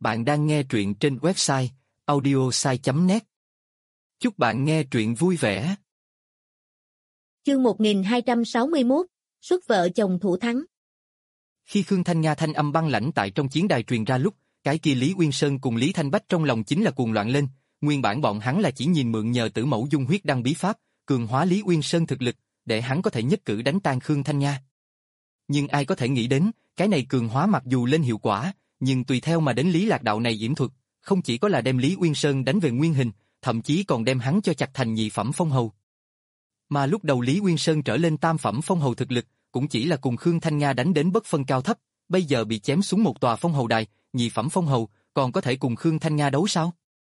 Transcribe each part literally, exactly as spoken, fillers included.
Bạn đang nghe truyện trên website audiosai chấm net. Chúc bạn nghe truyện vui vẻ. Chương một nghìn hai trăm sáu mươi mốt, xuất vợ chồng thủ thắng. Khi Khương Thanh Nga thanh âm băng lãnh tại trong chiến đài truyền ra lúc, cái kia Lý Uyên Sơn cùng Lý Thanh Bách trong lòng chính là cuồng loạn lên, nguyên bản bọn hắn là chỉ nhìn mượn nhờ Tử Mẫu Dung huyết đăng bí pháp, cường hóa Lý Uyên Sơn thực lực, để hắn có thể nhất cử đánh tan Khương Thanh Nga. Nhưng ai có thể nghĩ đến, cái này cường hóa mặc dù lên hiệu quả, nhưng tùy theo mà đến Lý Lạc đạo này yểm thuật, không chỉ có là đem Lý Uyên Sơn đánh về nguyên hình, thậm chí còn đem hắn cho chặt thành nhị phẩm phong hầu. Mà lúc đầu Lý Uyên Sơn trở lên tam phẩm phong hầu thực lực, cũng chỉ là cùng Khương Thanh Nga đánh đến bất phân cao thấp, bây giờ bị chém xuống một tòa phong hầu đài, nhị phẩm phong hầu, còn có thể cùng Khương Thanh Nga đấu sao?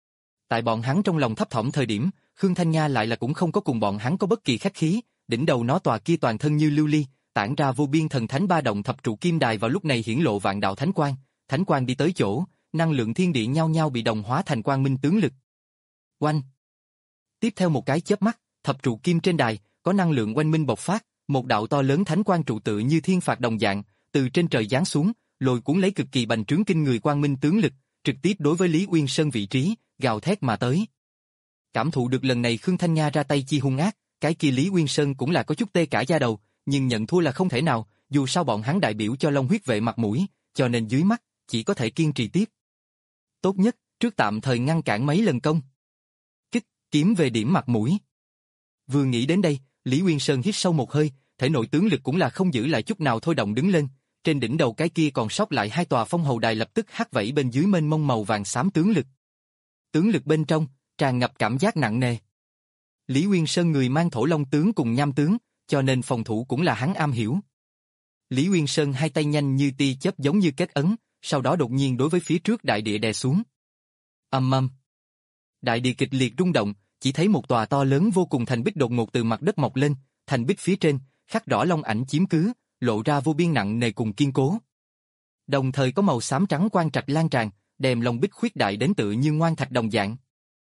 Tại bọn hắn trong lòng thấp thỏm thời điểm, Khương Thanh Nga lại là cũng không có cùng bọn hắn có bất kỳ khách khí, đỉnh đầu nó tòa kia toàn thân như lưu ly, tản ra vô biên thần thánh ba động thập trụ kim đài vào lúc này hiển lộ vạn đạo thánh quang, thánh quang đi tới chỗ, năng lượng thiên địa nhau nhau bị đồng hóa thành quang minh tướng lực. Oanh! Tiếp theo một cái chớp mắt, thập trụ kim trên đài có năng lượng oanh minh bộc phát, một đạo to lớn thánh quang trụ tự như thiên phạt đồng dạng, từ trên trời giáng xuống, lôi cuốn lấy cực kỳ bành trướng kinh người quang minh tướng lực, trực tiếp đối với Lý Uyên Sơn vị trí, gào thét mà tới. Cảm thụ được lần này Khương Thanh Nga ra tay chi hung ác, cái kia Lý Uyên Sơn cũng là có chút tê cả da đầu, nhưng nhận thua là không thể nào, dù sao bọn hắn đại biểu cho Long huyết vệ mặt mũi, cho nên dưới mắt chỉ có thể kiên trì tiếp. Tốt nhất, trước tạm thời ngăn cản mấy lần công kích, kiếm về điểm mặt mũi. Vừa nghĩ đến đây, Lý Uyên Sơn hít sâu một hơi, thể nội tướng lực cũng là không giữ lại chút nào thôi động đứng lên, trên đỉnh đầu cái kia còn sót lại hai tòa phong hầu đài lập tức hắt vẫy bên dưới mênh mông màu vàng xám tướng lực. Tướng lực bên trong tràn ngập cảm giác nặng nề. Lý Uyên Sơn người mang thổ long tướng cùng nham tướng, cho nên phòng thủ cũng là hắn am hiểu. Lý Uyên Sơn hai tay nhanh như tia chớp giống như kết ấn, sau đó đột nhiên đối với phía trước đại địa đè xuống. Ầm ầm. Đại địa kịch liệt rung động, chỉ thấy một tòa to lớn vô cùng thành bích đột ngột từ mặt đất mọc lên, thành bích phía trên khắc rõ long ảnh chiếm cứ, lộ ra vô biên nặng nề cùng kiên cố. Đồng thời có màu xám trắng quang trạch lan tràn, đem long bích khuyết đại đến tự như ngoan thạch đồng dạng.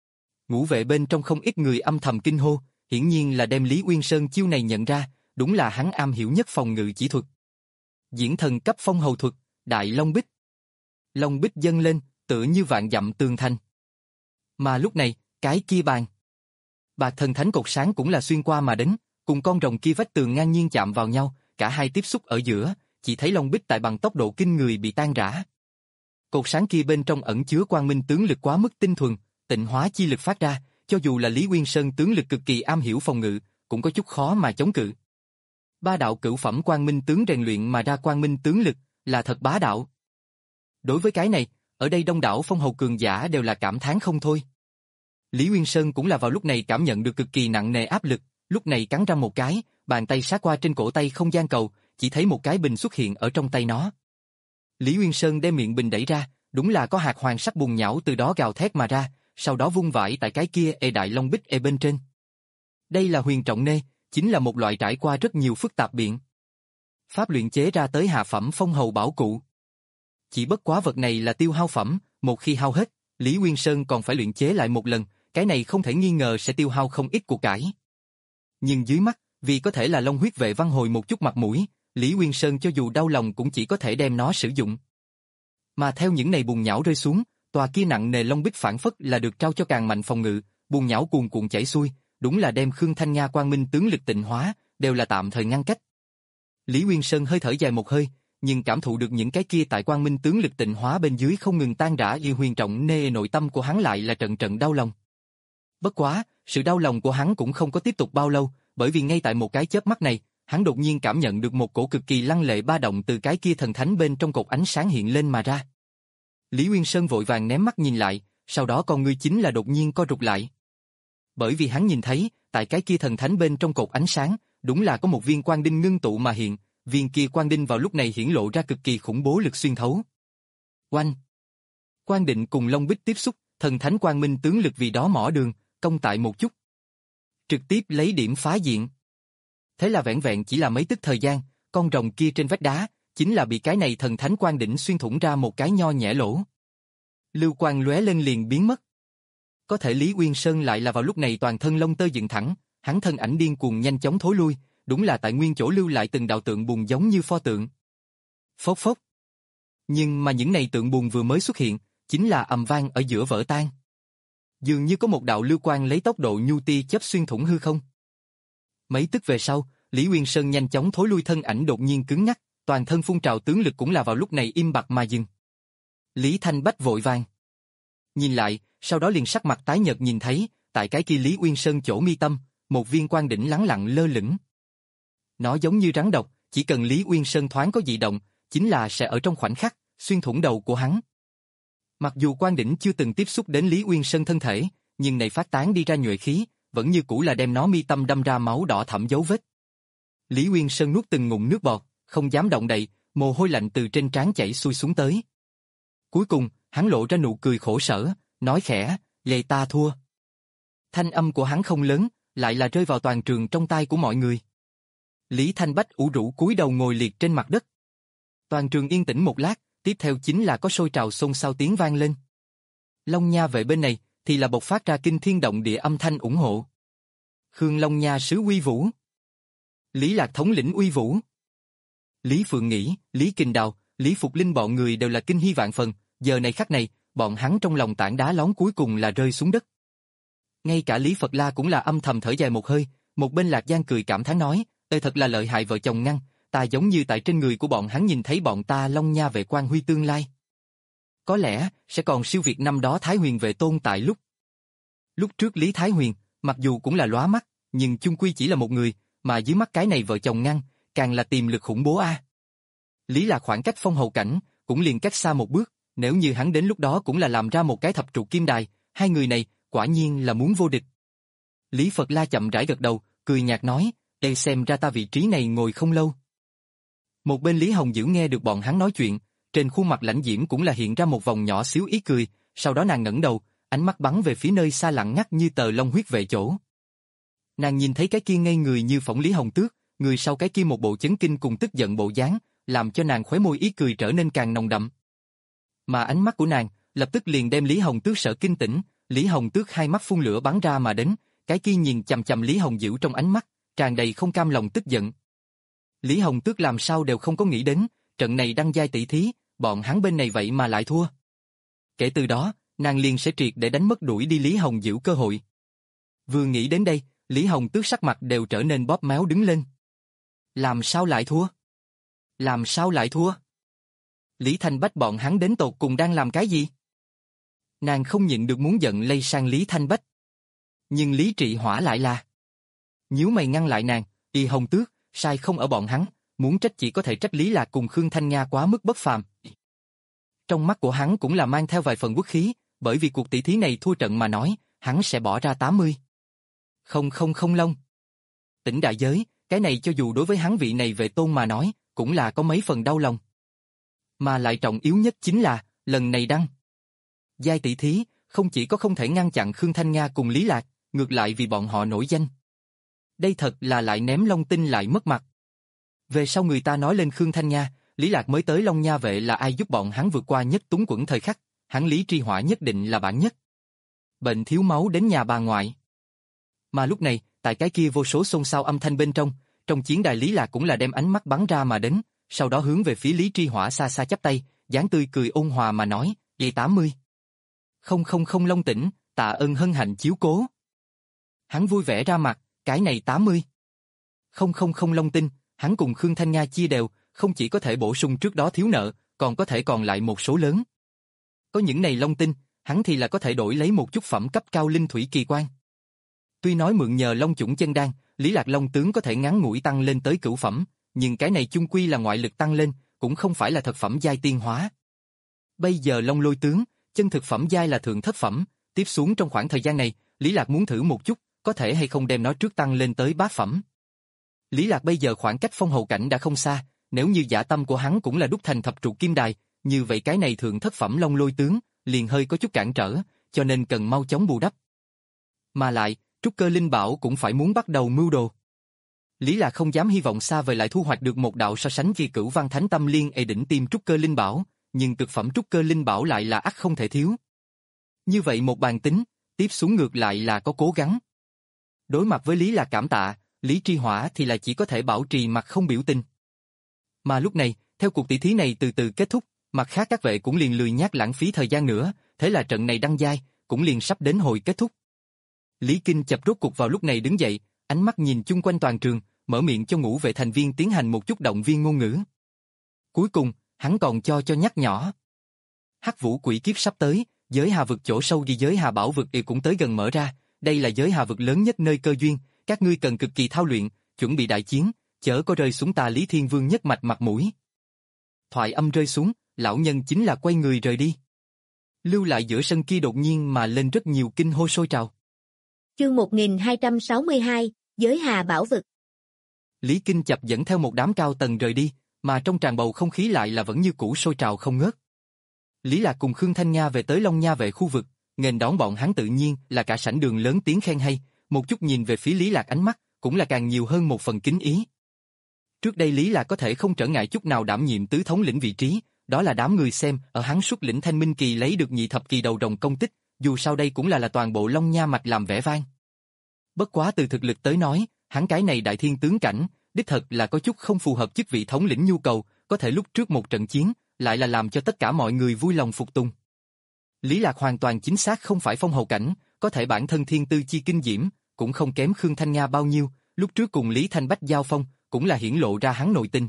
Ngũ vệ bên trong không ít người âm thầm kinh hô, hiển nhiên là đem Lý Uyên Sơn chiêu này nhận ra, đúng là hắn am hiểu nhất phòng ngự chỉ thuật. Diễn thần cấp phong hầu thuật, Đại Long Bích. Long Bích dâng lên, tựa như vạn dặm tường thành. Mà lúc này, cái kia bàn bạc thần thánh cột sáng cũng là xuyên qua mà đến, cùng con rồng kia vách tường ngang nhiên chạm vào nhau, cả hai tiếp xúc ở giữa, chỉ thấy Long Bích tại bằng tốc độ kinh người bị tan rã. Cột sáng kia bên trong ẩn chứa quang minh tướng lực quá mức tinh thuần, tịnh hóa chi lực phát ra, cho dù là Lý Uyên Sơn tướng lực cực kỳ am hiểu phòng ngự, cũng có chút khó mà chống cự. Ba đạo cửu phẩm quang minh tướng rèn luyện mà ra quang minh tướng lực, là thật bá đạo. Đối với cái này, ở đây đông đảo phong hầu cường giả đều là cảm thán không thôi. Lý Uyên Sơn cũng là vào lúc này cảm nhận được cực kỳ nặng nề áp lực, lúc này cắn răng một cái, bàn tay sát qua trên cổ tay không gian cầu, chỉ thấy một cái bình xuất hiện ở trong tay nó. Lý Uyên Sơn đem miệng bình đẩy ra, đúng là có hạt hoàng sắc bùn nhão từ đó gào thét mà ra, sau đó vung vãi tại cái kia ê đại long bích ê bên trên. Đây là huyền trọng nê, chính là một loại trải qua rất nhiều phức tạp biện pháp luyện chế ra tới hạ phẩm phong hầu bảo cụ. Chỉ bất quá vật này là tiêu hao phẩm, một khi hao hết, Lý Uyên Sơn còn phải luyện chế lại một lần, cái này không thể nghi ngờ sẽ tiêu hao không ít của cải. Nhưng dưới mắt, vì có thể là Long huyết vệ văn hồi một chút mặt mũi, Lý Uyên Sơn cho dù đau lòng cũng chỉ có thể đem nó sử dụng. Mà theo những này bùn nhão rơi xuống, tòa kia nặng nề long bích phản phất là được trao cho càng mạnh phòng ngự, bùn nhão cuồn cuộn chảy xuôi, đúng là đem Khương Thanh Nga quang minh tướng lực tịnh hóa, đều là tạm thời ngăn cách. Lý Uyên Sơn hơi thở dài một hơi, nhưng cảm thụ được những cái kia tại quang minh tướng lực tịnh hóa bên dưới không ngừng tan rã yêu huyền trọng nê, nội tâm của hắn lại là trận trận đau lòng. Bất quá, sự đau lòng của hắn cũng không có tiếp tục bao lâu, bởi vì ngay tại một cái chớp mắt này, hắn đột nhiên cảm nhận được một cổ cực kỳ lăng lệ ba động từ cái kia thần thánh bên trong cột ánh sáng hiện lên mà ra. Lý Uyên Sơn vội vàng ném mắt nhìn lại, sau đó con ngươi chính là đột nhiên co rụt lại. Bởi vì hắn nhìn thấy, tại cái kia thần thánh bên trong cột ánh sáng, đúng là có một viên quang đinh ngưng tụ mà hiện, viên kia quang đinh vào lúc này hiển lộ ra cực kỳ khủng bố lực xuyên thấu. Oanh! Quang định cùng long bích tiếp xúc, thần thánh quang minh tướng lực vì đó mỏ đường, công tại một chút. Trực tiếp lấy điểm phá diện. Thế là vẹn vẹn chỉ là mấy tức thời gian, con rồng kia trên vách đá, chính là bị cái này thần thánh quang đỉnh xuyên thủng ra một cái nho nhẽ lỗ. Lưu quang lóe lên liền biến mất. Có thể Lý Uyên Sơn lại là vào lúc này toàn thân lông tơ dựng thẳng, hắn thân ảnh điên cuồng nhanh chóng thối lui, đúng là tại nguyên chỗ lưu lại từng đạo tượng bùn giống như pho tượng. Phốc phốc. Nhưng mà những này tượng bùn vừa mới xuất hiện, chính là ầm vang ở giữa vỡ tan. Dường như có một đạo lưu quang lấy tốc độ nhu tia chớp xuyên thủng hư không. Mấy tức về sau, Lý Nguyên Sơn nhanh chóng thối lui, thân ảnh đột nhiên cứng ngắc, toàn thân phun trào tướng lực cũng là vào lúc này im bặt mà dừng. Lý Thanh Bách vội vàng nhìn lại, sau đó liền sắc mặt tái nhợt nhìn thấy, tại cái kia Lý Nguyên Sơn chỗ mi tâm, một viên quang đỉnh lắng lặng lơ lửng. Nó giống như rắn độc, chỉ cần Lý Nguyên Sơn thoáng có dị động, chính là sẽ ở trong khoảnh khắc xuyên thủng đầu của hắn. Mặc dù quang đỉnh chưa từng tiếp xúc đến Lý Nguyên Sơn thân thể, nhưng này phát tán đi ra nhuệ khí, vẫn như cũ là đem nó mi tâm đâm ra máu đỏ thẫm dấu vết. Lý Nguyên Sơn nuốt từng ngụm nước bọt, không dám động đậy, mồ hôi lạnh từ trên trán chảy xuôi xuống tới. Cuối cùng, hắn lộ ra nụ cười khổ sở, nói khẽ, "Vậy ta thua." Thanh âm của hắn không lớn, lại là rơi vào toàn trường trong tai của mọi người. Lý Thanh Bách ủ rũ cúi đầu ngồi liệt trên mặt đất. Toàn trường yên tĩnh một lát, tiếp theo chính là có sôi trào xôn xao tiếng vang lên. Long Nha vệ bên này thì là bộc phát ra kinh thiên động địa âm thanh ủng hộ. Khương Long Nha sứ uy vũ. Lý Lạc thống lĩnh uy vũ. Lý Phượng Nghĩ, Lý Kình Đào, Lý Phục Linh bọn người đều là kinh hy vạn phần, giờ này khắc này, bọn hắn trong lòng tảng đá lón cuối cùng là rơi xuống đất. Ngay cả Lý Phật La cũng là âm thầm thở dài một hơi, một bên Lạc Giang cười cảm thán nói, "Ê, thật là lợi hại vợ chồng ngăn, ta giống như tại trên người của bọn hắn nhìn thấy bọn ta Long Nha vệ quan huy tương lai. Có lẽ sẽ còn siêu việt năm đó Thái Huyền vệ tôn tại lúc. Lúc trước Lý Thái Huyền, mặc dù cũng là lóa mắt, nhưng chung quy chỉ là một người, mà dưới mắt cái này vợ chồng ngăn, càng là tiềm lực khủng bố a." Lý Lạc khoảng cách phong hầu cảnh, cũng liền cách xa một bước, nếu như hắn đến lúc đó cũng là làm ra một cái thập trụ kim đài, hai người này, quả nhiên là muốn vô địch. Lý Phật La chậm rãi gật đầu, cười nhạt nói, "Đây xem ra ta vị trí này ngồi không lâu." Một bên Lý Hồng Dữ nghe được bọn hắn nói chuyện, trên khuôn mặt lãnh diễm cũng là hiện ra một vòng nhỏ xíu ý cười, sau đó nàng ngẩng đầu, ánh mắt bắn về phía nơi xa lặng ngắt như tờ long huyết vệ chỗ. Nàng nhìn thấy cái kia ngây người như phỏng Lý Hồng Tước, người sau cái kia một bộ chấn kinh cùng tức giận bộ dáng, làm cho nàng khóe môi ý cười trở nên càng nồng đậm. Mà ánh mắt của nàng, lập tức liền đem Lý Hồng Tước sợ kinh tỉnh, Lý Hồng Tước hai mắt phun lửa bắn ra mà đến, cái kia nhìn chằm chằm Lý Hồng Dữ trong ánh mắt, tràn đầy không cam lòng tức giận. Lý Hồng Tước làm sao đều không có nghĩ đến, trận này đăng giai tỷ thí, bọn hắn bên này vậy mà lại thua. Kể từ đó, nàng liền sẽ triệt để đánh mất đuổi đi Lý Hồng Dữ cơ hội. Vừa nghĩ đến đây, Lý Hồng Tước sắc mặt đều trở nên bóp méo đứng lên. Làm sao lại thua? Làm sao lại thua? Lý Thanh Bách bọn hắn đến tột cùng đang làm cái gì? Nàng không nhịn được muốn giận lây sang Lý Thanh Bách. Nhưng Lý Trị Hỏa lại là nhíu mày ngăn lại nàng, "Y Hồng Tước, sai không ở bọn hắn, muốn trách chỉ có thể trách Lý Lạc cùng Khương Thanh Nga quá mức bất phàm." Trong mắt của hắn cũng là mang theo vài phần quốc khí, bởi vì cuộc tỷ thí này thua trận mà nói, hắn sẽ bỏ ra tám mươi. Không không không long. Tỉnh đại giới, cái này cho dù đối với hắn vị này vệ tôn mà nói, cũng là có mấy phần đau lòng. Mà lại trọng yếu nhất chính là, lần này đăng giai tỷ thí, không chỉ có không thể ngăn chặn Khương Thanh Nga cùng Lý Lạc, ngược lại vì bọn họ nổi danh. Đây thật là lại ném long tinh lại mất mặt. Về sau người ta nói lên Khương Thanh Nga, Lý Lạc mới tới Long Nha vệ là ai giúp bọn hắn vượt qua nhất túng quẫn thời khắc, hắn Lý Tri Hỏa nhất định là bản nhất. Bệnh thiếu máu đến nhà bà ngoại. Mà lúc này, tại cái kia vô số xôn xao âm thanh bên trong, trong chiến đài Lý Lạc cũng là đem ánh mắt bắn ra mà đến, sau đó hướng về phía Lý Tri Hỏa xa xa chắp tay, dáng tươi cười ôn hòa mà nói, "Dây tám mươi. Không không không long tỉnh, tạ ơn hân hạnh chiếu cố." Hắn vui vẻ ra mặt, cái này tám mươi. Không không không long tinh, hắn cùng Khương Thanh Nga chia đều, không chỉ có thể bổ sung trước đó thiếu nợ, còn có thể còn lại một số lớn. Có những này long tinh, hắn thì là có thể đổi lấy một chút phẩm cấp cao linh thủy kỳ quan. Tuy nói mượn nhờ long chủng chân đan, Lý Lạc Long tướng có thể ngắn ngủi tăng lên tới cửu phẩm, nhưng cái này chung quy là ngoại lực tăng lên, cũng không phải là thực phẩm giai tiên hóa. Bây giờ long lôi tướng, chân thực phẩm giai là thượng thất phẩm, tiếp xuống trong khoảng thời gian này, Lý Lạc muốn thử một chút, có thể hay không đem nó trước tăng lên tới bát phẩm. Lý Lạc bây giờ khoảng cách phong hầu cảnh đã không xa, nếu như dạ tâm của hắn cũng là đúc thành thập trụ kim đài, như vậy cái này thượng thất phẩm long lôi tướng, liền hơi có chút cản trở, cho nên cần mau chóng bù đắp. Mà lại, trúc cơ linh bảo cũng phải muốn bắt đầu mưu đồ. Lý Lạc không dám hy vọng xa vời lại thu hoạch được một đạo so sánh kỳ cửu văn thánh tâm liên ê đỉnh tim trúc cơ linh bảo, nhưng cực phẩm trúc cơ linh bảo lại là ắt không thể thiếu. Như vậy một bàn tính, tiếp xuống ngược lại là có cố gắng. Đối mặt với Lý Lạc cảm tạ, Lý Tri Hỏa thì là chỉ có thể bảo trì mặt không biểu tình. Mà lúc này, theo cuộc tỷ thí này từ từ kết thúc, Mặt khác các vệ cũng liền lười nhác lãng phí thời gian nữa, thế là trận này đăng giai, cũng liền sắp đến hồi kết thúc. Lý Kinh Chập rốt cục vào lúc này đứng dậy, ánh mắt nhìn chung quanh toàn trường, mở miệng cho ngũ vệ thành viên tiến hành một chút động viên ngôn ngữ. Cuối cùng, hắn còn cho cho nhắc nhỏ. Hắc vũ quỷ kiếp sắp tới, giới hà vực chỗ sâu vì giới hà bảo vực y cũng tới gần mở ra, đây là giới hà vực lớn nhất nơi cơ duyên, các ngươi cần cực kỳ thao luyện, chuẩn bị đại chiến, chớ có rơi xuống ta Lý Thiên Vương nhất mạch mặt mũi. Thoại âm rơi xuống, lão nhân chính là quay người rời đi. Lưu lại giữa sân kia đột nhiên mà lên rất nhiều kinh hô sôi trào. Chương một nghìn hai trăm sáu mươi hai, Giới Hà Bảo Vực. Lý Kinh Chập dẫn theo một đám cao tầng rời đi, mà trong tràn bầu không khí lại là vẫn như cũ sôi trào không ngớt. Lý Lạc cùng Khương Thanh Nga về tới Long Nha vệ khu vực, nghênh đón bọn hắn tự nhiên là cả sảnh đường lớn tiếng khen hay, một chút nhìn về phía Lý Lạc ánh mắt, cũng là càng nhiều hơn một phần kính ý. Trước đây Lý Lạc có thể không trở ngại chút nào đảm nhiệm tứ thống lĩnh vị trí, đó là đám người xem ở hắn xuất lĩnh Thanh Minh Kỳ lấy được nhị thập kỳ đầu rồng công tích, dù sao đây cũng là là toàn bộ Long Nha mạch làm vẻ vang. Bất quá từ thực lực tới nói, hắn cái này đại thiên tướng cảnh, đích thật là có chút không phù hợp chức vị thống lĩnh nhu cầu, có thể lúc trước một trận chiến, lại là làm cho tất cả mọi người vui lòng phục tùng. Lý Lạc hoàn toàn chính xác không phải phong hầu cảnh, có thể bản thân thiên tư chi kinh diễm, cũng không kém Khương Thanh Nga bao nhiêu, lúc trước cùng Lý Thanh Bách giao phong, cũng là hiển lộ ra hắn nội tình.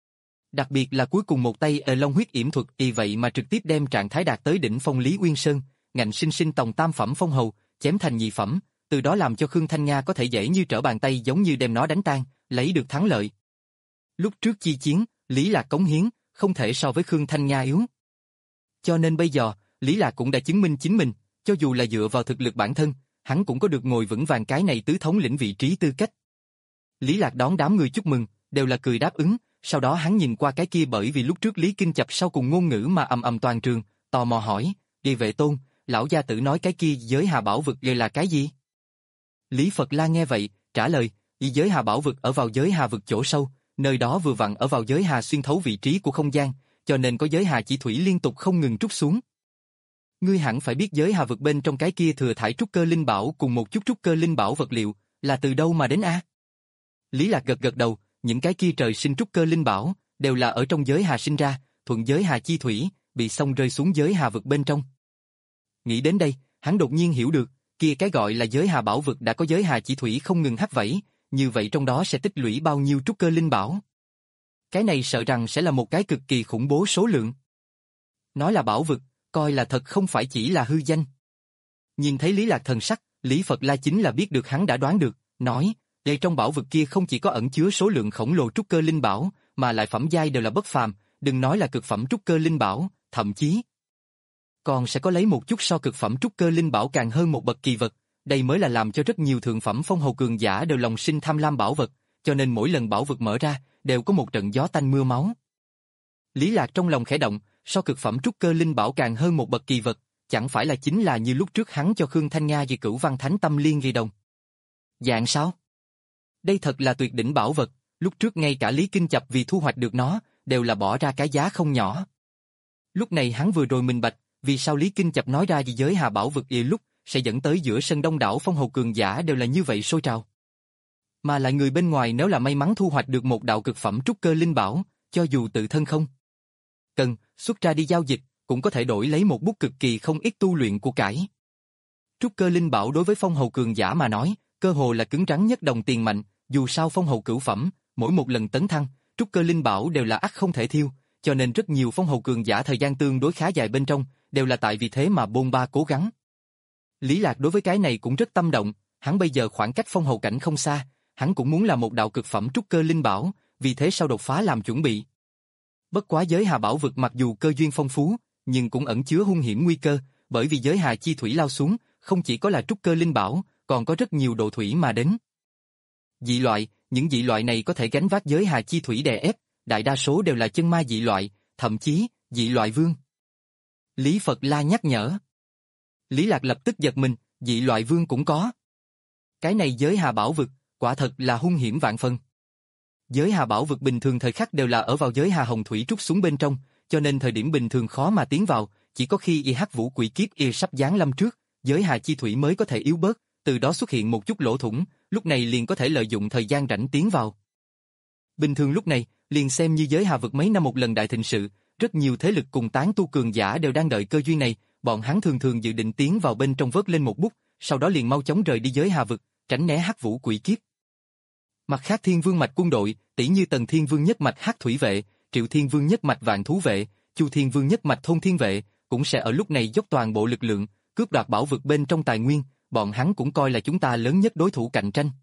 Đặc biệt là cuối cùng một tay ở Long huyết yểm thuật, y vậy mà trực tiếp đem trạng thái đạt tới đỉnh phong Lý Uyên Sơn, ngạnh sinh sinh tòng tam phẩm phong hầu, chém thành nhị phẩm, từ đó làm cho Khương Thanh Nga có thể dễ như trở bàn tay giống như đem nó đánh tan, lấy được thắng lợi. Lúc trước chi chiến, Lý Lạc cống hiến, không thể so với Khương Thanh Nga yếu. Cho nên bây giờ, Lý Lạc cũng đã chứng minh chính mình, cho dù là dựa vào thực lực bản thân, hắn cũng có được ngồi vững vàng cái này tứ thống lĩnh vị trí tư cách. Lý Lạc đón đám người chúc mừng, đều là cười đáp ứng, sau đó hắn nhìn qua cái kia bởi vì lúc trước Lý Kinh Chập sau cùng ngôn ngữ mà ầm ầm toàn trường, tò mò hỏi, đi vệ tôn, lão gia tử nói cái kia giới hà bảo vực đây là cái gì? Lý Phật La nghe vậy, trả lời, y giới hà bảo vực ở vào giới hà vực chỗ sâu, nơi đó vừa vặn ở vào giới hà xuyên thấu vị trí của không gian, cho nên có giới hà chỉ thủy liên tục không ngừng trút xuống. Ngươi hẳn phải biết giới hà vực bên trong cái kia thừa thải trúc cơ linh bảo cùng một chút trúc cơ linh bảo vật liệu, là từ đâu mà đến a? Lý Lạc gật gật đầu, những cái kia trời sinh trúc cơ linh bảo, đều là ở trong giới hà sinh ra, thuận giới hà chi thủy, bị xông rơi xuống giới hà vực bên trong. Nghĩ đến đây, hắn đột nhiên hiểu được, kia cái gọi là giới hà bảo vực đã có giới hà chỉ thủy không ngừng hắt vẫy, như vậy trong đó sẽ tích lũy bao nhiêu trúc cơ linh bảo. Cái này sợ rằng sẽ là một cái cực kỳ khủng bố số lượng. Nói là bảo vực, coi là thật không phải chỉ là hư danh. Nhìn thấy Lý Lạc thần sắc, Lý Phật La chính là biết được hắn đã đoán được, nói, đây trong bảo vực kia không chỉ có ẩn chứa số lượng khổng lồ trúc cơ linh bảo, mà lại phẩm giai đều là bất phàm, đừng nói là cực phẩm trúc cơ linh bảo, thậm chí còn sẽ có lấy một chút so cực phẩm trúc cơ linh bảo càng hơn một bậc kỳ vật, đây mới là làm cho rất nhiều thượng phẩm phong hầu cường giả đều lòng sinh tham lam bảo vật, cho nên mỗi lần bảo vực mở ra, đều có một trận gió tanh mưa máu. Lý Lạc trong lòng khẽ động, so cực phẩm trúc cơ linh bảo càng hơn một bậc kỳ vật, chẳng phải là chính là như lúc trước hắn cho Khương Thanh Nga vì Cửu Văn Thánh Tâm Liên ghi đồng. Dạng sao? Đây thật là tuyệt đỉnh bảo vật, lúc trước ngay cả Lý Kinh Chập vì thu hoạch được nó, đều là bỏ ra cái giá không nhỏ. Lúc này hắn vừa rồi minh bạch, vì sao Lý Kinh Chập nói ra gì giới hà bảo vực y lúc, sẽ dẫn tới giữa sân đông đảo phong hầu cường giả đều là như vậy sôi trào. Mà lại người bên ngoài nếu là may mắn thu hoạch được một đạo cực phẩm trúc cơ linh bảo, cho dù tự thân không cần xuất ra đi giao dịch, cũng có thể đổi lấy một bút cực kỳ không ít tu luyện của cải. Trúc cơ linh bảo đối với phong hầu cường giả mà nói, cơ hồ là cứng rắn nhất đồng tiền mạnh, dù sao phong hầu cửu phẩm, mỗi một lần tấn thăng, trúc cơ linh bảo đều là ắt không thể thiếu, cho nên rất nhiều phong hầu cường giả thời gian tương đối khá dài bên trong, đều là tại vì thế mà bôn ba cố gắng. Lý Lạc đối với cái này cũng rất tâm động, hắn bây giờ khoảng cách phong hầu cảnh không xa, hắn cũng muốn là một đạo cực phẩm trúc cơ linh bảo, vì thế sau đột phá làm chuẩn bị. Bất quá giới hà bảo vực mặc dù cơ duyên phong phú, nhưng cũng ẩn chứa hung hiểm nguy cơ, bởi vì giới hà chi thủy lao xuống, không chỉ có là trúc cơ linh bảo, còn có rất nhiều độ thủy mà đến. Dị loại, những dị loại này có thể gánh vác giới hà chi thủy đè ép, đại đa số đều là chân ma dị loại, thậm chí, dị loại vương. Lý Phật La nhắc nhở. Lý Lạc lập tức giật mình, dị loại vương cũng có. Cái này giới hà bảo vực, quả thật là hung hiểm vạn phần. Giới hà bảo vực bình thường thời khắc đều là ở vào giới hà hồng thủy trút xuống bên trong, cho nên thời điểm bình thường khó mà tiến vào, chỉ có khi y hắc vũ quỷ kiếp y sắp giáng lâm trước, giới hà chi thủy mới có thể yếu bớt, từ đó xuất hiện một chút lỗ thủng, lúc này liền có thể lợi dụng thời gian rảnh tiến vào. Bình thường lúc này, liền xem như giới hà vực mấy năm một lần đại thịnh sự, rất nhiều thế lực cùng tán tu cường giả đều đang đợi cơ duyên này, bọn hắn thường thường dự định tiến vào bên trong vớt lên một bút, sau đó liền mau chóng rời đi giới hà vực, tránh né hắc vũ quỷ kiếp. Mặt khác Thiên Vương mạch quân đội, tỷ như Tần Thiên Vương nhất mạch hắc thủy vệ, Triệu Thiên Vương nhất mạch vạn thú vệ, Chu Thiên Vương nhất mạch thôn thiên vệ, cũng sẽ ở lúc này dốc toàn bộ lực lượng, cướp đoạt bảo vực bên trong tài nguyên, bọn hắn cũng coi là chúng ta lớn nhất đối thủ cạnh tranh.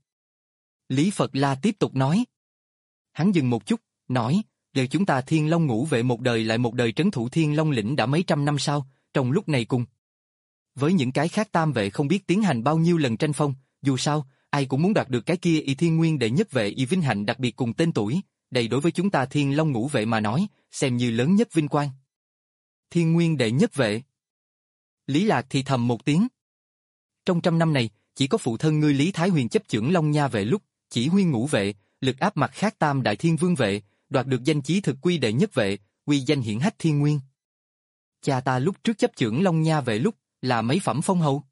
Lý Phật La tiếp tục nói. Hắn dừng một chút, nói, giờ chúng ta Thiên Long ngũ vệ một đời lại một đời trấn thủ Thiên Long lĩnh đã mấy trăm năm sau, trong lúc này cùng với những cái khác tam vệ không biết tiến hành bao nhiêu lần tranh phong, dù sao, ai cũng muốn đoạt được cái kia y thiên nguyên đệ nhất vệ y vinh hạnh đặc biệt cùng tên tuổi, đây đối với chúng ta Thiên Long ngũ vệ mà nói, xem như lớn nhất vinh quang. Thiên nguyên đệ nhất vệ. Lý Lạc thì thầm một tiếng. Trong trăm năm này, chỉ có phụ thân ngươi Lý Thái Huyền chấp chưởng Long Nha vệ lúc, chỉ huy ngũ vệ, lực áp mặt khác tam đại thiên vương vệ, đoạt được danh chí thực quy đệ nhất vệ, quy danh hiển hách thiên nguyên. Cha ta lúc trước chấp chưởng Long Nha vệ lúc, là mấy phẩm phong hầu?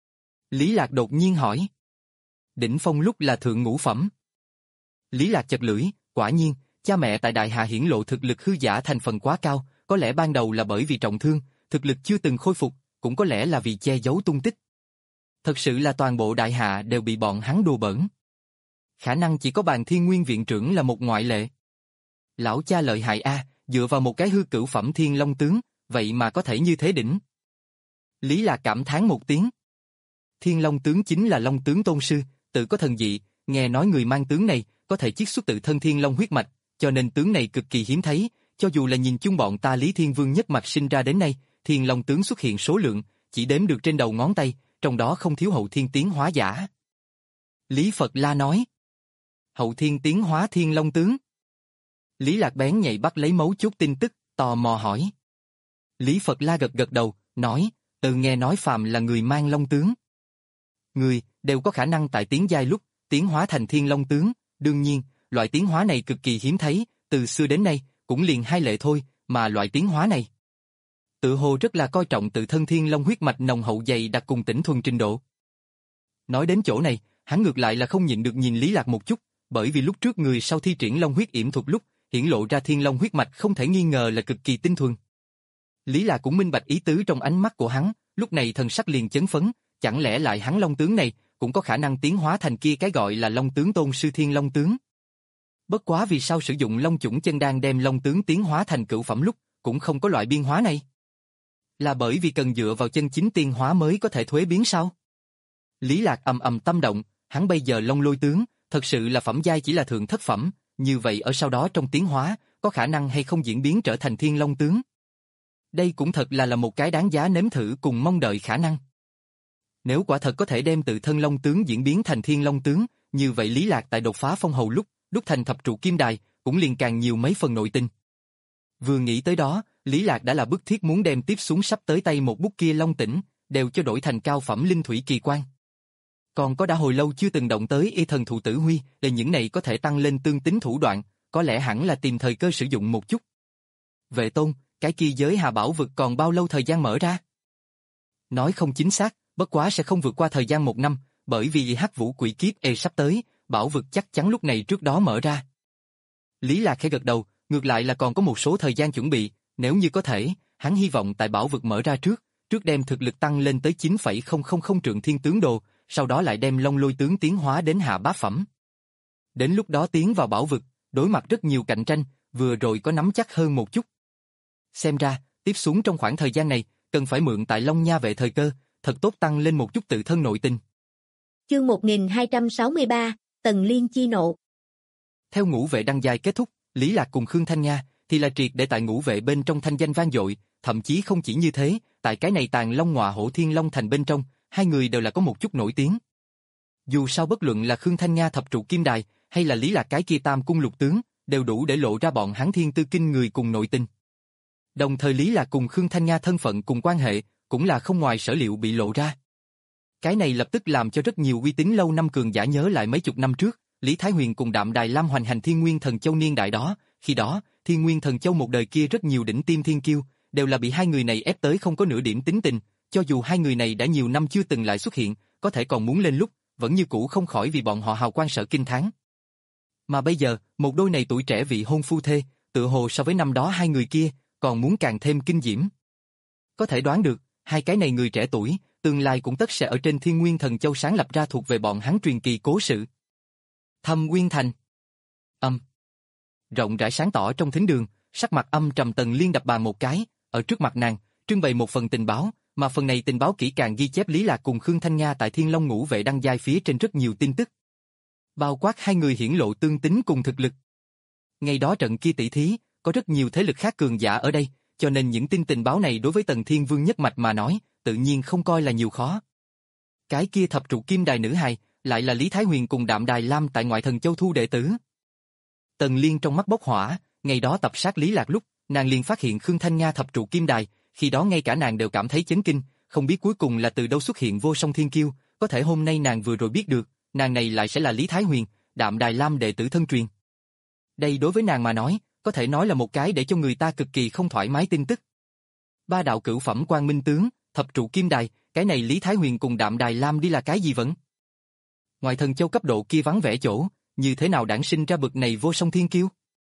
Lý Lạc đột nhiên hỏi. Đỉnh phong lúc là thượng ngũ phẩm. Lý Lạc chật lưỡi, quả nhiên, cha mẹ tại Đại Hạ hiển lộ thực lực hư giả thành phần quá cao, có lẽ ban đầu là bởi vì trọng thương, thực lực chưa từng khôi phục, cũng có lẽ là vì che giấu tung tích. Thật sự là toàn bộ Đại Hạ đều bị bọn hắn đùa bỡn. Khả năng chỉ có Bàn Thiên Nguyên viện trưởng là một ngoại lệ. Lão cha lợi hại a, dựa vào một cái hư cửu phẩm Thiên Long tướng, vậy mà có thể như thế đỉnh. Lý Lạc cảm thán một tiếng. Thiên Long tướng chính là Long tướng tôn sư, tự có thần dị, nghe nói người mang tướng này có thể chiết xuất tự thân Thiên Long huyết mạch, cho nên tướng này cực kỳ hiếm thấy, cho dù là nhìn chung bọn ta Lý Thiên Vương nhất mạch sinh ra đến nay, Thiên Long tướng xuất hiện số lượng, chỉ đếm được trên đầu ngón tay, trong đó không thiếu hậu thiên tiến hóa giả. Lý Phật La nói. Hậu thiên tiến hóa Thiên Long tướng. Lý Lạc bén nhạy bắt lấy mấu chốt tin tức, tò mò hỏi. Lý Phật La gật gật đầu, nói, từ nghe nói phàm là người mang Long tướng. Người, đều có khả năng tại tiến giai lúc, tiến hóa thành Thiên Long tướng, đương nhiên, loại tiến hóa này cực kỳ hiếm thấy, từ xưa đến nay, cũng liền hai lệ thôi, mà loại tiến hóa này tự hồ rất là coi trọng tự thân Thiên Long huyết mạch nồng hậu dày đặc cùng tỉnh thuần trình độ. Nói đến chỗ này, hắn ngược lại là không nhịn được nhìn Lý Lạc một chút, bởi vì lúc trước người sau thi triển Long huyết yểm thuật lúc, hiển lộ ra Thiên Long huyết mạch không thể nghi ngờ là cực kỳ tinh thuần. Lý Lạc cũng minh bạch ý tứ trong ánh mắt của hắn, lúc này thần sắc liền chấn phấn, chẳng lẽ lại hắn Long tướng này cũng có khả năng tiến hóa thành kia cái gọi là Long tướng tôn sư Thiên Long tướng. Bất quá vì sao sử dụng Long chủng chân đan đem Long tướng tiến hóa thành cửu phẩm lúc, cũng không có loại biên hóa này? Là bởi vì cần dựa vào chân chính tiên hóa mới có thể thuế biến sao? Lý Lạc ầm ầm tâm động, hắn bây giờ Long lôi tướng, thật sự là phẩm giai chỉ là thượng thất phẩm, như vậy ở sau đó trong tiến hóa, có khả năng hay không diễn biến trở thành Thiên Long tướng? Đây cũng thật là là một cái đáng giá nếm thử cùng mong đợi khả năng. Nếu quả thật có thể đem tự thân Long tướng diễn biến thành Thiên Long tướng, như vậy Lý Lạc tại đột phá phong hầu lúc, đúc thành thập trụ kim đài, cũng liền càng nhiều mấy phần nội tình. Vừa nghĩ tới đó, Lý Lạc đã là bức thiết muốn đem tiếp xuống sắp tới tay một bút kia Long tỉnh, đều cho đổi thành cao phẩm linh thủy kỳ quan. Còn có đã hồi lâu chưa từng động tới y thần thụ tử huy, để những này có thể tăng lên tương tính thủ đoạn, có lẽ hẳn là tìm thời cơ sử dụng một chút. Vệ Tôn, cái kia giới hà bảo vực còn bao lâu thời gian mở ra? Nói không chính xác, bất quá sẽ không vượt qua thời gian một năm, bởi vì hắc vũ quỷ kiếp e sắp tới, bảo vực chắc chắn lúc này trước đó mở ra. Lý Lạc khẽ gật đầu, ngược lại là còn có một số thời gian chuẩn bị, nếu như có thể, hắn hy vọng tại bảo vực mở ra trước, trước đem thực lực tăng lên tới chín phẩy không không không trượng thiên tướng đồ, sau đó lại đem Long lôi tướng tiến hóa đến hạ bát phẩm. Đến lúc đó tiến vào bảo vực, đối mặt rất nhiều cạnh tranh, vừa rồi có nắm chắc hơn một chút. Xem ra, tiếp xuống trong khoảng thời gian này, cần phải mượn tại Long Nha vệ thời cơ, thật tốt tăng lên một chút tự thân nội tình. Chương một nghìn hai trăm sáu mươi ba, Tần Liên chi nộ. Theo ngũ vệ đăng giai kết thúc, Lý Lạc cùng Khương Thanh Nga thì là triệt để tại ngũ vệ bên trong thanh danh vang dội, thậm chí không chỉ như thế, tại cái này Tàng Long Ngọa Hổ Thiên Long Thành bên trong, hai người đều là có một chút nổi tiếng. Dù sao bất luận là Khương Thanh Nga thập trụ kim đài, hay là Lý Lạc cái kia tam cung lục tướng, đều đủ để lộ ra bọn hắn thiên tư kinh người cùng nội tình. Đồng thời Lý Lạc cùng Khương Thanh Nga thân phận cùng quan hệ, cũng là không ngoài sở liệu bị lộ ra. Cái này lập tức làm cho rất nhiều uy tín lâu năm cường giả nhớ lại mấy chục năm trước, Lý Thái Huyền cùng Đạm Đài Lam hoành hành Thiên Nguyên Thần Châu niên đại đó, khi đó, Thiên Nguyên Thần Châu một đời kia rất nhiều đỉnh tiêm thiên kiêu, đều là bị hai người này ép tới không có nửa điểm tính tình, cho dù hai người này đã nhiều năm chưa từng lại xuất hiện, có thể còn muốn lên lúc, vẫn như cũ không khỏi vì bọn họ hào quang sợ kinh thán. Mà bây giờ, một đôi này tuổi trẻ vị hôn phu thê, tự hồ so với năm đó hai người kia, còn muốn càng thêm kinh diễm. Có thể đoán được, hai cái này người trẻ tuổi, tương lai cũng tất sẽ ở trên Thiên Nguyên Thần Châu sáng lập ra thuộc về bọn hắn truyền kỳ cố sự. Thâm Nguyên Thành. Âm. Rộng rãi sáng tỏ trong thính đường, sắc mặt âm trầm Tần Liên đập bàn một cái, ở trước mặt nàng, trưng bày một phần tình báo, mà phần này tình báo kỹ càng ghi chép Lý Lạc cùng Khương Thanh Nga tại Thiên Long Ngũ Vệ đăng giai phía trên rất nhiều tin tức. Bao quát hai người hiển lộ tương tính cùng thực lực. Ngày đó trận kia tỷ thí, có rất nhiều thế lực khác cường giả ở đây, cho nên những tin tình báo này đối với Tần Thiên Vương nhất mạch mà nói, tự nhiên không coi là nhiều khó. Cái kia thập trụ kim đài nữ hài, lại là Lý Thái Huyền cùng Đạm Đài Lam tại Ngoại Thần Châu thu đệ tử. Tần Liên trong mắt bốc hỏa, ngày đó tập sát Lý Lạc lúc, nàng liền phát hiện Khương Thanh Nga thập trụ kim đài, khi đó ngay cả nàng đều cảm thấy chấn kinh, không biết cuối cùng là từ đâu xuất hiện vô song thiên kiêu, có thể hôm nay nàng vừa rồi biết được, nàng này lại sẽ là Lý Thái Huyền, Đạm Đài Lam đệ tử thân truyền. Đây đối với nàng mà nói, có thể nói là một cái để cho người ta cực kỳ không thoải mái tin tức. Ba đạo cửu phẩm Quang Minh tướng, thập trụ kim đài, cái này Lý Thái Huyền cùng Đạm Đài Lam đi là cái gì vẫn? Ngoài Thần Châu cấp độ kia vắng vẻ chỗ, như thế nào đản sinh ra bực này vô song thiên kiêu?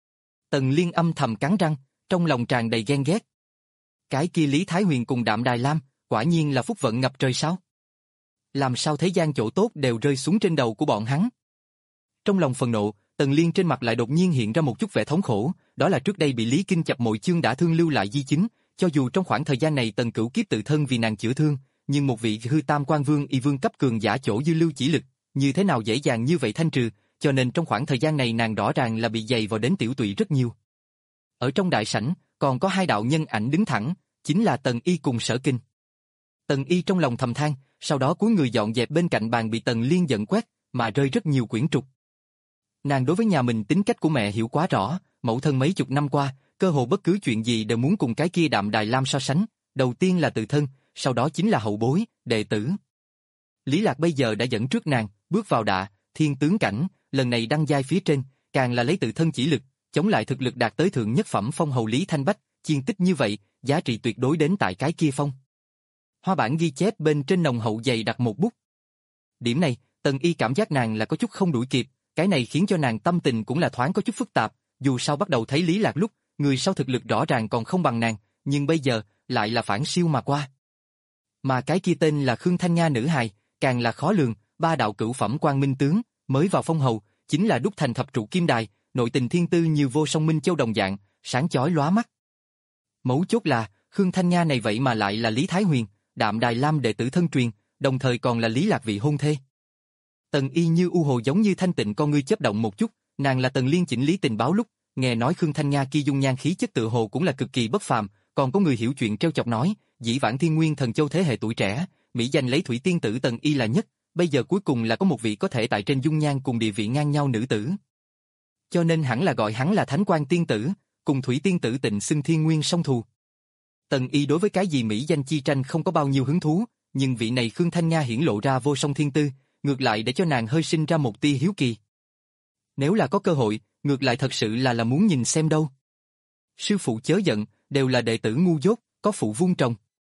Tần Liên âm thầm cắn răng, trong lòng tràn đầy ghen ghét. Cái kia Lý Thái Huyền cùng Đạm Đài Lam, quả nhiên là phúc vận ngập trời sao? Làm sao thế gian chỗ tốt đều rơi xuống trên đầu của bọn hắn? Trong lòng phần nộ, Tần Liên trên mặt lại đột nhiên hiện ra một chút vẻ thống khổ, đó là trước đây bị Lý Kinh chập mội chương đã thương lưu lại di chứng, cho dù trong khoảng thời gian này Tần Cửu Kiếp tự thân vì nàng chữa thương, nhưng một vị hư tam quan vương y vương cấp cường giả chỗ dư lưu chỉ lực, như thế nào dễ dàng như vậy thanh trừ, cho nên trong khoảng thời gian này nàng rõ ràng là bị dày vào đến tiểu tụy rất nhiều. Ở trong đại sảnh, còn có hai đạo nhân ảnh đứng thẳng, chính là Tần Y cùng Sở Kinh. Tần Y trong lòng thầm than, sau đó cúi người dọn dẹp bên cạnh bàn bị Tần Liên giận quét, mà rơi rất nhiều quyển trục. Nàng đối với nhà mình tính cách của mẹ hiểu quá rõ, mẫu thân mấy chục năm qua, cơ hồ bất cứ chuyện gì đều muốn cùng cái kia Đạm Đài Lam so sánh, đầu tiên là tự thân, sau đó chính là hậu bối, đệ tử. Lý Lạc bây giờ đã dẫn trước nàng, bước vào Đạ, Thiên tướng cảnh, lần này đăng giai phía trên, càng là lấy tự thân chỉ lực, chống lại thực lực đạt tới thượng nhất phẩm phong hầu Lý Thanh Bách, chiên tích như vậy, giá trị tuyệt đối đến tại cái kia phong. Hoa bản ghi chép bên trên nồng hậu dày đặt một bút. Điểm này, Tần Y cảm giác nàng là có chút không đuổi kịp, cái này khiến cho nàng tâm tình cũng là thoáng có chút phức tạp, dù sao bắt đầu thấy Lý Lạc lúc, người sau thực lực rõ ràng còn không bằng nàng, nhưng bây giờ, lại là phản siêu mà qua. Mà cái kia tên là Khương Thanh Nga nữ hài, càng là khó lường, ba đạo cửu phẩm Quang Minh tướng, mới vào phong hầu, chính là đúc thành thập trụ kim đài, nội tình thiên tư như vô song minh châu đồng dạng, sáng chói lóa mắt. Mấu chốt là, Khương Thanh Nga này vậy mà lại là Lý Thái Huyền, Đạm Đài Lam đệ tử thân truyền, đồng thời còn là Lý Lạc vị hôn thê. Tần Y như u hồ giống như thanh tịnh con ngươi chớp động một chút, nàng là Tần Liên chỉnh lý tình báo lúc, nghe nói Khương Thanh Nga kia dung nhan khí chất tự hồ cũng là cực kỳ bất phàm, còn có người hiểu chuyện trêu chọc nói, dĩ vãng Thiên Nguyên Thần Châu thế hệ tuổi trẻ, mỹ danh lấy Thủy Tiên tử Tần Y là nhất, bây giờ cuối cùng là có một vị có thể tại trên dung nhan cùng địa vị ngang nhau nữ tử. Cho nên hẳn là gọi hắn là Thánh Quan Tiên tử, cùng Thủy Tiên tử tịnh xưng Thiên Nguyên song thù. Tần Y đối với cái gì mỹ danh chi tranh không có bao nhiêu hứng thú, nhưng vị này Khương Thanh Nga hiển lộ ra vô song thiên tư, ngược lại để cho nàng hơi sinh ra một tia hiếu kỳ. Nếu là có cơ hội, ngược lại thật sự là là muốn nhìn xem đâu. Sư phụ chớ giận, đều là đệ tử ngu dốt, có phụ vung trồng.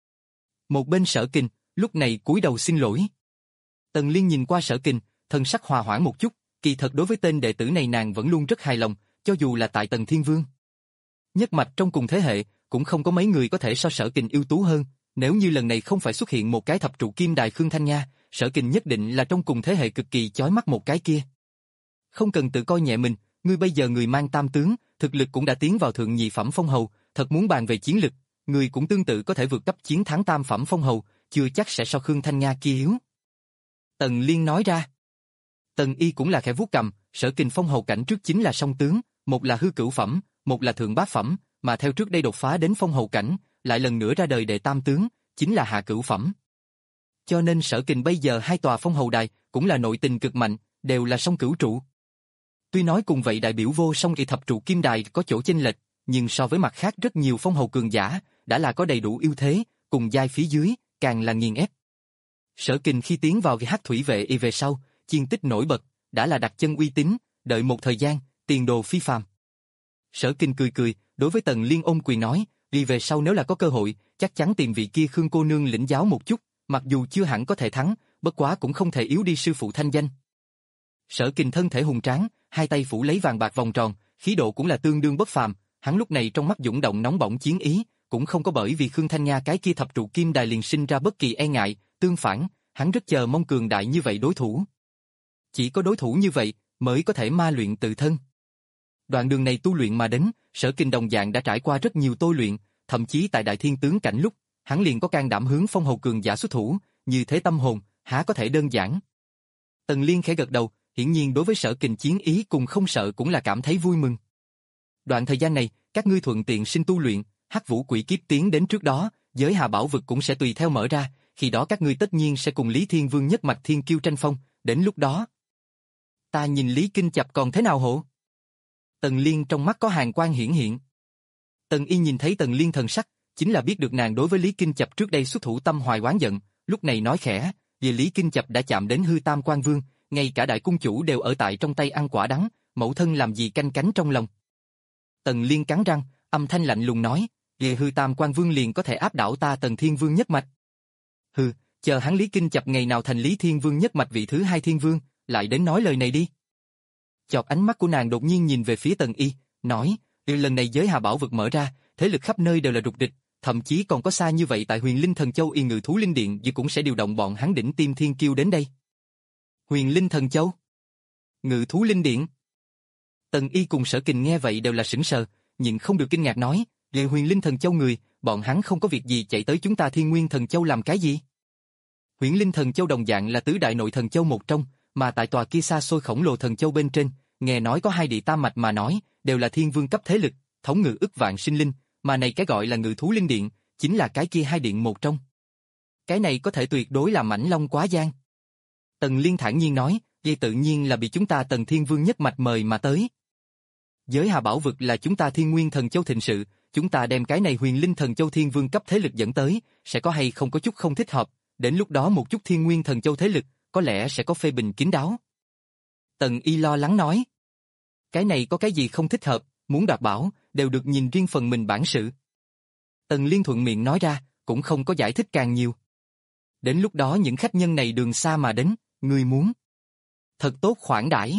Một bên Sở Kình, lúc này cúi đầu xin lỗi. Tần Liên nhìn qua Sở Kình, thân sắc hòa hoãn một chút, kỳ thật đối với tên đệ tử này nàng vẫn luôn rất hài lòng, cho dù là tại Tần Thiên Vương. Nhất mạch trong cùng thế hệ, cũng không có mấy người có thể so Sở Kình ưu tú hơn, nếu như lần này không phải xuất hiện một cái thập trụ kim đài Khương Thanh Nga, Sở Kình nhất định là trong cùng thế hệ cực kỳ chói mắt một cái kia. Không cần tự coi nhẹ mình, ngươi bây giờ người mang tam tướng, thực lực cũng đã tiến vào thượng nhị phẩm phong hầu, thật muốn bàn về chiến lực, ngươi cũng tương tự có thể vượt cấp chiến thắng tam phẩm phong hầu, chưa chắc sẽ so Khương Thanh Nga kia yếu. Tần Liên nói ra. Tần Y cũng là khẽ vuốt cầm, Sở Kình phong hầu cảnh trước chính là song tướng, một là hư cửu phẩm, một là thượng bát phẩm, mà theo trước đây đột phá đến phong hầu cảnh, lại lần nữa ra đời đệ tam tướng, chính là hạ cửu phẩm. Cho nên Sở Kình bây giờ hai tòa phong hầu đài, cũng là nội tình cực mạnh, đều là song cửu trụ. Tuy nói cùng vậy đại biểu vô song kỳ thập trụ kim đài có chỗ chênh lệch, nhưng so với mặt khác rất nhiều phong hầu cường giả, đã là có đầy đủ ưu thế, cùng giai phía dưới, càng là nghiền ép. Sở Kình khi tiến vào cái hắc thủy vệ y về sau, chiên tích nổi bật, đã là đặt chân uy tín, đợi một thời gian, tiền đồ phi phàm. Sở Kình cười cười, đối với Tần Liên ôm quyền nói, vì về sau nếu là có cơ hội, chắc chắn tìm vị kia Khương cô nương lĩnh giáo một chút, mặc dù chưa hẳn có thể thắng, bất quá cũng không thể yếu đi sư phụ thanh danh. Sở Kình thân thể hùng tráng, hai tay phủ lấy vàng bạc vòng tròn, khí độ cũng là tương đương bất phàm, Hắn lúc này trong mắt dũng động nóng bỏng chiến ý, cũng không có bởi vì Khương Thanh Nga cái kia thập trụ kim đài liền sinh ra bất kỳ e ngại, tương phản, hắn rất chờ mong cường đại như vậy đối thủ. Chỉ có đối thủ như vậy mới có thể ma luyện tự thân. Đoạn đường này tu luyện mà đến, Sở Kình đồng dạng đã trải qua rất nhiều tôi luyện, thậm chí tại Đại Thiên tướng cảnh lúc, hắn liền có can đảm hướng phong hầu cường giả xuất thủ, như thế tâm hồn, há có thể đơn giản. Tần Liên khẽ gật đầu, hiển nhiên đối với Sở Kình chiến ý cùng không sợ cũng là cảm thấy vui mừng. Đoạn thời gian này, các ngươi thuận tiện sinh tu luyện, Hắc Vũ Quỷ Kiếp tiến đến trước đó, giới Hà Bảo vực cũng sẽ tùy theo mở ra, khi đó các ngươi tất nhiên sẽ cùng Lý Thiên Vương nhất mạch thiên kiêu tranh phong, đến lúc đó. Ta nhìn Lý Kinh Chập còn thế nào hổ? Tần Liên trong mắt có hàn quang hiển hiện. Tần Y nhìn thấy Tần Liên thần sắc, chính là biết được nàng đối với Lý Kinh Chập trước đây xuất thủ tâm hoài oán giận, lúc này nói khẽ, vì Lý Kinh Chập đã chạm đến hư tam quan vương, ngay cả đại cung chủ đều ở tại trong tay ăn quả đắng, mẫu thân làm gì canh cánh trong lòng. Tần Liên cắn răng, âm thanh lạnh lùng nói, về hư tam quan vương liền có thể áp đảo ta Tần Thiên Vương nhất mạch. Hừ, chờ hắn Lý Kinh Chập ngày nào thành Lý Thiên Vương nhất mạch vị thứ hai Thiên Vương, lại đến nói lời này đi. Chọc ánh mắt của nàng đột nhiên nhìn về phía Tần Y, nói, lần này giới Hà Bảo vực mở ra, thế lực khắp nơi đều là rục địch, thậm chí còn có xa như vậy tại Huyền Linh Thần Châu Y Ngự Thú Linh Điện dự cũng sẽ điều động bọn hắn đỉnh tim thiên kiêu đến đây. Huyền Linh Thần Châu, Ngự Thú Linh Điện. Tần Y cùng Sở Kình nghe vậy đều là sững sờ, nhịn không được kinh ngạc nói, về Huyền Linh Thần Châu người, bọn hắn không có việc gì chạy tới chúng ta Thiên Nguyên Thần Châu làm cái gì? Huyền Linh Thần Châu đồng dạng là tứ đại nội thần châu một trong, mà tại tòa kia xa xôi khổng lồ thần châu bên trên, nghe nói có hai địa tam mạch mà nói, đều là thiên vương cấp thế lực, thống ngự ức vạn sinh linh, mà này cái gọi là Ngự Thú Linh Điện, chính là cái kia hai điện một trong. Cái này có thể tuyệt đối là mãnh long quá giang. Tần Liên thản nhiên nói, vậy tự nhiên là bị chúng ta Tần Thiên Vương nhất mạch mời mà tới. Giới Hà Bảo vực là chúng ta Thiên Nguyên Thần Châu thịnh sự, chúng ta đem cái này Huyền Linh Thần Châu Thiên Vương cấp thế lực dẫn tới, sẽ có hay không có chút không thích hợp, đến lúc đó một chút Thiên Nguyên Thần Châu thế lực, có lẽ sẽ có phê bình kín đáo. Tần Y lo lắng nói, cái này có cái gì không thích hợp, muốn đoạt bảo, đều được nhìn riêng phần mình bản sự. Tần Liên thuận miệng nói ra, cũng không có giải thích càng nhiều. Đến lúc đó những khách nhân này đường xa mà đến, người muốn thật tốt khoản đãi.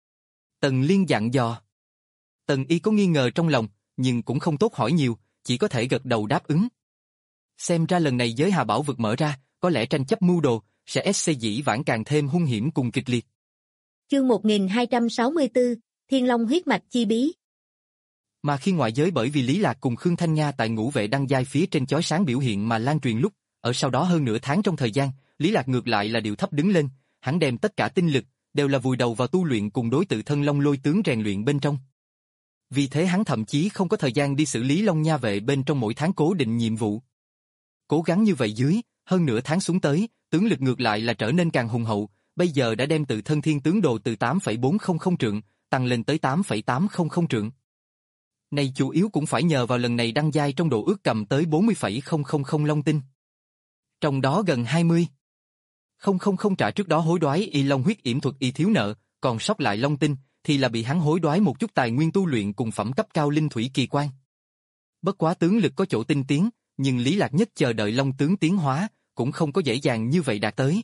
Tần Liên dặn dò. Tần Y có nghi ngờ trong lòng, nhưng cũng không tốt hỏi nhiều, chỉ có thể gật đầu đáp ứng. Xem ra lần này giới Hà Bảo vực mở ra, có lẽ tranh chấp mưu đồ, sẽ ét xê dĩ vãng càng thêm hung hiểm cùng kịch liệt. Chương một nghìn hai trăm sáu mươi tư, Thiên Long huyết mạch chi bí. Mà khi ngoại giới bởi vì Lý Lạc cùng Khương Thanh Nga tại ngũ vệ đăng giai phía trên chói sáng biểu hiện mà lan truyền lúc, ở sau đó hơn nửa tháng trong thời gian, Lý Lạc ngược lại là điều thấp đứng lên, hắn đem tất cả tinh lực đều là vùi đầu vào tu luyện cùng đối tự thân Long Lôi tướng rèn luyện bên trong. Vì thế hắn thậm chí không có thời gian đi xử lý Long Nha vệ bên trong mỗi tháng cố định nhiệm vụ. Cố gắng như vậy dưới, hơn nửa tháng xuống tới, tướng lực ngược lại là trở nên càng hùng hậu, bây giờ đã đem tự thân thiên tướng đồ từ tám phẩy bốn không không trượng, tăng lên tới tám phẩy tám không không trượng. Này chủ yếu cũng phải nhờ vào lần này đăng giai trong độ ước cầm tới bốn mươi phẩy không không không long tinh. Trong đó gần hai mươi. Không không không trả trước đó hối đoái y long huyết yểm thuật y thiếu nợ, còn sót lại long tinh, thì là bị hắn hối đoái một chút tài nguyên tu luyện cùng phẩm cấp cao linh thủy kỳ quan. Bất quá tướng lực có chỗ tinh tiến, nhưng Lý Lạc nhất chờ đợi long tướng tiến hóa, cũng không có dễ dàng như vậy đạt tới.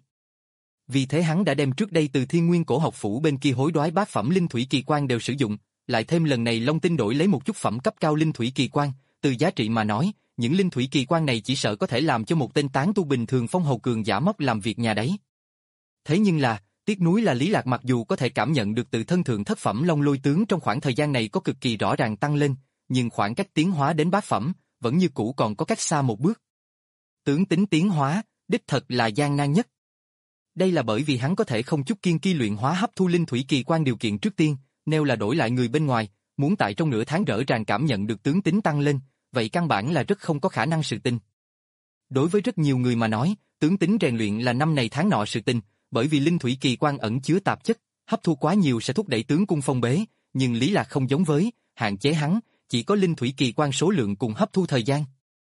Vì thế hắn đã đem trước đây từ Thiên Nguyên Cổ Học Phủ bên kia hối đoái bát phẩm linh thủy kỳ quan đều sử dụng, lại thêm lần này long tinh đổi lấy một chút phẩm cấp cao linh thủy kỳ quan, từ giá trị mà nói, những linh thủy kỳ quan này chỉ sợ có thể làm cho một tên tán tu bình thường phong hầu cường giả móc làm việc nhà đấy. Thế nhưng là, tiếc nuối là Lý Lạc mặc dù có thể cảm nhận được từ thân thượng thất phẩm long lôi tướng trong khoảng thời gian này có cực kỳ rõ ràng tăng lên, nhưng khoảng cách tiến hóa đến bát phẩm, vẫn như cũ còn có cách xa một bước. Tướng tính tiến hóa, đích thật là gian nan nhất. Đây là bởi vì hắn có thể không chút kiên kỳ luyện hóa hấp thu linh thủy kỳ quan điều kiện trước tiên, nếu là đổi lại người bên ngoài, muốn tại trong nửa tháng rỡ ràng cảm nhận được tướng tính tăng lên, vậy căn bản là rất không có khả năng sự tình. Đối với rất nhiều người mà nói, tướng tính rèn luyện là năm này tháng nọ sự tình, bởi vì linh thủy kỳ quan ẩn chứa tạp chất, hấp thu quá nhiều sẽ thúc đẩy tướng cung phong bế, nhưng Lý Lạc không giống với, hạn chế hắn, chỉ có linh thủy kỳ quan số lượng cùng hấp thu thời gian.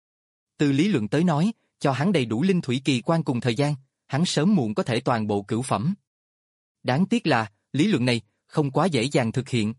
Từ lý luận tới nói, cho hắn đầy đủ linh thủy kỳ quan cùng thời gian, hắn sớm muộn có thể toàn bộ cửu phẩm. Đáng tiếc là, lý luận này, không quá dễ dàng thực hiện.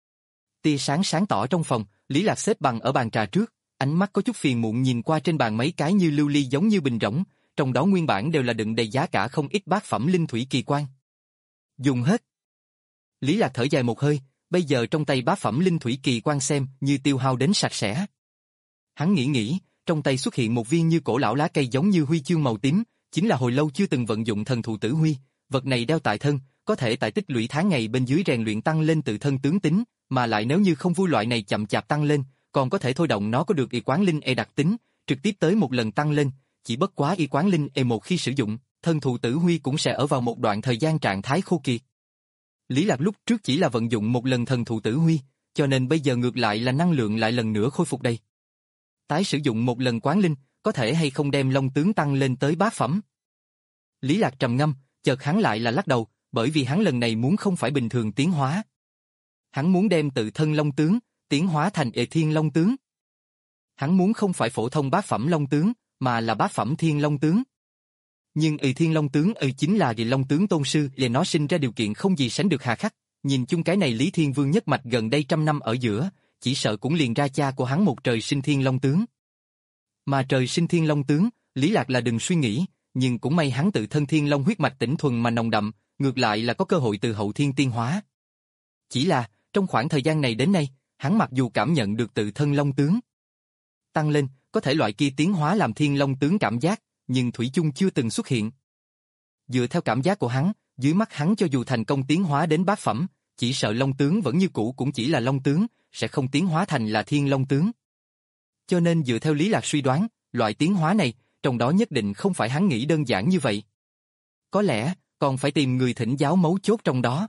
Tia sáng sáng tỏ trong phòng, Lý Lạc xếp bằng ở bàn trà trước, ánh mắt có chút phiền muộn nhìn qua trên bàn mấy cái như lưu ly giống như bình rỗng, trong đó nguyên bản đều là đựng đầy giá cả không ít bát phẩm linh thủy kỳ quan. Dùng hết. Lý Lạc thở dài một hơi, bây giờ trong tay bá phẩm linh thủy kỳ quan xem như tiêu hao đến sạch sẽ. Hắn nghĩ nghĩ, trong tay xuất hiện một viên như cổ lão lá cây giống như huy chương màu tím, chính là hồi lâu chưa từng vận dụng thần thụ tử huy, vật này đeo tại thân, có thể tại tích lũy tháng ngày bên dưới rèn luyện tăng lên tự thân tướng tính, mà lại nếu như không vui loại này chậm chạp tăng lên, còn có thể thôi động nó có được y quán linh e đặc tính, trực tiếp tới một lần tăng lên, chỉ bất quá y quán linh e một khi sử dụng, thần thụ tử huy cũng sẽ ở vào một đoạn thời gian trạng thái khô kiệt. Lý Lạc lúc trước chỉ là vận dụng một lần thần thụ tử huy, cho nên bây giờ ngược lại là năng lượng lại lần nữa khôi phục đây. Tái sử dụng một lần quán linh, có thể hay không đem long tướng tăng lên tới bát phẩm? Lý Lạc trầm ngâm, chợt hắn lại là lắc đầu, bởi vì hắn lần này muốn không phải bình thường tiến hóa. Hắn muốn đem tự thân long tướng, tiến hóa thành ệ thiên long tướng. Hắn muốn không phải phổ thông bát phẩm long tướng, mà là bát phẩm thiên long tướng. Nhưng ệ thiên long tướng ệ chính là địa long tướng tôn sư, để nó sinh ra điều kiện không gì sánh được hà khắc. Nhìn chung cái này Lý Thiên Vương nhất mạch gần đây trăm năm ở giữa, chỉ sợ cũng liền ra cha của hắn một trời sinh thiên long tướng. Mà trời sinh thiên long tướng, Lý Lạc là đừng suy nghĩ, nhưng cũng may hắn tự thân thiên long huyết mạch tĩnh thuần mà nồng đậm, ngược lại là có cơ hội từ hậu thiên tiên hóa. Chỉ là, trong khoảng thời gian này đến nay, hắn mặc dù cảm nhận được tự thân long tướng tăng lên, có thể loại kia tiến hóa làm thiên long tướng cảm giác, nhưng thủy chung chưa từng xuất hiện. Dựa theo cảm giác của hắn, dưới mắt hắn cho dù thành công tiến hóa đến bát phẩm, chỉ sợ long tướng vẫn như cũ cũng chỉ là long tướng, sẽ không tiến hóa thành là thiên long tướng. Cho nên dựa theo Lý Lạc suy đoán, loại tiến hóa này, trong đó nhất định không phải hắn nghĩ đơn giản như vậy. Có lẽ, còn phải tìm người thỉnh giáo mấu chốt trong đó.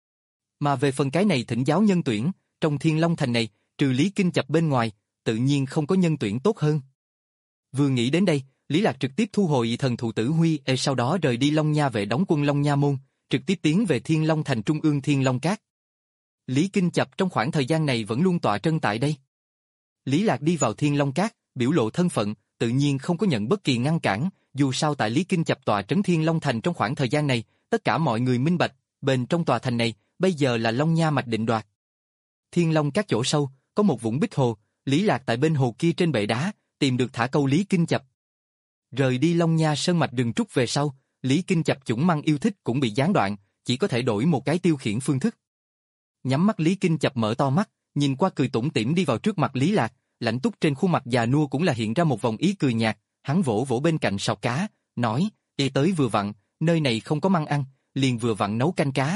Mà về phần cái này thỉnh giáo nhân tuyển, trong Thiên Long Thành này, trừ Lý Kinh Chập bên ngoài, tự nhiên không có nhân tuyển tốt hơn. Vừa nghĩ đến đây, Lý Lạc trực tiếp thu hồi thần thụ tử huy, e sau đó rời đi Long Nha vệ đóng quân Long Nha môn, trực tiếp tiến về Thiên Long Thành trung ương Thiên Long Các. Lý Kinh Chập trong khoảng thời gian này vẫn luôn tọa trân tại đây. Lý Lạc đi vào Thiên Long Các, biểu lộ thân phận, tự nhiên không có nhận bất kỳ ngăn cản, dù sao tại Lý Kinh Chập tọa trấn Thiên Long Thành trong khoảng thời gian này, tất cả mọi người minh bạch, bên trong tòa thành này, bây giờ là Long Nha mạch định đoạt. Thiên Long Các chỗ sâu, có một vũng bích hồ, Lý Lạc tại bên hồ kia trên bệ đá, tìm được thả câu Lý Kinh Chập. Rời đi Long Nha sơn mạch rừng trúc về sau, Lý Kinh Chập chủng măng yêu thích cũng bị gián đoạn, chỉ có thể đổi một cái tiêu khiển phương thức. Nhắm mắt Lý Kinh Chập mở to mắt, nhìn qua cười tủm tỉm đi vào trước mặt Lý Lạc, lãnh túc trên khuôn mặt già nua cũng là hiện ra một vòng ý cười nhạt, hắn vỗ vỗ bên cạnh sọt cá, nói, "Ê tới vừa vặn, nơi này không có măng ăn, liền vừa vặn nấu canh cá.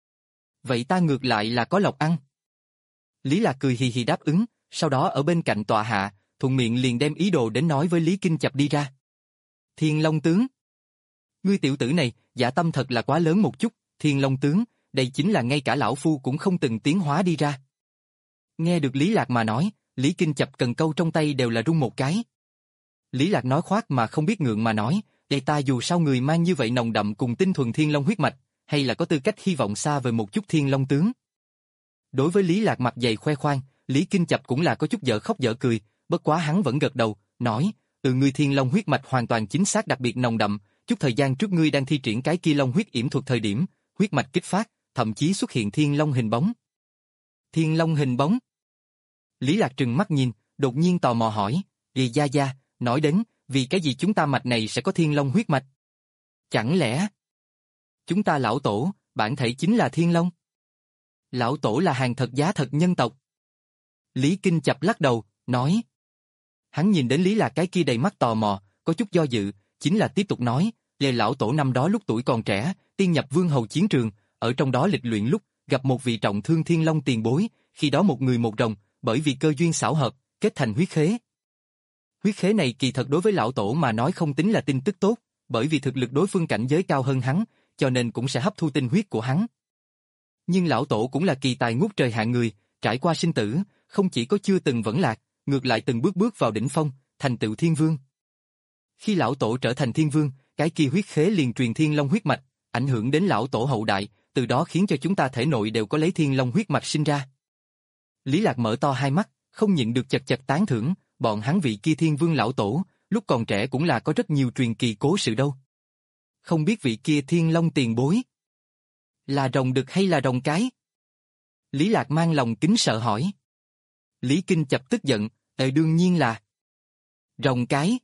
Vậy ta ngược lại là có lộc ăn." Lý Lạc cười hì hì đáp ứng, sau đó ở bên cạnh tọa hạ, thuận miệng liền đem ý đồ đến nói với Lý Kinh Chập đi ra. "Thiên Long tướng, ngươi tiểu tử này, dạ tâm thật là quá lớn một chút, Thiên Long tướng, đây chính là ngay cả lão phu cũng không từng tiến hóa đi ra." Nghe được Lý Lạc mà nói, Lý Kinh Chập cần câu trong tay đều là rung một cái. Lý Lạc nói khoác mà không biết ngượng mà nói, "Đây ta dù sao người mang như vậy nồng đậm cùng tinh thuần Thiên Long huyết mạch, hay là có tư cách hy vọng xa vời một chút Thiên Long tướng." Đối với Lý Lạc mặt dày khoe khoang, Lý Kinh Chập cũng là có chút dở khóc dở cười, bất quá hắn vẫn gật đầu, nói, "Ừ, ngươi Thiên Long huyết mạch hoàn toàn chính xác đặc biệt nồng đậm, chút thời gian trước ngươi đang thi triển cái kia Long huyết yểm thuật thời điểm, huyết mạch kích phát, thậm chí xuất hiện Thiên Long hình bóng." Thiên Long hình bóng? Lý Lạc trừng mắt nhìn, đột nhiên tò mò hỏi, "Vì gia gia, nói đến, vì cái gì chúng ta mạch này sẽ có Thiên Long huyết mạch? Chẳng lẽ chúng ta lão tổ, bản thể chính là Thiên Long?" Lão tổ là hàng thật giá thật nhân tộc. Lý Kinh Chập lắc đầu, nói. Hắn nhìn đến Lý Lạc cái kia đầy mắt tò mò, có chút do dự, chính là tiếp tục nói, "Về lão tổ năm đó lúc tuổi còn trẻ, tiên nhập vương hầu chiến trường, ở trong đó lịch luyện lúc, gặp một vị trọng thương Thiên Long tiền bối, khi đó một người một rồng, bởi vì cơ duyên xảo hợp, kết thành huyết khế. Huyết khế này kỳ thật đối với lão tổ mà nói không tính là tin tức tốt, bởi vì thực lực đối phương cảnh giới cao hơn hắn, cho nên cũng sẽ hấp thu tinh huyết của hắn. Nhưng lão tổ cũng là kỳ tài ngút trời hạng người, trải qua sinh tử, không chỉ có chưa từng vẫn lạc, ngược lại từng bước bước vào đỉnh phong, thành tựu thiên vương. Khi lão tổ trở thành thiên vương, cái kia huyết khế liền truyền Thiên Long huyết mạch, ảnh hưởng đến lão tổ hậu đại, từ đó khiến cho chúng ta thể nội đều có lấy Thiên Long huyết mạch sinh ra." Lý Lạc mở to hai mắt, không nhịn được chật chật tán thưởng, bọn hắn vị kia thiên vương lão tổ, lúc còn trẻ cũng là có rất nhiều truyền kỳ cố sự đâu. Không biết vị kia Thiên Long tiền bối là rồng đực hay là rồng cái? Lý Lạc mang lòng kính sợ hỏi. Lý Kinh Chập tức giận, "Ờ đương nhiên là rồng cái.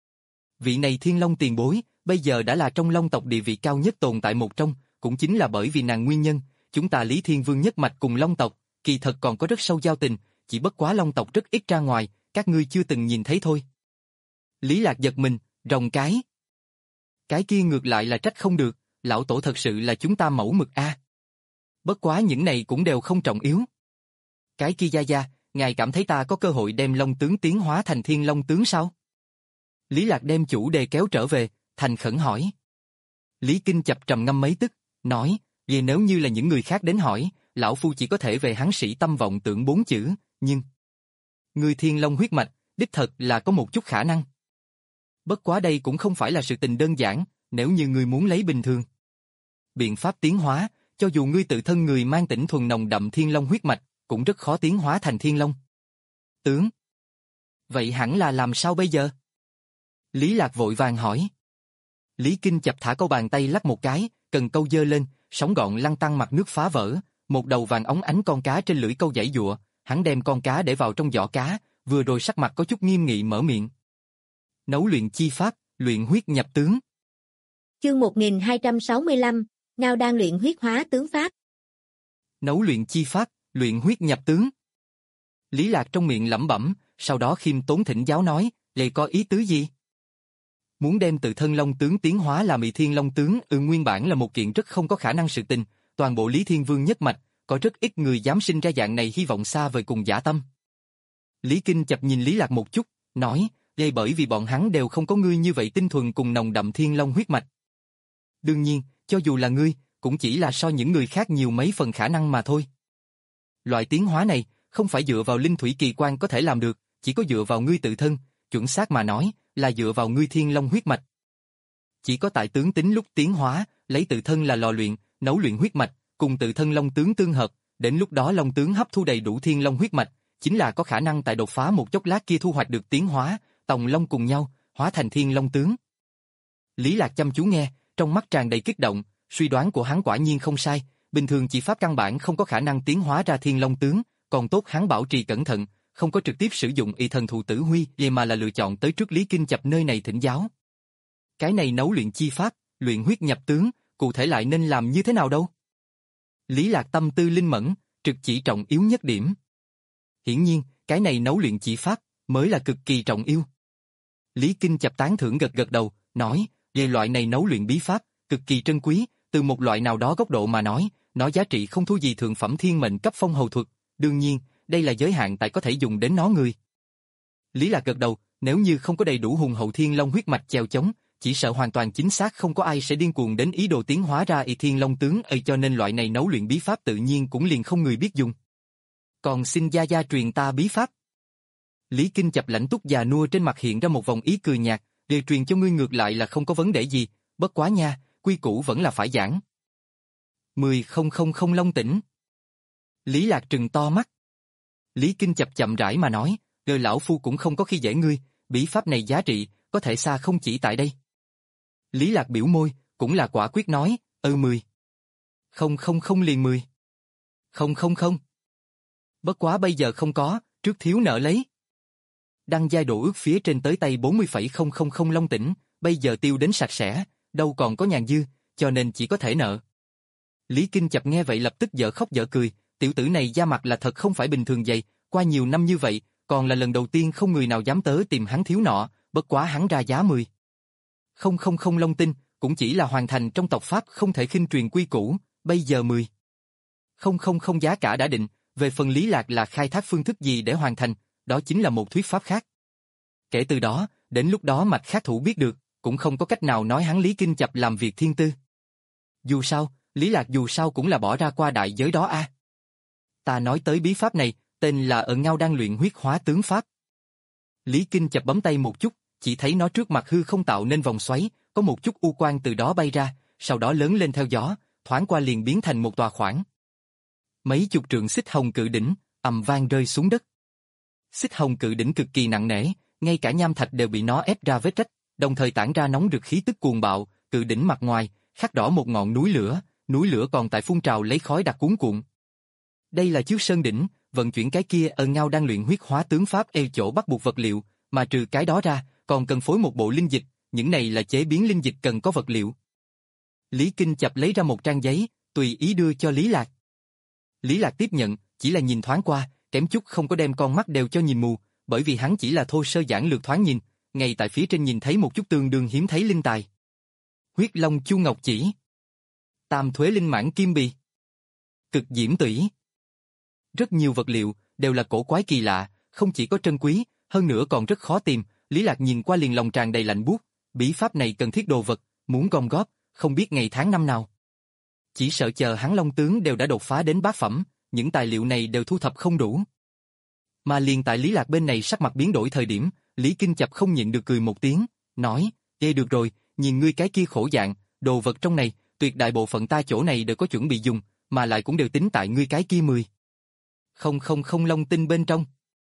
Vị này Thiên Long tiền bối, bây giờ đã là trong Long tộc địa vị cao nhất tồn tại một trong, cũng chính là bởi vì nàng nguyên nhân, chúng ta Lý Thiên Vương nhất mạch cùng Long tộc, kỳ thật còn có rất sâu giao tình, chỉ bất quá Long tộc rất ít ra ngoài, các ngươi chưa từng nhìn thấy thôi. Lý Lạc giật mình, rồng cái. Cái kia ngược lại là trách không được, lão tổ thật sự là chúng ta mẫu mực a. Bất quá những này cũng đều không trọng yếu. Cái kia gia gia, ngài cảm thấy ta có cơ hội đem Long tướng tiến hóa thành Thiên Long tướng sao? Lý Lạc đem chủ đề kéo trở về, thành khẩn hỏi. Lý Kinh Chập trầm ngâm mấy tức, nói, về nếu như là những người khác đến hỏi, lão phu chỉ có thể về hắn sĩ tâm vọng tưởng bốn chữ, nhưng người Thiên Long huyết mạch, đích thật là có một chút khả năng. Bất quá đây cũng không phải là sự tình đơn giản, nếu như ngươi muốn lấy bình thường biện pháp tiến hóa, cho dù ngươi tự thân người mang tỉnh thuần nồng đậm Thiên Long huyết mạch, cũng rất khó tiến hóa thành Thiên Long tướng. Vậy hẳn là làm sao bây giờ? Lý Lạc vội vàng hỏi. Lý Kinh Chập thả câu bàn tay lắc một cái, cần câu giơ lên, sóng gọn lăn tăng mặt nước phá vỡ, một đầu vàng óng ánh con cá trên lưỡi câu giãy giụa, hắn đem con cá để vào trong giỏ cá, vừa rồi sắc mặt có chút nghiêm nghị mở miệng. Nấu luyện chi pháp, luyện huyết nhập tướng. Chương một nghìn hai trăm sáu mươi lăm, Ngao Đan luyện huyết hóa tướng pháp. Nấu luyện chi pháp, luyện huyết nhập tướng. Lý Lạc trong miệng lẩm bẩm, sau đó khiêm tốn thỉnh giáo nói, vậy có ý tứ gì? Muốn đem tự thân Long tướng tiến hóa làm Ỷ Thiên Long tướng, ừ nguyên bản là một kiện rất không có khả năng sự tình, toàn bộ Lý Thiên Vương nhất mạch, có rất ít người dám sinh ra dạng này hy vọng xa vời cùng dã tâm. Lý Kinh Chập nhìn Lý Lạc một chút, nói, đây bởi vì bọn hắn đều không có ngươi như vậy tinh thuần cùng nồng đậm Thiên Long huyết mạch. Đương nhiên, cho dù là ngươi, cũng chỉ là so những người khác nhiều mấy phần khả năng mà thôi. Loại tiến hóa này, không phải dựa vào linh thủy kỳ quan có thể làm được, chỉ có dựa vào ngươi tự thân, chuẩn xác mà nói, là dựa vào ngươi Thiên Long huyết mạch. Chỉ có tại tướng tính lúc tiến hóa, lấy tự thân là lò luyện, nấu luyện huyết mạch, cùng tự thân Long tướng tương hợp, đến lúc đó Long tướng hấp thu đầy đủ Thiên Long huyết mạch, chính là có khả năng tại đột phá một chốc lát kia thu hoạch được tiến hóa, tòng long cùng nhau, hóa thành Thiên Long tướng. Lý Lạc chăm chú nghe, trong mắt tràn đầy kích động, suy đoán của hắn quả nhiên không sai, bình thường chỉ pháp căn bản không có khả năng tiến hóa ra Thiên Long tướng, còn tốt hắn bảo trì cẩn thận, không có trực tiếp sử dụng y thần thụ tử huy, vậy mà là lựa chọn tới trước Lý Kinh Chập nơi này thỉnh giáo. Cái này nấu luyện chi pháp, luyện huyết nhập tướng, cụ thể lại nên làm như thế nào đâu? Lý Lạc tâm tư linh mẫn, trực chỉ trọng yếu nhất điểm. Hiển nhiên, cái này nấu luyện chi pháp mới là cực kỳ trọng yếu. Lý Kinh Chập tán thưởng gật gật đầu, nói, về loại này nấu luyện bí pháp, cực kỳ trân quý, từ một loại nào đó góc độ mà nói, nó giá trị không thua gì thượng phẩm thiên mệnh cấp phong hầu thuật, đương nhiên, đây là giới hạn tại có thể dùng đến nó người. Lý Lạc gật đầu, nếu như không có đầy đủ hùng hậu Thiên Long huyết mạch chèo chống, chỉ sợ hoàn toàn chính xác không có ai sẽ điên cuồng đến ý đồ tiến hóa ra y Thiên Long tướng, ấy cho nên loại này nấu luyện bí pháp tự nhiên cũng liền không người biết dùng. Còn xin gia gia truyền ta bí pháp. Lý Kinh Chập lãnh túc già nua trên mặt hiện ra một vòng ý cười nhạt, để truyền cho ngươi ngược lại là không có vấn đề gì, bất quá nha, quy củ vẫn là phải giảng. Mười không không không Long tỉnh. Lý Lạc trừng to mắt. Lý Kinh Chập chậm rãi mà nói, đời lão phu cũng không có khi dễ ngươi, bí pháp này giá trị, có thể xa không chỉ tại đây. Lý Lạc biểu môi, cũng là quả quyết nói, ừ mười. Không không không liền mười. Không không không. Bất quá bây giờ không có, trước thiếu nợ lấy. Đăng giai độ ước phía trên tới tay bốn mươi phẩy không không không Long tỉnh, bây giờ tiêu đến sạch sẽ, đâu còn có nhàn dư, cho nên chỉ có thể nợ. Lý Kinh Chập nghe vậy lập tức dở khóc dở cười, tiểu tử này da mặt là thật không phải bình thường dày, qua nhiều năm như vậy, còn là lần đầu tiên không người nào dám tới tìm hắn thiếu nọ, bất quá hắn ra giá mười. Không không không Long tinh, cũng chỉ là hoàn thành trong tộc Pháp không thể khinh truyền quy củ, bây giờ mười. Không không không giá cả đã định, về phần Lý Lạc là khai thác phương thức gì để hoàn thành, đó chính là một thuyết pháp khác. Kể từ đó, đến lúc đó mạch khác thủ biết được, cũng không có cách nào nói hắn Lý Kinh Chập làm việc thiên tư. Dù sao, Lý Lạc dù sao cũng là bỏ ra qua đại giới đó a. Ta nói tới bí pháp này, tên là ở Ngao Đan luyện huyết hóa tướng pháp. Lý Kinh Chập bấm tay một chút, chỉ thấy nó trước mặt hư không tạo nên vòng xoáy, có một chút u quang từ đó bay ra, sau đó lớn lên theo gió, thoáng qua liền biến thành một tòa khoảng. Mấy chục trượng xích hồng cự đỉnh, ầm vang rơi xuống đất. Xích hồng cự đỉnh cực kỳ nặng nề, ngay cả nham thạch đều bị nó ép ra vết rách, đồng thời tản ra nóng rực khí tức cuồng bạo, cự đỉnh mặt ngoài khắc đỏ một ngọn núi lửa, núi lửa còn tại phun trào lấy khói đặc cuốn cuộn. Đây là chiếu sơn đỉnh, vận chuyển cái kia ở Ngao Đan luyện huyết hóa tướng pháp eo chỗ bắt buộc vật liệu, mà trừ cái đó ra, còn cần phối một bộ linh dịch, những này là chế biến linh dịch cần có vật liệu. Lý Kinh Chập lấy ra một trang giấy, tùy ý đưa cho Lý Lạc. Lý Lạc tiếp nhận, chỉ là nhìn thoáng qua, kém chút không có đem con mắt đều cho nhìn mù, bởi vì hắn chỉ là thô sơ giản lược thoáng nhìn, ngay tại phía trên nhìn thấy một chút tương đương hiếm thấy linh tài. Huyết Long Chu Ngọc Chỉ, Tam Thuế Linh Mãn Kim Bì, Cực Diễm Tủy. Rất nhiều vật liệu đều là cổ quái kỳ lạ, không chỉ có trân quý, hơn nữa còn rất khó tìm. Lý Lạc nhìn qua liền lòng tràn đầy lạnh buốt, bí pháp này cần thiết đồ vật, muốn gom góp, không biết ngày tháng năm nào. Chỉ sợ chờ hắn Long tướng đều đã đột phá đến bát phẩm, những tài liệu này đều thu thập không đủ. Mà liền tại Lý Lạc bên này sắc mặt biến đổi thời điểm, Lý Kinh Chập không nhịn được cười một tiếng, nói, ê được rồi, nhìn ngươi cái kia khổ dạng, đồ vật trong này, tuyệt đại bộ phận ta chỗ này đều có chuẩn bị dùng, mà lại cũng đều tính tại ngươi cái kia mười. Không không không long tinh bên trong.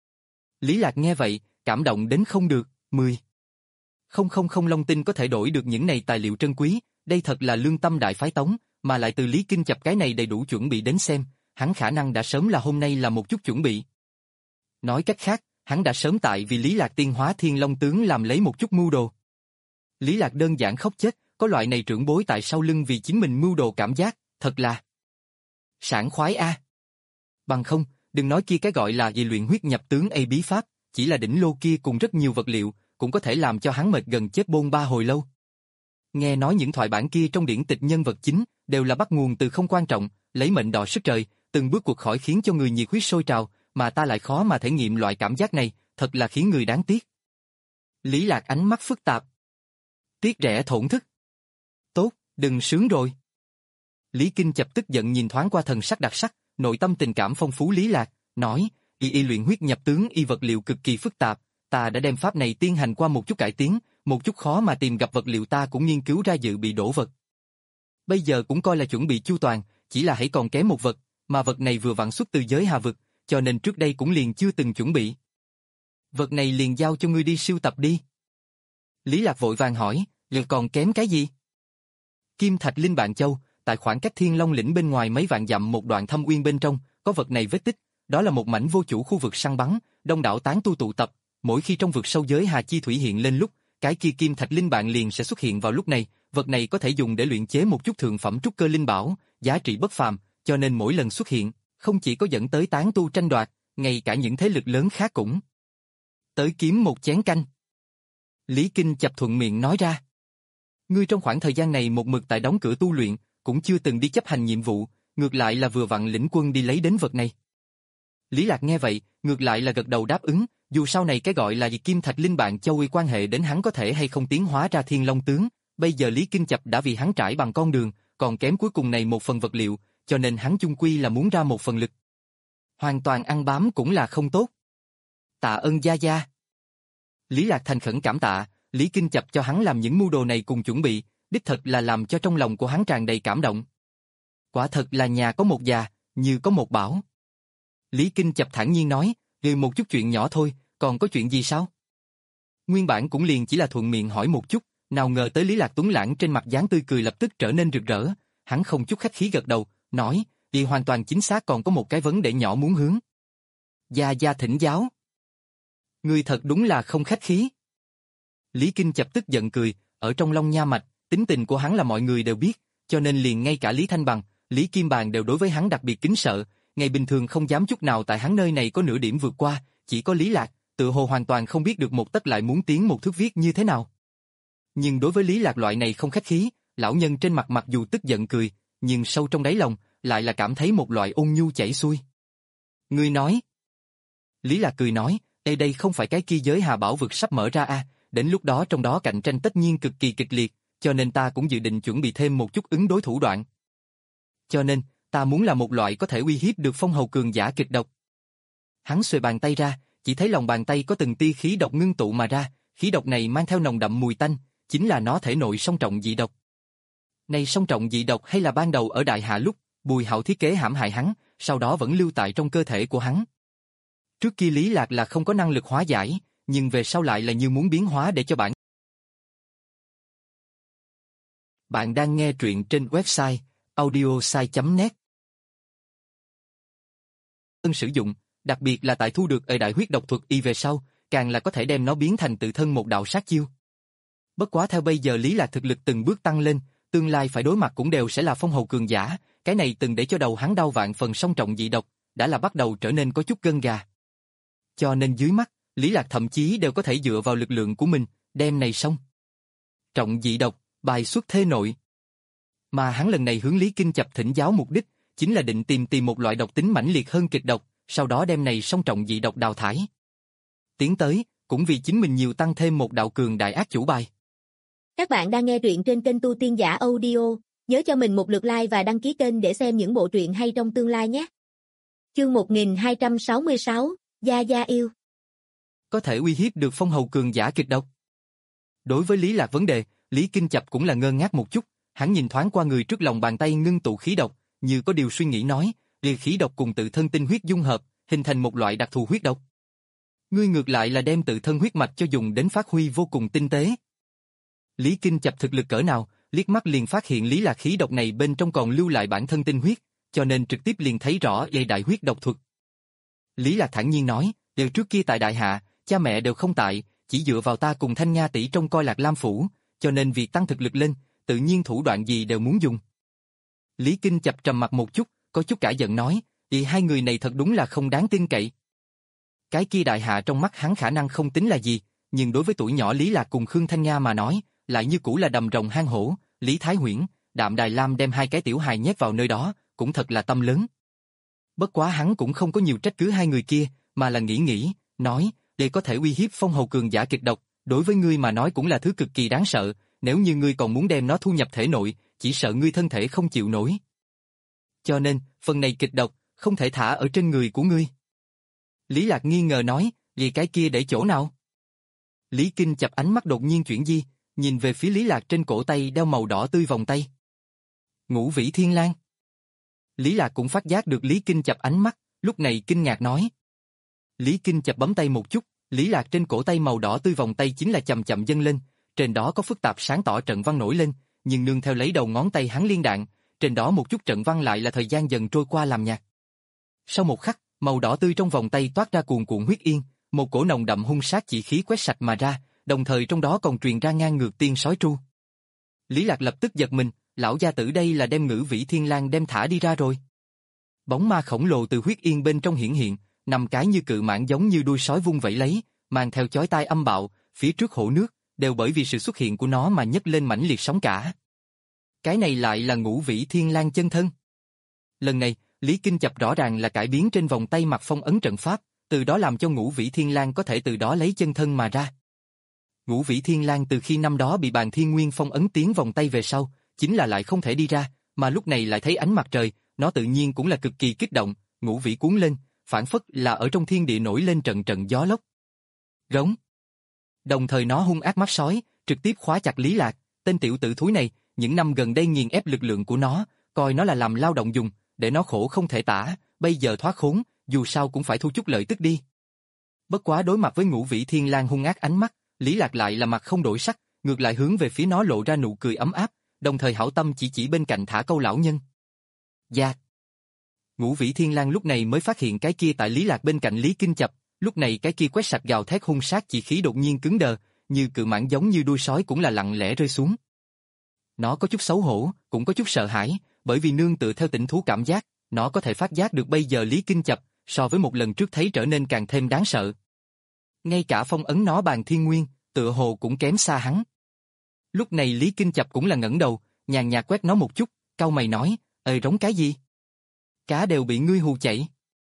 Lý Lạc nghe vậy, cảm động đến không được, mười. Không không không long tinh có thể đổi được những này tài liệu trân quý, đây thật là lương tâm đại phái tống, mà lại từ Lý Kinh Chập cái này đầy đủ chuẩn bị đến xem, hắn khả năng đã sớm là hôm nay là một chút chuẩn bị. Nói cách khác, hắn đã sớm tại vì Lý Lạc tiên hóa thiên long tướng làm lấy một chút mưu đồ. Lý Lạc đơn giản khóc chết, có loại này trưởng bối tại sau lưng vì chính mình mưu đồ cảm giác, thật là sảng khoái a. Bằng không, đừng nói kia cái gọi là gì luyện huyết nhập tướng A bí pháp, chỉ là đỉnh lô kia cùng rất nhiều vật liệu, cũng có thể làm cho hắn mệt gần chết bôn ba hồi lâu. Nghe nói những thoại bản kia trong điển tịch nhân vật chính, đều là bắt nguồn từ không quan trọng, lấy mệnh đọ sức trời, từng bước cuộc khỏi khiến cho người nhiệt huyết sôi trào, mà ta lại khó mà thể nghiệm loại cảm giác này, thật là khiến người đáng tiếc. Lý Lạc ánh mắt phức tạp. Tiếc rẻ thổn thức. Tốt, đừng sướng rồi. Lý Kinh Chập tức giận nhìn thoáng qua thần sắc đặc sắc, nội tâm tình cảm phong phú Lý Lạc, nói, y y luyện huyết nhập tướng y vật liệu cực kỳ phức tạp, ta đã đem pháp này tiến hành qua một chút cải tiến, một chút khó mà tìm gặp vật liệu ta cũng nghiên cứu ra dự bị đổ vật. Bây giờ cũng coi là chuẩn bị chu toàn, chỉ là hãy còn kém một vật, mà vật này vừa vặn xuất từ giới hà vực, cho nên trước đây cũng liền chưa từng chuẩn bị. Vật này liền giao cho ngươi đi sưu tập đi. Lý Lạc vội vàng hỏi, liệu còn kém cái gì? Kim Thạch Linh Bạn Châu, tại khoảng cách Thiên Long lĩnh bên ngoài mấy vạn dặm một đoạn thâm uyên bên trong, có vật này vết tích, đó là một mảnh vô chủ khu vực săn bắn, đông đảo tán tu tụ tập, mỗi khi trong vực sâu giới Hà Chi Thủy hiện lên lúc, cái kia Kim Thạch Linh Bạn liền sẽ xuất hiện vào lúc này, vật này có thể dùng để luyện chế một chút thượng phẩm trúc cơ linh bảo, giá trị bất phàm, cho nên mỗi lần xuất hiện, không chỉ có dẫn tới tán tu tranh đoạt, ngay cả những thế lực lớn khác cũng tới kiếm một chén canh. Lý Kinh Chập thuận miệng nói ra. Ngươi trong khoảng thời gian này một mực tại đóng cửa tu luyện, cũng chưa từng đi chấp hành nhiệm vụ, ngược lại là vừa vặn lĩnh quân đi lấy đến vật này. Lý Lạc nghe vậy, ngược lại là gật đầu đáp ứng, dù sau này cái gọi là gì Kim Thạch Linh Bạn Châu y quan hệ đến hắn có thể hay không tiến hóa ra Thiên Long tướng, bây giờ Lý Kinh Chập đã vì hắn trải bằng con đường, còn kém cuối cùng này một phần vật liệu, cho nên hắn chung quy là muốn ra một phần lực. Hoàn toàn ăn bám cũng là không tốt. Tạ ơn gia gia. Lý Lạc thành khẩn cảm tạ, Lý Kinh Chập cho hắn làm những mưu đồ này cùng chuẩn bị, đích thật là làm cho trong lòng của hắn tràn đầy cảm động. Quả thật là nhà có một già, như có một bảo. Lý Kinh Chập thản nhiên nói, "Ừ, một chút chuyện nhỏ thôi, còn có chuyện gì sao?" Nguyên bản cũng liền chỉ là thuận miệng hỏi một chút, nào ngờ tới Lý Lạc Tuấn Lãng trên mặt dáng tươi cười lập tức trở nên rực rỡ, hắn không chút khách khí gật đầu, nói, "Thì hoàn toàn chính xác còn có một cái vấn đề nhỏ muốn hướng gia gia thỉnh giáo." Ngươi thật đúng là không khách khí. Lý Kinh Chập tức giận cười, ở trong Long Nha Mạch, tính tình của hắn là mọi người đều biết, cho nên liền ngay cả Lý Thanh Bằng, Lý Kim Bàn đều đối với hắn đặc biệt kính sợ, ngày bình thường không dám chút nào tại hắn nơi này có nửa điểm vượt qua, chỉ có Lý Lạc, tự hồ hoàn toàn không biết được một tấc lại muốn tiến một thước viết như thế nào. Nhưng đối với Lý Lạc loại này không khách khí, lão nhân trên mặt mặc dù tức giận cười, nhưng sâu trong đáy lòng, lại là cảm thấy một loại ôn nhu chảy xuôi. Ngươi nói. Lý Lạc cười nói, đây đây không phải cái kia giới hà bảo vực sắp mở ra à, đến lúc đó trong đó cạnh tranh tất nhiên cực kỳ kịch liệt, cho nên ta cũng dự định chuẩn bị thêm một chút ứng đối thủ đoạn. Cho nên, ta muốn là một loại có thể uy hiếp được phong hầu cường giả kịch độc. Hắn xuề bàn tay ra, chỉ thấy lòng bàn tay có từng tia khí độc ngưng tụ mà ra, khí độc này mang theo nồng đậm mùi tanh, chính là nó thể nội song trọng dị độc. Này song trọng dị độc hay là ban đầu ở Đại Hạ lúc, Bùi Hạo thiết kế hãm hại hắn, sau đó vẫn lưu tại trong cơ thể của hắn. Trước kia Lý Lạc là không có năng lực hóa giải, nhưng về sau lại là như muốn biến hóa để cho bạn. Bạn đang nghe truyện trên website audiosai chấm net. Ân sử dụng, đặc biệt là tại thu được ở đại huyết độc thuật y về sau, càng là có thể đem nó biến thành tự thân một đạo sát chiêu. Bất quá theo bây giờ Lý Lạc thực lực từng bước tăng lên, tương lai phải đối mặt cũng đều sẽ là phong hầu cường giả, cái này từng để cho đầu hắn đau vạn phần song trọng dị độc, đã là bắt đầu trở nên có chút gân gà. Cho nên dưới mắt, Lý Lạc thậm chí đều có thể dựa vào lực lượng của mình, đem này xong. Trọng dị độc, bài xuất thế nội. Mà hắn lần này hướng Lý Kinh Chập thỉnh giáo mục đích, chính là định tìm tìm một loại độc tính mãnh liệt hơn kịch độc, sau đó đem này xong trọng dị độc đào thải. Tiến tới, cũng vì chính mình nhiều tăng thêm một đạo cường đại ác chủ bài. Các bạn đang nghe truyện trên kênh Tu Tiên Giả Audio, nhớ cho mình một lượt like và đăng ký kênh để xem những bộ truyện hay trong tương lai nhé. Chương một nghìn hai trăm sáu mươi sáu, Gia Gia yêu. Có thể uy hiếp được phong hầu cường giả kịch độc. Đối với Lý Lạc vấn đề, Lý Kinh Chập cũng là ngơ ngác một chút, hắn nhìn thoáng qua người trước lòng bàn tay ngưng tụ khí độc, như có điều suy nghĩ nói, liệt khí độc cùng tự thân tinh huyết dung hợp, hình thành một loại đặc thù huyết độc. Ngươi ngược lại là đem tự thân huyết mạch cho dùng đến phát huy vô cùng tinh tế. Lý Kinh Chập thực lực cỡ nào, liếc mắt liền phát hiện Lý Lạc khí độc này bên trong còn lưu lại bản thân tinh huyết, cho nên trực tiếp liền thấy rõ dây đại huyết độc thuật. Lý Lạc thản nhiên nói, đều trước kia tại đại hạ, cha mẹ đều không tại, chỉ dựa vào ta cùng Thanh Nha tỷ trông coi Lạc Lam phủ, cho nên việc tăng thực lực lên, tự nhiên thủ đoạn gì đều muốn dùng. Lý Kinh Chập trầm mặt một chút, có chút cả giận nói, "Ý hai người này thật đúng là không đáng tin cậy." Cái kia đại hạ trong mắt hắn khả năng không tính là gì, nhưng đối với tuổi nhỏ Lý Lạc cùng Khương Thanh Nha mà nói, lại như cũ là đầm rồng hang hổ. Lý Thái Huyễn, Đạm Đài Lam đem hai cái tiểu hài nhét vào nơi đó, cũng thật là tâm lớn. Bất quá hắn cũng không có nhiều trách cứ hai người kia, mà là nghĩ nghĩ, nói, để có thể uy hiếp phong hầu cường giả kịch độc, đối với ngươi mà nói cũng là thứ cực kỳ đáng sợ, nếu như ngươi còn muốn đem nó thu nhập thể nội, chỉ sợ ngươi thân thể không chịu nổi. Cho nên, phần này kịch độc, không thể thả ở trên người của ngươi. Lý Lạc nghi ngờ nói, vì cái kia để chỗ nào? Lý Kinh Chập ánh mắt đột nhiên chuyển di, nhìn về phía Lý Lạc trên cổ tay đeo màu đỏ tươi vòng tay. Ngũ Vĩ Thiên Lang. Lý Lạc cũng phát giác được Lý Kinh Chập ánh mắt, lúc này kinh ngạc nói. Lý Kinh Chập bấm tay một chút, Lý Lạc trên cổ tay màu đỏ tươi vòng tay chính là chậm chậm dâng lên, trên đó có phức tạp sáng tỏ trận văn nổi lên, nhưng nương theo lấy đầu ngón tay hắn liên đạn, trên đó một chút trận văn lại là thời gian dần trôi qua làm nhạt. Sau một khắc, màu đỏ tươi trong vòng tay toát ra cuồn cuộn huyết yên, một cổ nồng đậm hung sát chỉ khí quét sạch mà ra, đồng thời trong đó còn truyền ra ngang ngược tiên sói tru. Lý Lạc lập tức giật mình, lão gia tử đây là đem Ngũ Vĩ Thiên Lang đem thả đi ra rồi. Bóng ma khổng lồ từ huyết yên bên trong hiển hiện, năm cái như cự mãng giống như đuôi sói vung vẩy lấy, mang theo chói tai âm bạo, phía trước hồ nước, đều bởi vì sự xuất hiện của nó mà nhấc lên mãnh liệt sóng cả. Cái này lại là Ngũ Vĩ Thiên Lang chân thân. Lần này, Lý Kinh Chập rõ ràng là cải biến trên vòng tay mặt phong ấn trận pháp, từ đó làm cho Ngũ Vĩ Thiên Lang có thể từ đó lấy chân thân mà ra. Ngũ Vĩ Thiên Lang từ khi năm đó bị Bàn Thiên Nguyên phong ấn tiến vòng tay về sau, chính là lại không thể đi ra, mà lúc này lại thấy ánh mặt trời, nó tự nhiên cũng là cực kỳ kích động, ngũ vĩ cuốn lên, phản phất là ở trong thiên địa nổi lên trận trận gió lốc. Rống. Đồng thời nó hung ác mắt sói, trực tiếp khóa chặt Lý Lạc, tên tiểu tử thúi này, những năm gần đây nghiền ép lực lượng của nó, coi nó là làm lao động dùng, để nó khổ không thể tả, bây giờ thoát khốn, dù sao cũng phải thu chút lợi tức đi. Bất quá đối mặt với Ngũ Vĩ Thiên Lang hung ác ánh mắt, Lý Lạc lại là mặt không đổi sắc, ngược lại hướng về phía nó lộ ra nụ cười ấm áp, đồng thời hảo tâm chỉ chỉ bên cạnh thả câu lão nhân. Dạ. Ngũ Vĩ Thiên Lang lúc này mới phát hiện cái kia tại Lý Lạc bên cạnh Lý Kinh Chập, lúc này cái kia quét sạch gào thét hung sát chỉ khí đột nhiên cứng đờ, như cự mãng giống như đuôi sói cũng là lặng lẽ rơi xuống. Nó có chút xấu hổ, cũng có chút sợ hãi, bởi vì nương tựa theo tỉnh thú cảm giác, nó có thể phát giác được bây giờ Lý Kinh Chập, so với một lần trước thấy trở nên càng thêm đáng sợ. Ngay cả phong ấn nó Bàn Thiên Nguyên, tựa hồ cũng kém xa hắn. Lúc này Lý Kinh Chập cũng là ngẩng đầu, nhàn nhạt quét nó một chút, cau mày nói, ơi rống cái gì? Cá đều bị ngươi hù chạy.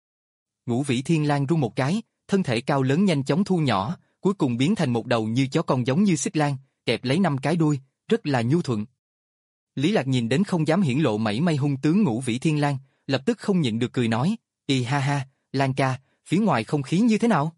Ngũ Vĩ Thiên Lang rung một cái, thân thể cao lớn nhanh chóng thu nhỏ, cuối cùng biến thành một đầu như chó con giống như xích lang, kẹp lấy năm cái đuôi, rất là nhu thuận. Lý Lạc nhìn đến không dám hiển lộ mảy may hung tướng Ngũ Vĩ Thiên Lang, lập tức không nhịn được cười nói, y ha ha, Lang ca, phía ngoài không khí như thế nào?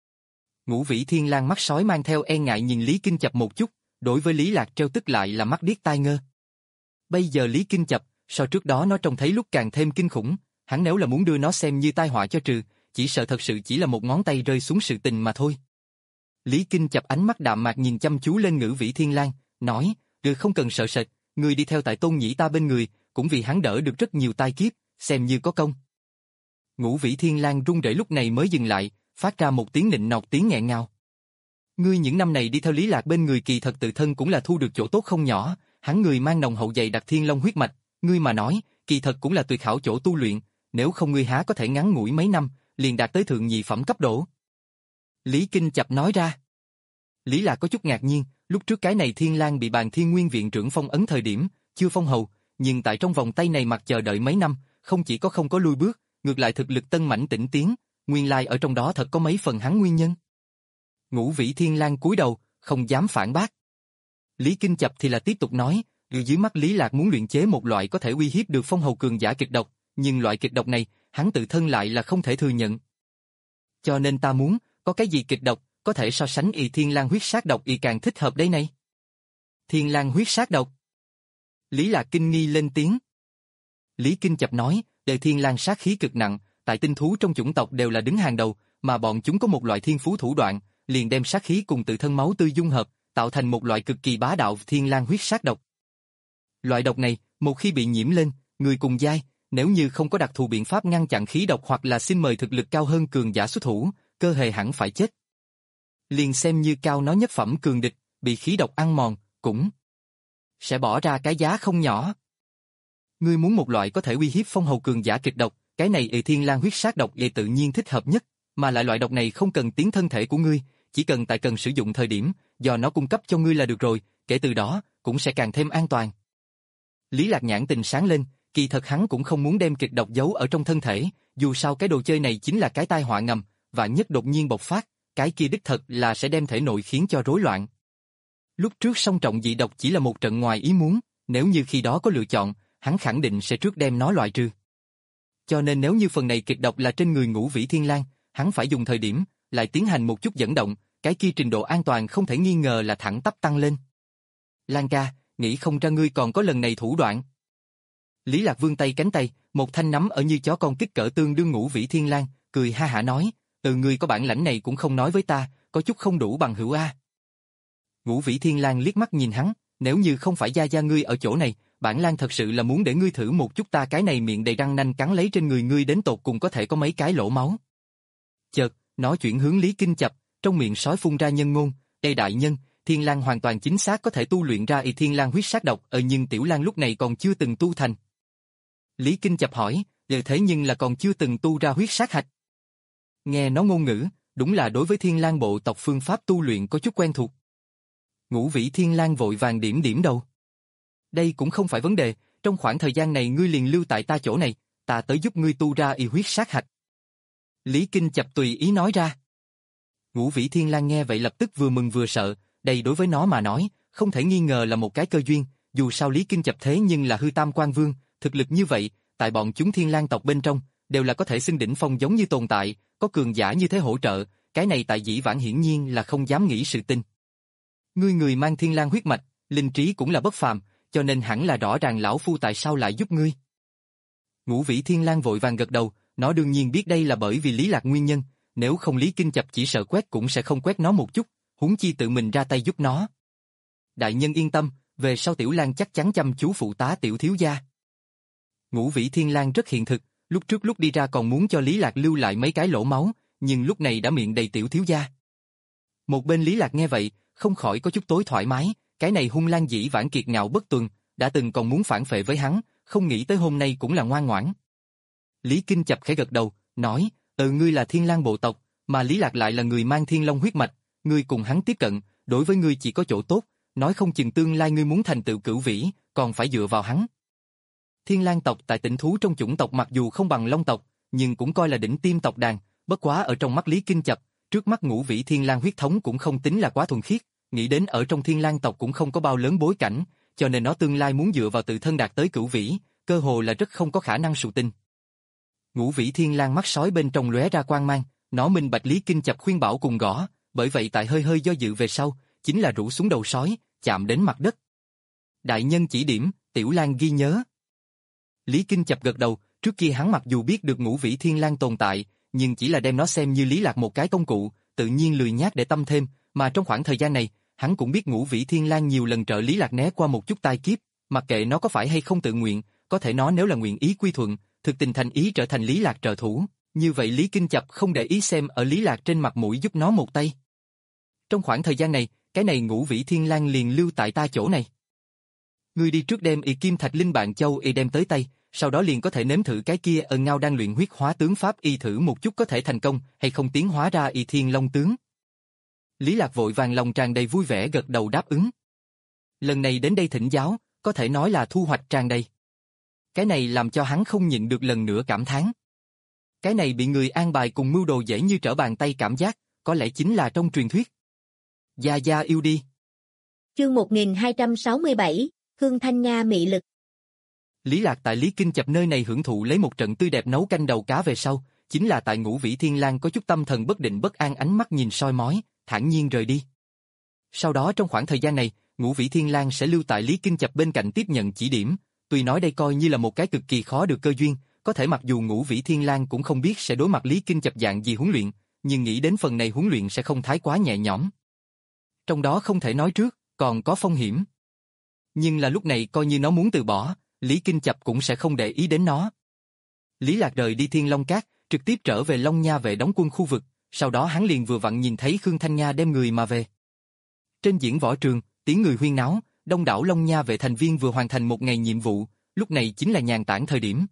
Ngũ Vĩ Thiên Lang mắt sói mang theo e ngại nhìn Lý Kinh Chập một chút, đối với Lý Lạc trêu tức lại là mắt điếc tai ngơ. Bây giờ Lý Kinh Chập, so trước đó nó trông thấy lúc càng thêm kinh khủng, hắn nếu là muốn đưa nó xem như tai họa cho trừ, chỉ sợ thật sự chỉ là một ngón tay rơi xuống sự tình mà thôi. Lý Kinh Chập ánh mắt đạm mạc nhìn chăm chú lên Ngũ Vĩ Thiên Lang, nói, "Được không cần sợ sệt, người đi theo tại Tôn Nhĩ ta bên người, cũng vì hắn đỡ được rất nhiều tai kiếp, xem như có công." Ngũ Vĩ Thiên Lang run rẩy lúc này mới dừng lại, phát ra một tiếng nịnh nọt tiếng nghẹn ngào. Ngươi những năm này đi theo Lý Lạc bên người kỳ thật tự thân cũng là thu được chỗ tốt không nhỏ, hắn người mang nồng hậu dày đặc thiên long huyết mạch, ngươi mà nói, kỳ thật cũng là tuyệt hảo chỗ tu luyện, nếu không ngươi há có thể ngắn ngủi mấy năm, liền đạt tới thượng nhị phẩm cấp độ. Lý Kinh Chập nói ra. Lý Lạc có chút ngạc nhiên, lúc trước cái này Thiên Lang bị Bàn Thiên Nguyên viện trưởng phong ấn thời điểm, chưa phong hầu, nhưng tại trong vòng tay này mặc chờ đợi mấy năm, không chỉ có không có lui bước, ngược lại thực lực tân mãnh tỉnh tiến, nguyên lai ở trong đó thật có mấy phần hắn nguyên nhân. Ngũ Vĩ Thiên Lang cúi đầu, không dám phản bác. Lý Kinh Chập thì là tiếp tục nói, dưới mắt Lý Lạc muốn luyện chế một loại có thể uy hiếp được phong hầu cường giả kịch độc, nhưng loại kịch độc này, hắn tự thân lại là không thể thừa nhận. Cho nên ta muốn, có cái gì kịch độc, có thể so sánh y Thiên Lang huyết sát độc y càng thích hợp đây này. Thiên Lang huyết sát độc. Lý Lạc kinh nghi lên tiếng. Lý Kinh Chập nói, đời Thiên Lang sát khí cực nặng, tại tinh thú trong chủng tộc đều là đứng hàng đầu, mà bọn chúng có một loại thiên phú thủ đoạn, liền đem sát khí cùng tự thân máu tươi dung hợp, tạo thành một loại cực kỳ bá đạo Thiên Lang huyết sát độc. Loại độc này, một khi bị nhiễm lên, người cùng giai, nếu như không có đặc thù biện pháp ngăn chặn khí độc hoặc là xin mời thực lực cao hơn cường giả xuất thủ, cơ hề hẳn phải chết. Liền xem như cao nó nhất phẩm cường địch, bị khí độc ăn mòn, cũng sẽ bỏ ra cái giá không nhỏ. Ngươi muốn một loại có thể uy hiếp phong hầu cường giả kịch độc, cái này y Thiên Lang huyết sát độc vậy tự nhiên thích hợp nhất, mà lại loại độc này không cần tiến thân thể của ngươi, chỉ cần tại cần sử dụng thời điểm, do nó cung cấp cho ngươi là được rồi, kể từ đó, cũng sẽ càng thêm an toàn. Lý Lạc nhãn tình sáng lên, kỳ thật hắn cũng không muốn đem kịch độc giấu ở trong thân thể, dù sao cái đồ chơi này chính là cái tai họa ngầm, và nhất đột nhiên bộc phát, cái kia đích thật là sẽ đem thể nội khiến cho rối loạn. Lúc trước song trọng dị độc chỉ là một trận ngoài ý muốn, nếu như khi đó có lựa chọn, hắn khẳng định sẽ trước đem nó loại trừ. Cho nên nếu như phần này kịch độc là trên người Ngũ Vĩ Thiên Lang, hắn phải dùng thời điểm, lại tiến hành một chút dẫn động, cái kia trình độ an toàn không thể nghi ngờ là thẳng tắp tăng lên. Lang ca, nghĩ không ra ngươi còn có lần này thủ đoạn. Lý Lạc vươn tay cánh tay, một thanh nắm ở như chó con kích cỡ tương đương Ngũ Vĩ Thiên Lang, cười ha hả nói, từ ngươi có bản lãnh này cũng không nói với ta, có chút không đủ bằng hữu a. Ngũ Vĩ Thiên Lang liếc mắt nhìn hắn, nếu như không phải gia gia ngươi ở chỗ này, bản lang thật sự là muốn để ngươi thử một chút ta cái này miệng đầy răng nanh cắn lấy trên người ngươi đến tột cùng có thể có mấy cái lỗ máu. Chợt, nó chuyển hướng Lý Kinh Chập, trong miệng sói phun ra nhân ngôn, đây đại nhân, Thiên Lang hoàn toàn chính xác có thể tu luyện ra y Thiên Lang huyết sát độc, ờ nhưng Tiểu Lang lúc này còn chưa từng tu thành. Lý Kinh Chập hỏi, giờ thế nhưng là còn chưa từng tu ra huyết sát hạch. Nghe nó ngôn ngữ, đúng là đối với Thiên Lang bộ tộc phương pháp tu luyện có chút quen thuộc. Ngũ Vĩ Thiên Lang vội vàng điểm điểm đầu. Đây cũng không phải vấn đề, trong khoảng thời gian này ngươi liền lưu tại ta chỗ này, ta tới giúp ngươi tu ra y huyết sát hạch. Lý Kinh Chập tùy ý nói ra. Ngũ Vĩ Thiên Lang nghe vậy lập tức vừa mừng vừa sợ, đây đối với nó mà nói, không thể nghi ngờ là một cái cơ duyên, dù sao Lý Kinh Chập thế nhưng là hư tam quan vương, thực lực như vậy, tại bọn chúng Thiên Lang tộc bên trong, đều là có thể xưng đỉnh phong giống như tồn tại, có cường giả như thế hỗ trợ, cái này tại dĩ vãng hiển nhiên là không dám nghĩ sự tình. Ngươi người mang Thiên Lang huyết mạch, linh trí cũng là bất phàm, cho nên hẳn là rõ ràng lão phu tại sao lại giúp ngươi. Ngũ Vĩ Thiên Lang vội vàng gật đầu, nó đương nhiên biết đây là bởi vì Lý Lạc nguyên nhân, nếu không Lý Kinh Chập chỉ sợ quét cũng sẽ không quét nó một chút, huống chi tự mình ra tay giúp nó. Đại nhân yên tâm, về sau Tiểu Lang chắc chắn chăm chú phụ tá tiểu thiếu gia. Ngũ Vĩ Thiên Lang rất hiện thực, lúc trước lúc đi ra còn muốn cho Lý Lạc lưu lại mấy cái lỗ máu, nhưng lúc này đã miệng đầy tiểu thiếu gia. Một bên Lý Lạc nghe vậy, không khỏi có chút tối thoải mái, cái này hung lang dĩ vãng kiệt ngạo bất tuần, đã từng còn muốn phản phệ với hắn, không nghĩ tới hôm nay cũng là ngoan ngoãn. Lý Kinh Chập khẽ gật đầu, nói, ừ ngươi là Thiên Lang bộ tộc, mà Lý Lạc lại là người mang Thiên Long huyết mạch, ngươi cùng hắn tiếp cận, đối với ngươi chỉ có chỗ tốt, nói không chừng tương lai ngươi muốn thành tựu cửu vĩ, còn phải dựa vào hắn. Thiên Lang tộc tại tỉnh thú trong chủng tộc mặc dù không bằng Long tộc, nhưng cũng coi là đỉnh tiêm tộc đàn, bất quá ở trong mắt Lý Kinh Chập, trước mắt Ngũ Vĩ Thiên Lang huyết thống cũng không tính là quá thuần khiết, nghĩ đến ở trong Thiên Lang tộc cũng không có bao lớn bối cảnh, cho nên nó tương lai muốn dựa vào tự thân đạt tới cửu vĩ, cơ hồ là rất không có khả năng sự tình. Ngũ Vĩ Thiên Lang mắt sói bên trong lóe ra quang mang, nó minh bạch Lý Kinh Chập khuyên bảo cùng gõ, bởi vậy tại hơi hơi do dự về sau, chính là rũ xuống đầu sói, chạm đến mặt đất. Đại nhân chỉ điểm, Tiểu Lang ghi nhớ. Lý Kinh Chập gật đầu, trước kia hắn mặc dù biết được Ngũ Vĩ Thiên Lang tồn tại, nhưng chỉ là đem nó xem như Lý Lạc một cái công cụ, tự nhiên lười nhác để tâm thêm, mà trong khoảng thời gian này, hắn cũng biết Ngũ Vĩ Thiên Lang nhiều lần trợ Lý Lạc né qua một chút tai kiếp, mặc kệ nó có phải hay không tự nguyện, có thể nó nếu là nguyện ý quy thuận, thực tình thành ý trở thành Lý Lạc trợ thủ, như vậy Lý Kinh Chập không để ý xem ở Lý Lạc trên mặt mũi giúp nó một tay. Trong khoảng thời gian này, cái này Ngũ Vĩ Thiên Lang liền lưu tại ta chỗ này. Ngươi đi trước đem y kim thạch linh bạn châu y đem tới tay, sau đó liền có thể nếm thử cái kia ân ngao đang luyện huyết hóa tướng pháp y thử một chút có thể thành công hay không tiến hóa ra y thiên long tướng. Lý Lạc vội vàng lòng tràn đầy vui vẻ gật đầu đáp ứng. Lần này đến đây thỉnh giáo, có thể nói là thu hoạch tràn đầy. Cái này làm cho hắn không nhịn được lần nữa cảm thán. Cái này bị người an bài cùng mưu đồ dễ như trở bàn tay cảm giác, có lẽ chính là trong truyền thuyết. Gia Gia yêu đi. Chương một nghìn hai trăm sáu mươi bảy, Khương Thanh Nga mị lực. Lý Lạc tại Lý Kinh Chập nơi này hưởng thụ lấy một trận tươi đẹp nấu canh đầu cá về sau, chính là tại Ngũ Vĩ Thiên Lang có chút tâm thần bất định bất an ánh mắt nhìn soi mói, thản nhiên rời đi. Sau đó trong khoảng thời gian này, Ngũ Vĩ Thiên Lang sẽ lưu tại Lý Kinh Chập bên cạnh tiếp nhận chỉ điểm, tuy nói đây coi như là một cái cực kỳ khó được cơ duyên, có thể mặc dù Ngũ Vĩ Thiên Lang cũng không biết sẽ đối mặt Lý Kinh Chập dạng gì huấn luyện, nhưng nghĩ đến phần này huấn luyện sẽ không thái quá nhẹ nhõm. Trong đó không thể nói trước, còn có phong hiểm. Nhưng là lúc này coi như nó muốn từ bỏ, Lý Kinh Chập cũng sẽ không để ý đến nó. Lý Lạc rời đi Thiên Long Cát, trực tiếp trở về Long Nha vệ đóng quân khu vực, sau đó hắn liền vừa vặn nhìn thấy Khương Thanh Nga đem người mà về. Trên diễn võ trường, tiếng người huyên náo, đông đảo Long Nha vệ thành viên vừa hoàn thành một ngày nhiệm vụ, lúc này chính là nhàn tản thời điểm.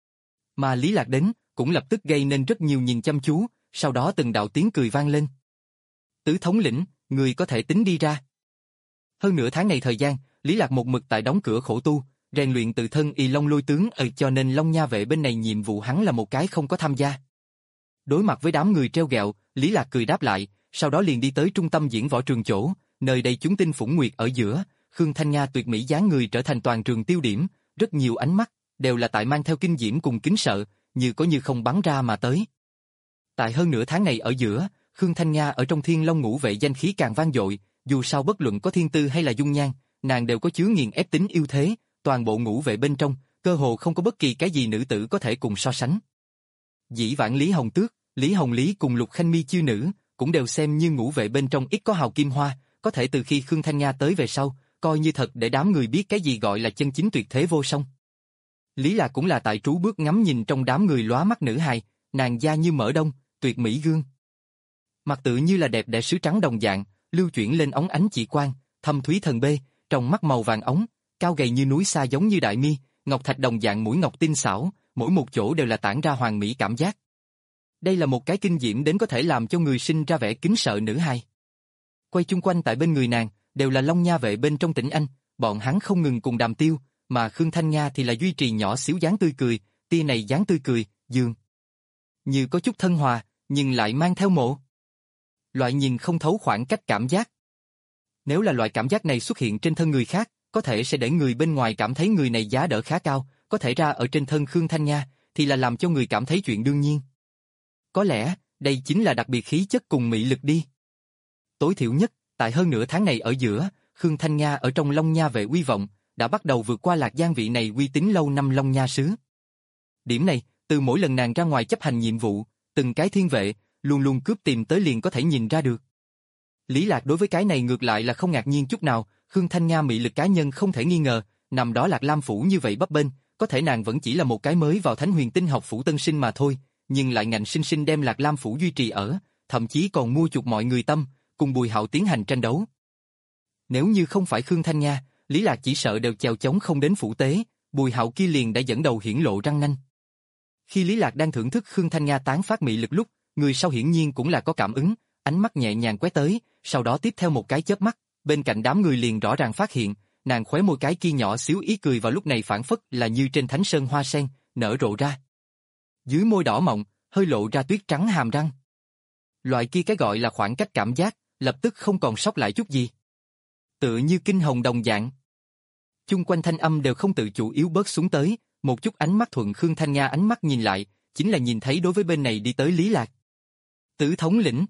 Mà Lý Lạc đến, cũng lập tức gây nên rất nhiều nhìn chăm chú, sau đó từng đạo tiếng cười vang lên. Tứ thống lĩnh, người có thể tính đi ra. Hơn nửa tháng này thời gian, Lý Lạc một mực tại đóng cửa khổ tu, rèn luyện tự thân y long lôi tướng ở cho nên Long Nha vệ bên này nhiệm vụ hắn là một cái không có tham gia. Đối mặt với đám người treo gẹo, Lý Lạc cười đáp lại, sau đó liền đi tới trung tâm diễn võ trường chỗ, nơi đây chúng tinh phủng nguyệt ở giữa, Khương Thanh Nga tuyệt mỹ dáng người trở thành toàn trường tiêu điểm, rất nhiều ánh mắt đều là tại mang theo kinh diễm cùng kính sợ, như có như không bắn ra mà tới. Tại hơn nửa tháng này ở giữa, Khương Thanh Nga ở trong Thiên Long Ngũ vệ danh khí càng vang dội, dù sao bất luận có thiên tư hay là dung nhan, nàng đều có chứa nghiền ép tính ưu thế, toàn bộ Ngũ vệ bên trong, cơ hồ không có bất kỳ cái gì nữ tử có thể cùng so sánh. Dĩ vãng Lý Hồng Tước, Lý Hồng Lý cùng Lục Khanh Mi chiêu nữ, cũng đều xem như Ngũ vệ bên trong ít có hào kim hoa, có thể từ khi Khương Thanh Nga tới về sau, coi như thật để đám người biết cái gì gọi là chân chính tuyệt thế vô song. Lý Lạc cũng là tại trú bước ngắm nhìn trong đám người lóa mắt nữ hài, nàng da như mỡ đông, tuyệt mỹ gương. Mặt tự như là đẹp đẽ sứ trắng đồng dạng, lưu chuyển lên óng ánh chỉ quang, thâm thúy thần bê, trong mắt màu vàng ống, cao gầy như núi xa giống như đại mi, ngọc thạch đồng dạng mũi ngọc tinh xảo, mỗi một chỗ đều là tản ra hoàng mỹ cảm giác. Đây là một cái kinh diễm đến có thể làm cho người sinh ra vẻ kính sợ nữ hài. Quay chung quanh tại bên người nàng, đều là Long Nha vệ bên trong tỉnh Anh, bọn hắn không ngừng cùng đàm tiêu, mà Khương Thanh Nga thì là duy trì nhỏ xíu dáng tươi cười, tia này dáng tươi cười, dường như có chút thân hòa, nhưng lại mang theo mộ. Loại nhìn không thấu khoảng cách cảm giác. Nếu là loại cảm giác này xuất hiện trên thân người khác, có thể sẽ để người bên ngoài cảm thấy người này giá đỡ khá cao, có thể ra ở trên thân Khương Thanh Nga, thì là làm cho người cảm thấy chuyện đương nhiên. Có lẽ, đây chính là đặc biệt khí chất cùng mị lực đi. Tối thiểu nhất, tại hơn nửa tháng này ở giữa, Khương Thanh Nga ở trong Long Nha vệ uy vọng, đã bắt đầu vượt qua Lạc Giang vị này uy tín lâu năm Long Nha sứ. Điểm này, từ mỗi lần nàng ra ngoài chấp hành nhiệm vụ, từng cái thiên vệ, luôn luôn cướp tìm tới liền có thể nhìn ra được. Lý Lạc đối với cái này ngược lại là không ngạc nhiên chút nào, Khương Thanh Nga mị lực cá nhân không thể nghi ngờ, nằm đó Lạc Lam phủ như vậy bấp bênh, có thể nàng vẫn chỉ là một cái mới vào Thánh Huyền Tinh học phủ tân sinh mà thôi, nhưng lại ngạnh sinh sinh đem Lạc Lam phủ duy trì ở, thậm chí còn mua chuộc mọi người tâm, cùng Bùi Hạo tiến hành tranh đấu. Nếu như không phải Khương Thanh Nga, Lý Lạc chỉ sợ đều chèo chống không đến phủ tế, Bùi Hạo kia liền đã dẫn đầu hiển lộ răng nanh. Khi Lý Lạc đang thưởng thức Khương Thanh Nga tán phát mị lực lúc, người sau hiển nhiên cũng là có cảm ứng, ánh mắt nhẹ nhàng quét tới, sau đó tiếp theo một cái chớp mắt, bên cạnh đám người liền rõ ràng phát hiện, nàng khóe môi cái kia nhỏ xíu ý cười vào lúc này phảng phất là như trên thánh sơn hoa sen, nở rộ ra. Dưới môi đỏ mọng, hơi lộ ra tuyết trắng hàm răng. Loại kia cái gọi là khoảng cách cảm giác, lập tức không còn sót lại chút gì. Tựa như kinh hồng đồng dạng. Chung quanh thanh âm đều không tự chủ yếu bớt xuống tới, một chút ánh mắt thuận Khương Thanh Nga ánh mắt nhìn lại, chính là nhìn thấy đối với bên này đi tới Lý Lạc. Tứ thống lĩnh.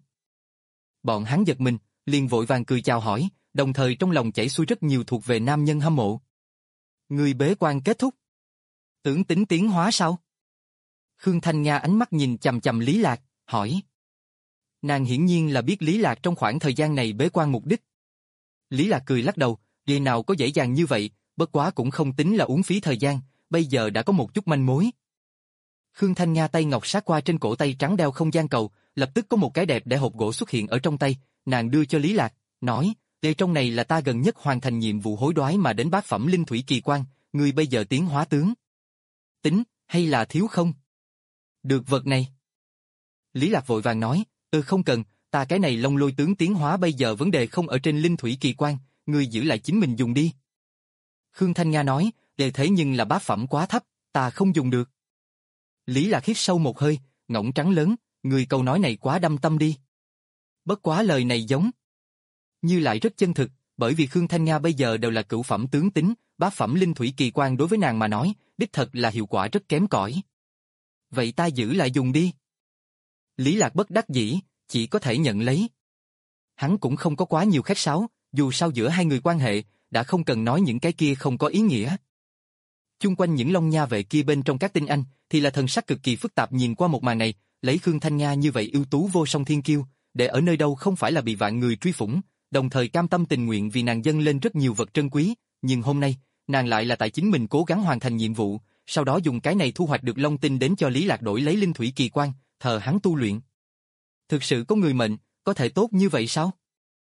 Bọn hắn giật mình, liền vội vàng cười chào hỏi, đồng thời trong lòng chảy xuôi rất nhiều thuộc về nam nhân hâm mộ. Người bế quan kết thúc. Tưởng tính tiến hóa sao? Khương Thanh Nga ánh mắt nhìn chằm chằm Lý Lạc, hỏi. Nàng hiển nhiên là biết Lý Lạc trong khoảng thời gian này bế quan mục đích. Lý Lạc cười lắc đầu, vậy nào có dễ dàng như vậy, bất quá cũng không tính là uống phí thời gian, bây giờ đã có một chút manh mối. Khương Thanh Nga tay ngọc sát qua trên cổ tay trắng đeo không gian cầu, lập tức có một cái đẹp để hộp gỗ xuất hiện ở trong tay, nàng đưa cho Lý Lạc, nói, đây trong này là ta gần nhất hoàn thành nhiệm vụ hối đoái mà đến bát phẩm linh thủy kỳ quan, ngươi bây giờ tiến hóa tướng. Tính, hay là thiếu không? Được vật này. Lý Lạc vội vàng nói, ừ không cần, ta cái này Long Lôi tướng tiến hóa bây giờ vấn đề không ở trên linh thủy kỳ quan, ngươi giữ lại chính mình dùng đi. Khương Thanh Nga nói, đề thế nhưng là bát phẩm quá thấp, ta không dùng được. Lý Lạc hít sâu một hơi, ngỗng trắng lớn, người câu nói này quá đâm tâm đi. Bất quá lời này giống như lại rất chân thực, bởi vì Khương Thanh Nga bây giờ đều là cửu phẩm tướng tính, bát phẩm linh thủy kỳ quan đối với nàng mà nói, đích thật là hiệu quả rất kém cỏi. Vậy ta giữ lại dùng đi. Lý Lạc bất đắc dĩ, chỉ có thể nhận lấy. Hắn cũng không có quá nhiều khách sáo, dù sao giữa hai người quan hệ, đã không cần nói những cái kia không có ý nghĩa. Chung quanh những Long Nha vệ kia bên trong các tinh anh, thì là thần sắc cực kỳ phức tạp nhìn qua một màn này, lấy Khương Thanh Nga như vậy ưu tú vô song thiên kiêu, để ở nơi đâu không phải là bị vạn người truy phủng, đồng thời cam tâm tình nguyện vì nàng dâng lên rất nhiều vật trân quý, nhưng hôm nay, nàng lại là tại chính mình cố gắng hoàn thành nhiệm vụ, sau đó dùng cái này thu hoạch được Long tinh đến cho Lý Lạc đổi lấy linh thủy kỳ quan, thờ hắn tu luyện. Thực sự có người mệnh, có thể tốt như vậy sao?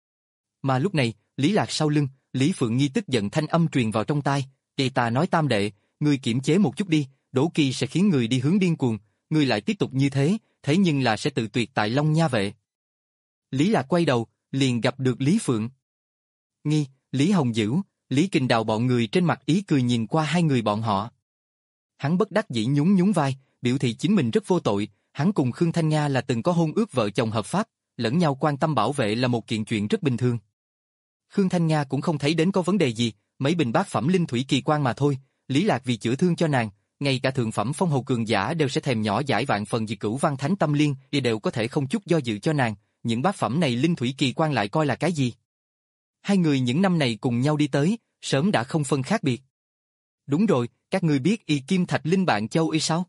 Mà lúc này, Lý Lạc sau lưng, Lý Phượng Nghi tức giận thanh âm truyền vào trong tai, "Kỳ ta nói tam đệ, ngươi kiểm chế một chút đi, đổ kỳ sẽ khiến người đi hướng điên cuồng, ngươi lại tiếp tục như thế, thế nhưng là sẽ tự tuyệt tại Long Nha vệ." Lý Lạc quay đầu, liền gặp được Lý Phượng Nghi, Lý Hồng Dữ, Lý Kình Đào bọn người trên mặt ý cười nhìn qua hai người bọn họ. Hắn bất đắc dĩ nhún nhún vai, biểu thị chính mình rất vô tội, hắn cùng Khương Thanh Nga là từng có hôn ước vợ chồng hợp pháp, lẫn nhau quan tâm bảo vệ là một kiện chuyện rất bình thường. Khương Thanh Nga cũng không thấy đến có vấn đề gì, mấy bình bát phẩm linh thủy kỳ quan mà thôi, Lý Lạc vì chữa thương cho nàng, ngay cả thượng phẩm phong hầu cường giả đều sẽ thèm nhỏ giải vạn phần gì cửu văn thánh tâm liên, thì đều có thể không chút do dự cho nàng, những bát phẩm này linh thủy kỳ quan lại coi là cái gì? Hai người những năm này cùng nhau đi tới, sớm đã không phân khác biệt. Đúng rồi, các ngươi biết y kim thạch linh bạn châu y sao?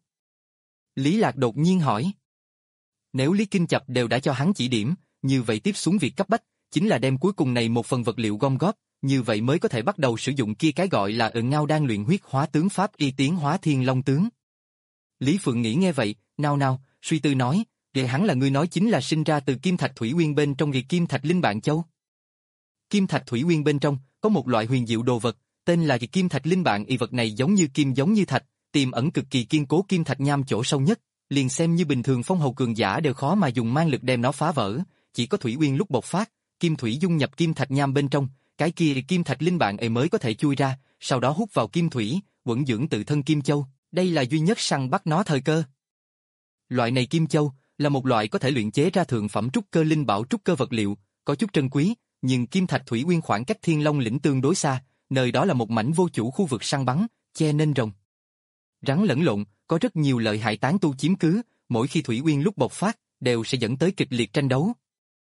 Lý Lạc đột nhiên hỏi. Nếu Lý Kinh Chập đều đã cho hắn chỉ điểm, như vậy tiếp xuống việc cấp bách, chính là đem cuối cùng này một phần vật liệu gom góp, như vậy mới có thể bắt đầu sử dụng kia cái gọi là ự ngao đang luyện huyết hóa tướng pháp y tiến hóa thiên long tướng. Lý Phượng nghĩ nghe vậy, nao nao, suy tư nói, vậy hắn là ngươi nói chính là sinh ra từ kim thạch thủy nguyên bên trong người kim thạch linh bạn châu. Kim thạch thủy nguyên bên trong có một loại huyền diệu đồ vật, tên là kim thạch linh bạn y vật này giống như kim giống như thạch, tiềm ẩn cực kỳ kiên cố kim thạch nham chỗ sâu nhất, liền xem như bình thường phong hầu cường giả đều khó mà dùng mang lực đem nó phá vỡ, chỉ có thủy nguyên lúc bộc phát, kim thủy dung nhập kim thạch nham bên trong, cái kia kim thạch linh bạn ấy mới có thể chui ra, sau đó hút vào kim thủy, quẩn dưỡng tự thân kim châu, đây là duy nhất săn bắt nó thời cơ. Loại này kim châu là một loại có thể luyện chế ra thượng phẩm trúc cơ linh bảo trúc cơ vật liệu, có chút trân quý, nhưng kim thạch thủy nguyên khoảng cách Thiên Long lĩnh tương đối xa, nơi đó là một mảnh vô chủ khu vực săn bắn, che nên rồng rắn lẫn lộn, có rất nhiều lợi hại tán tu chiếm cứ, mỗi khi thủy nguyên lúc bộc phát, đều sẽ dẫn tới kịch liệt tranh đấu.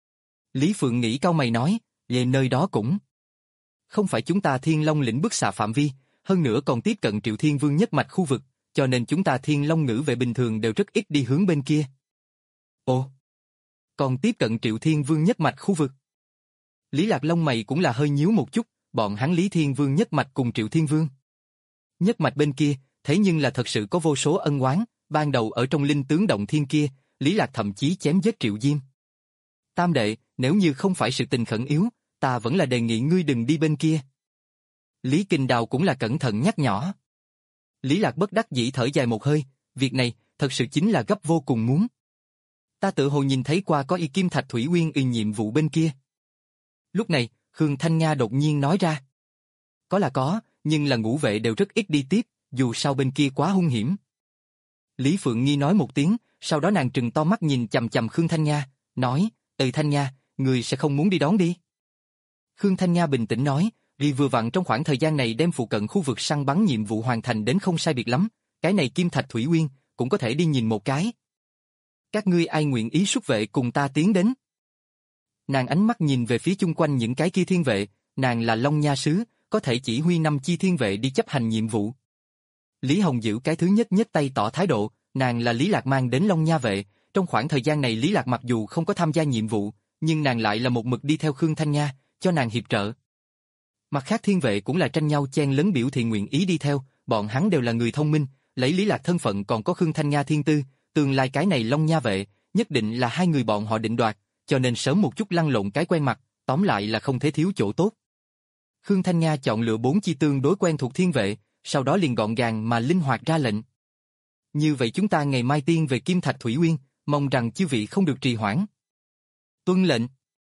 Lý Phượng nghĩ cau mày nói, về nơi đó cũng không phải chúng ta Thiên Long lĩnh bức xạ phạm vi, hơn nữa còn tiếp cận Triệu Thiên Vương nhất mạch khu vực, cho nên chúng ta Thiên Long ngữ vệ bình thường đều rất ít đi hướng bên kia. Ồ, còn tiếp cận Triệu Thiên Vương nhất mạch khu vực. Lý Lạc lông mày cũng là hơi nhíu một chút, bọn hắn Lý Thiên Vương nhất mạch cùng Triệu Thiên Vương nhất mạch bên kia, thế nhưng là thật sự có vô số ân oán, ban đầu ở trong linh tướng động thiên kia, Lý Lạc thậm chí chém giết Triệu Diêm. Tam đệ, nếu như không phải sự tình khẩn yếu, ta vẫn là đề nghị ngươi đừng đi bên kia. Lý Kinh Đào cũng là cẩn thận nhắc nhỏ. Lý Lạc bất đắc dĩ thở dài một hơi, việc này thật sự chính là gấp vô cùng muốn. Ta tự hồ nhìn thấy qua có y kim thạch thủy nguyên y nhiệm vụ bên kia. Lúc này, Khương Thanh Nga đột nhiên nói ra. Có là có, nhưng là ngũ vệ đều rất ít đi tiếp, dù sao bên kia quá hung hiểm. Lý Phượng Nghi nói một tiếng, sau đó nàng trừng to mắt nhìn chằm chằm Khương Thanh Nga, nói, "Từ Thanh Nga, người sẽ không muốn đi đón đi." Khương Thanh Nga bình tĩnh nói, vì vừa vặn trong khoảng thời gian này đem phụ cận khu vực săn bắn nhiệm vụ hoàn thành đến không sai biệt lắm, cái này kim thạch thủy nguyên, cũng có thể đi nhìn một cái. Các ngươi ai nguyện ý xuất vệ cùng ta tiến đến? Nàng ánh mắt nhìn về phía chung quanh những cái kia thiên vệ, nàng là Long Nha sứ, có thể chỉ huy năm chi thiên vệ đi chấp hành nhiệm vụ. Lý Hồng Dữ cái thứ nhất nhất tay tỏ thái độ, nàng là Lý Lạc mang đến Long Nha vệ, trong khoảng thời gian này Lý Lạc mặc dù không có tham gia nhiệm vụ, nhưng nàng lại là một mực đi theo Khương Thanh Nga, cho nàng hiệp trợ. Mặt khác thiên vệ cũng là tranh nhau chen lấn biểu thị nguyện ý đi theo, bọn hắn đều là người thông minh, lấy Lý Lạc thân phận còn có Khương Thanh Nga thiên tư, tương lai cái này Long Nha vệ, nhất định là hai người bọn họ định đoạt, cho nên sớm một chút lăn lộn cái quen mặt, tóm lại là không thể thiếu chỗ tốt. Khương Thanh Nga chọn lựa bốn chi tương đối quen thuộc thiên vệ, sau đó liền gọn gàng mà linh hoạt ra lệnh. Như vậy chúng ta ngày mai tiên về Kim Thạch Thủy Uyên, mong rằng chư vị không được trì hoãn. Tuân lệnh.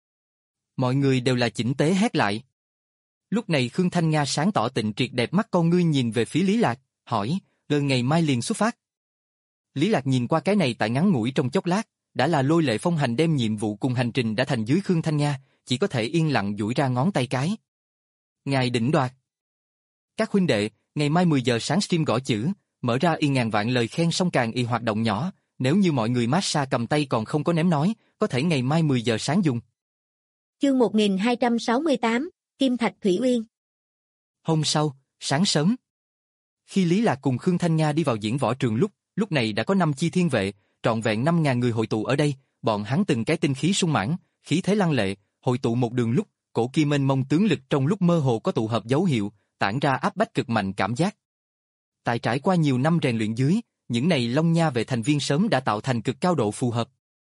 Mọi người đều là chỉnh tế hét lại. Lúc này Khương Thanh Nga sáng tỏ tịnh triệt đẹp mắt con ngươi nhìn về phía Lý Lạc, hỏi, rồi ngày mai liền xuất phát. Lý Lạc nhìn qua cái này tại ngắn ngủi trong chốc lát, đã là lôi lệ phong hành đem nhiệm vụ cùng hành trình đã thành dưới Khương Thanh Nga, chỉ có thể yên lặng duỗi ra ngón tay cái. Ngài đỉnh đoạt. Các huynh đệ, ngày mai mười giờ sáng stream gõ chữ, mở ra y ngàn vạn lời khen xong càng y hoạt động nhỏ, nếu như mọi người massage cầm tay còn không có ném nói, có thể ngày mai mười giờ sáng dùng. Chương một nghìn hai trăm sáu mươi tám, Kim Thạch Thủy Uyên. Hôm sau, sáng sớm. Khi Lý Lạc cùng Khương Thanh Nga đi vào diễn võ trường lúc, lúc này đã có năm chi thiên vệ, trọn vẹn năm ngàn người hội tụ ở đây, bọn hắn từng cái tinh khí sung mãn, khí thế lăng lệ, hội tụ một đường lúc, cổ kim mênh mông tướng lực trong lúc mơ hồ có tụ hợp dấu hiệu, tản ra áp bách cực mạnh cảm giác. Tại trải qua nhiều năm rèn luyện dưới, những này Long Nha vệ thành viên sớm đã tạo thành cực cao độ phù hợp.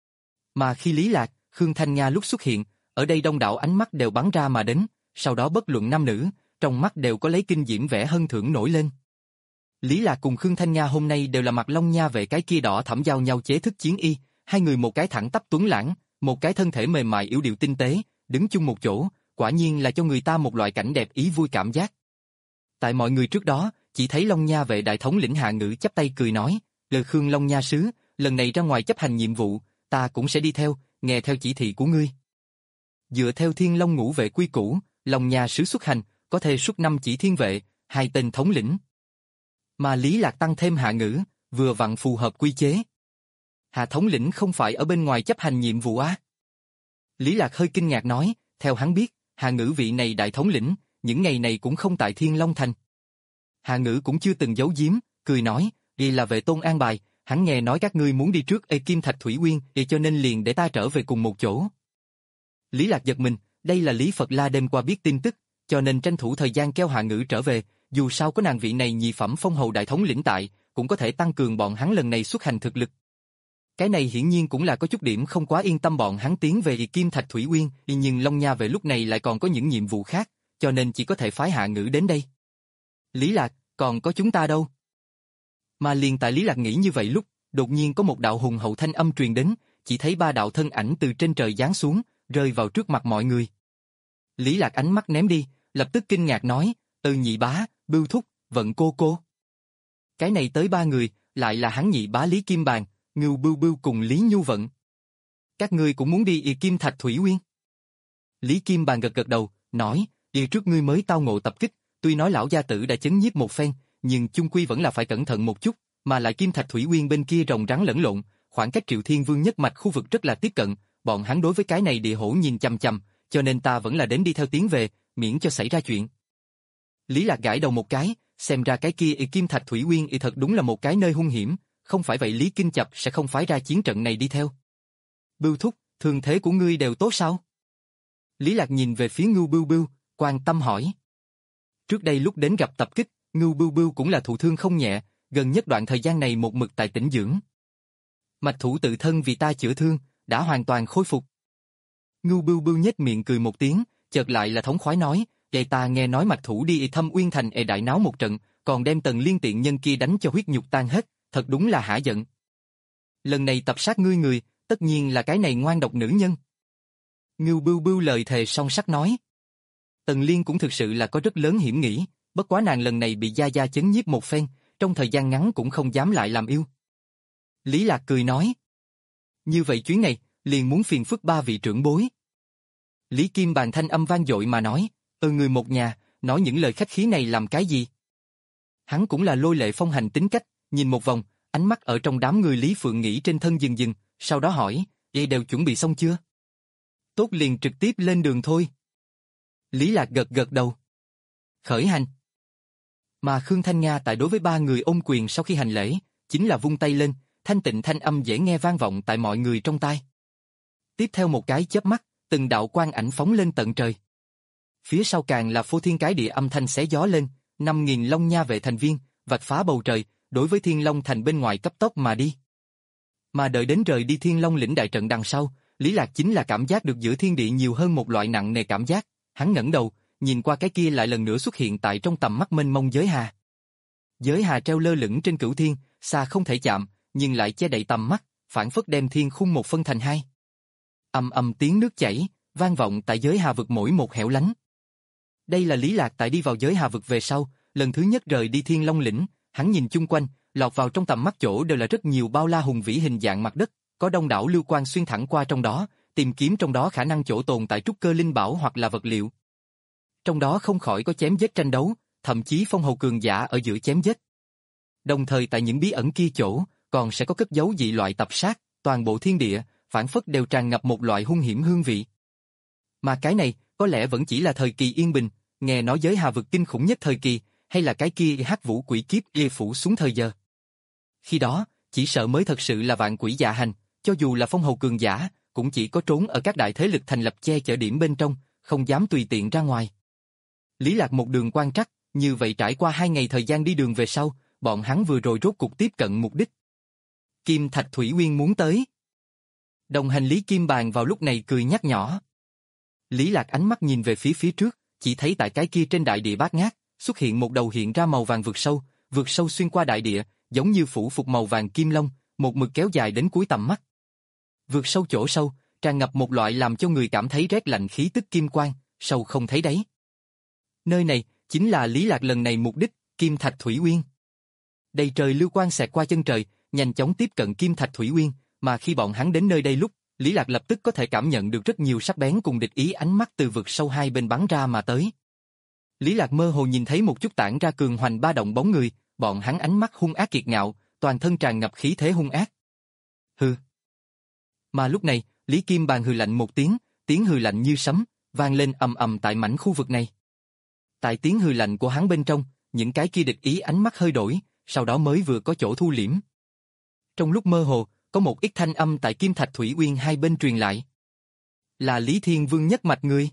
Mà khi Lý Lạc, Khương Thanh Nga lúc xuất hiện, ở đây đông đảo ánh mắt đều bắn ra mà đến, sau đó bất luận nam nữ, trong mắt đều có lấy kinh diễm vẻ hân thưởng nổi lên. Lý Lạc cùng Khương Thanh Nga hôm nay đều là mặc Long Nha vệ cái kia đỏ thẫm giao nhau chế thức chiến y, hai người một cái thẳng tắp tuấn lãng, một cái thân thể mềm mại yếu điệu tinh tế, đứng chung một chỗ, quả nhiên là cho người ta một loại cảnh đẹp ý vui cảm giác. Tại mọi người trước đó, chỉ thấy Long Nha vệ đại thống lĩnh Hạ Ngữ chắp tay cười nói, lời Khương Long Nha sứ, lần này ra ngoài chấp hành nhiệm vụ, ta cũng sẽ đi theo, nghe theo chỉ thị của ngươi. Dựa theo Thiên Long ngũ vệ quy củ, Long Nha sứ xuất hành, có thể xuất năm chỉ thiên vệ, hai tên thống lĩnh. Mà Lý Lạc tăng thêm Hạ Ngữ, vừa vặn phù hợp quy chế. Hạ thống lĩnh không phải ở bên ngoài chấp hành nhiệm vụ á? Lý Lạc hơi kinh ngạc nói, theo hắn biết, Hạ Ngữ vị này đại thống lĩnh, những ngày này cũng không tại Thiên Long Thành. Hạ Ngữ cũng chưa từng giấu giếm, cười nói, đây là vệ tôn an bài, hắn nghe nói các ngươi muốn đi trước ê Kim Thạch Thủy Uyên, thì cho nên liền để ta trở về cùng một chỗ. Lý Lạc giật mình, đây là Lý Phật La đêm qua biết tin tức, cho nên tranh thủ thời gian kéo Hạ Ngữ trở về, dù sao có nàng vị này nhị phẩm phong hầu đại thống lĩnh tại, cũng có thể tăng cường bọn hắn lần này xuất hành thực lực. Cái này hiển nhiên cũng là có chút điểm không quá yên tâm bọn hắn tiến về Kim Thạch Thủy Uyên, nhưng Long Nha về lúc này lại còn có những nhiệm vụ khác, cho nên chỉ có thể phái Hạ Ngữ đến đây. Lý Lạc, còn có chúng ta đâu? Mà liền tại Lý Lạc nghĩ như vậy lúc, đột nhiên có một đạo hùng hậu thanh âm truyền đến, chỉ thấy ba đạo thân ảnh từ trên trời giáng xuống, rơi vào trước mặt mọi người. Lý Lạc ánh mắt ném đi, lập tức kinh ngạc nói, Từ nhị bá, Bưu thúc, Vận cô cô. Cái này tới ba người, lại là hắn nhị bá Lý Kim Bàn, Ngưu Bưu Bưu cùng Lý Nhu Vận. Các ngươi cũng muốn đi y Kim Thạch Thủy Uyên? Lý Kim Bàn gật gật đầu, nói, y trước ngươi mới tao ngộ tập kích, tuy nói lão gia tử đã chấn nhiếp một phen, nhưng chung quy vẫn là phải cẩn thận một chút, mà lại Kim Thạch Thủy Uyên bên kia rồng rắn lẫn lộn, khoảng cách Triệu Thiên Vương nhất mạch khu vực rất là tiếp cận, bọn hắn đối với cái này địa hổ nhìn chằm chằm, cho nên ta vẫn là đến đi theo tiến về, miễn cho xảy ra chuyện. Lý Lạc gãi đầu một cái, xem ra cái kia y Kim Thạch Thủy Uyên y thật đúng là một cái nơi hung hiểm, không phải vậy Lý Kinh Chập sẽ không phái ra chiến trận này đi theo. Bưu thúc, thương thế của ngươi đều tốt sao? Lý Lạc nhìn về phía Ngưu Bưu Bưu, quan tâm hỏi. Trước đây lúc đến gặp tập kích, Ngưu Bưu Bưu cũng là thụ thương không nhẹ, gần nhất đoạn thời gian này một mực tại tĩnh dưỡng. Mạch thủ tự thân vì ta chữa thương, đã hoàn toàn khôi phục. Ngưu Bưu Bưu nhếch miệng cười một tiếng, chợt lại là thống khoái nói, vậy ta nghe nói Mạch thủ đi Thâm Uyên Thành ê đại náo một trận, còn đem Tần Liên tiện nhân kia đánh cho huyết nhục tan hết, thật đúng là hả giận. Lần này tập sát ngươi người, tất nhiên là cái này ngoan độc nữ nhân. Ngưu Bưu Bưu lời thề song sắt nói. Tần Liên cũng thực sự là có rất lớn hiểm nghĩ, bất quá nàng lần này bị gia gia chấn nhiếp một phen, trong thời gian ngắn cũng không dám lại làm yêu. Lý Lạc cười nói. Như vậy chuyến này, liền muốn phiền phức ba vị trưởng bối. Lý Kim Bàn thanh âm vang dội mà nói, ừ người một nhà, nói những lời khách khí này làm cái gì? Hắn cũng là lôi lệ phong hành tính cách, nhìn một vòng, ánh mắt ở trong đám người Lý Phượng nghĩ trên thân dừng dừng, sau đó hỏi, vậy đều chuẩn bị xong chưa? Tốt liền trực tiếp lên đường thôi. Lý Lạc gật gật đầu. Khởi hành. Mà Khương Thanh Nga tại đối với ba người ôm quyền sau khi hành lễ, chính là vung tay lên, thanh tịnh thanh âm dễ nghe vang vọng tại mọi người trong tai. Tiếp theo một cái chớp mắt, từng đạo quang ảnh phóng lên tận trời. Phía sau càng là phô thiên cái địa âm thanh xé gió lên, năm nghìn Long Nha vệ thành viên, vạch phá bầu trời, đối với Thiên Long Thành bên ngoài cấp tốc mà đi. Mà đợi đến rời đi Thiên Long lĩnh đại trận đằng sau, Lý Lạc chính là cảm giác được giữa thiên địa nhiều hơn một loại nặng nề cảm giác, hắn ngẩng đầu, nhìn qua cái kia lại lần nữa xuất hiện tại trong tầm mắt mênh mông giới hà. Giới hà treo lơ lửng trên cửu thiên, xa không thể chạm, nhưng lại che đậy tầm mắt, phản phất đem thiên khung một phân thành hai. Ầm ầm tiếng nước chảy, vang vọng tại giới hà vực mỗi một hẻo lánh. Đây là Lý Lạc tại đi vào giới hà vực về sau, lần thứ nhất rời đi Thiên Long lĩnh, hắn nhìn chung quanh, lọt vào trong tầm mắt chỗ đều là rất nhiều bao la hùng vĩ hình dạng mặt đất, có đông đảo lưu quang xuyên thẳng qua trong đó, tìm kiếm trong đó khả năng chỗ tồn tại trúc cơ linh bảo hoặc là vật liệu. Trong đó không khỏi có chém giết tranh đấu, thậm chí phong hầu cường giả ở giữa chém giết. Đồng thời tại những bí ẩn kia chỗ, còn sẽ có cất giấu dị loại tập sát, toàn bộ thiên địa, phản phất đều tràn ngập một loại hung hiểm hương vị. Mà cái này, có lẽ vẫn chỉ là thời kỳ yên bình, nghe nói giới hà vực kinh khủng nhất thời kỳ, hay là cái kia hắc vũ quỷ kiếp lia phủ xuống thời giờ. Khi đó, chỉ sợ mới thật sự là vạn quỷ dạ hành, cho dù là phong hầu cường giả, cũng chỉ có trốn ở các đại thế lực thành lập che chở điểm bên trong, không dám tùy tiện ra ngoài. Lý Lạc một đường quan trắc, như vậy trải qua hai ngày thời gian đi đường về sau, bọn hắn vừa rồi rốt cục tiếp cận mục đích. Kim Thạch Thủy Uyên muốn tới. Đồng hành Lý Kim Bàn vào lúc này cười nhắc nhỏ. Lý Lạc ánh mắt nhìn về phía phía trước, chỉ thấy tại cái kia trên đại địa bát ngát, xuất hiện một đầu hiện ra màu vàng vượt sâu, vượt sâu xuyên qua đại địa, giống như phủ phục màu vàng kim long, một mực kéo dài đến cuối tầm mắt. Vượt sâu chỗ sâu, tràn ngập một loại làm cho người cảm thấy rét lạnh khí tức kim quang, sâu không thấy đáy. Nơi này, chính là Lý Lạc lần này mục đích, Kim Thạch Thủy Uyên. Đầy trời lưu quang xẹt qua chân trời, nhanh chóng tiếp cận Kim Thạch Thủy Uyên, mà khi bọn hắn đến nơi đây lúc, Lý Lạc lập tức có thể cảm nhận được rất nhiều sắc bén cùng địch ý ánh mắt từ vực sâu hai bên bắn ra mà tới. Lý Lạc mơ hồ nhìn thấy một chút tản ra cường hoành ba động bóng người, bọn hắn ánh mắt hung ác kiệt ngạo, toàn thân tràn ngập khí thế hung ác. Hừ. Mà lúc này, Lý Kim Bàn hừ lạnh một tiếng, tiếng hừ lạnh như sấm, vang lên ầm ầm tại mảnh khu vực này. Tại tiếng hừ lạnh của hắn bên trong, những cái kia địch ý ánh mắt hơi đổi, sau đó mới vừa có chỗ thu liễm. Trong lúc mơ hồ, có một ít thanh âm tại Kim Thạch Thủy Uyên hai bên truyền lại. Là Lý Thiên Vương nhất mạch người.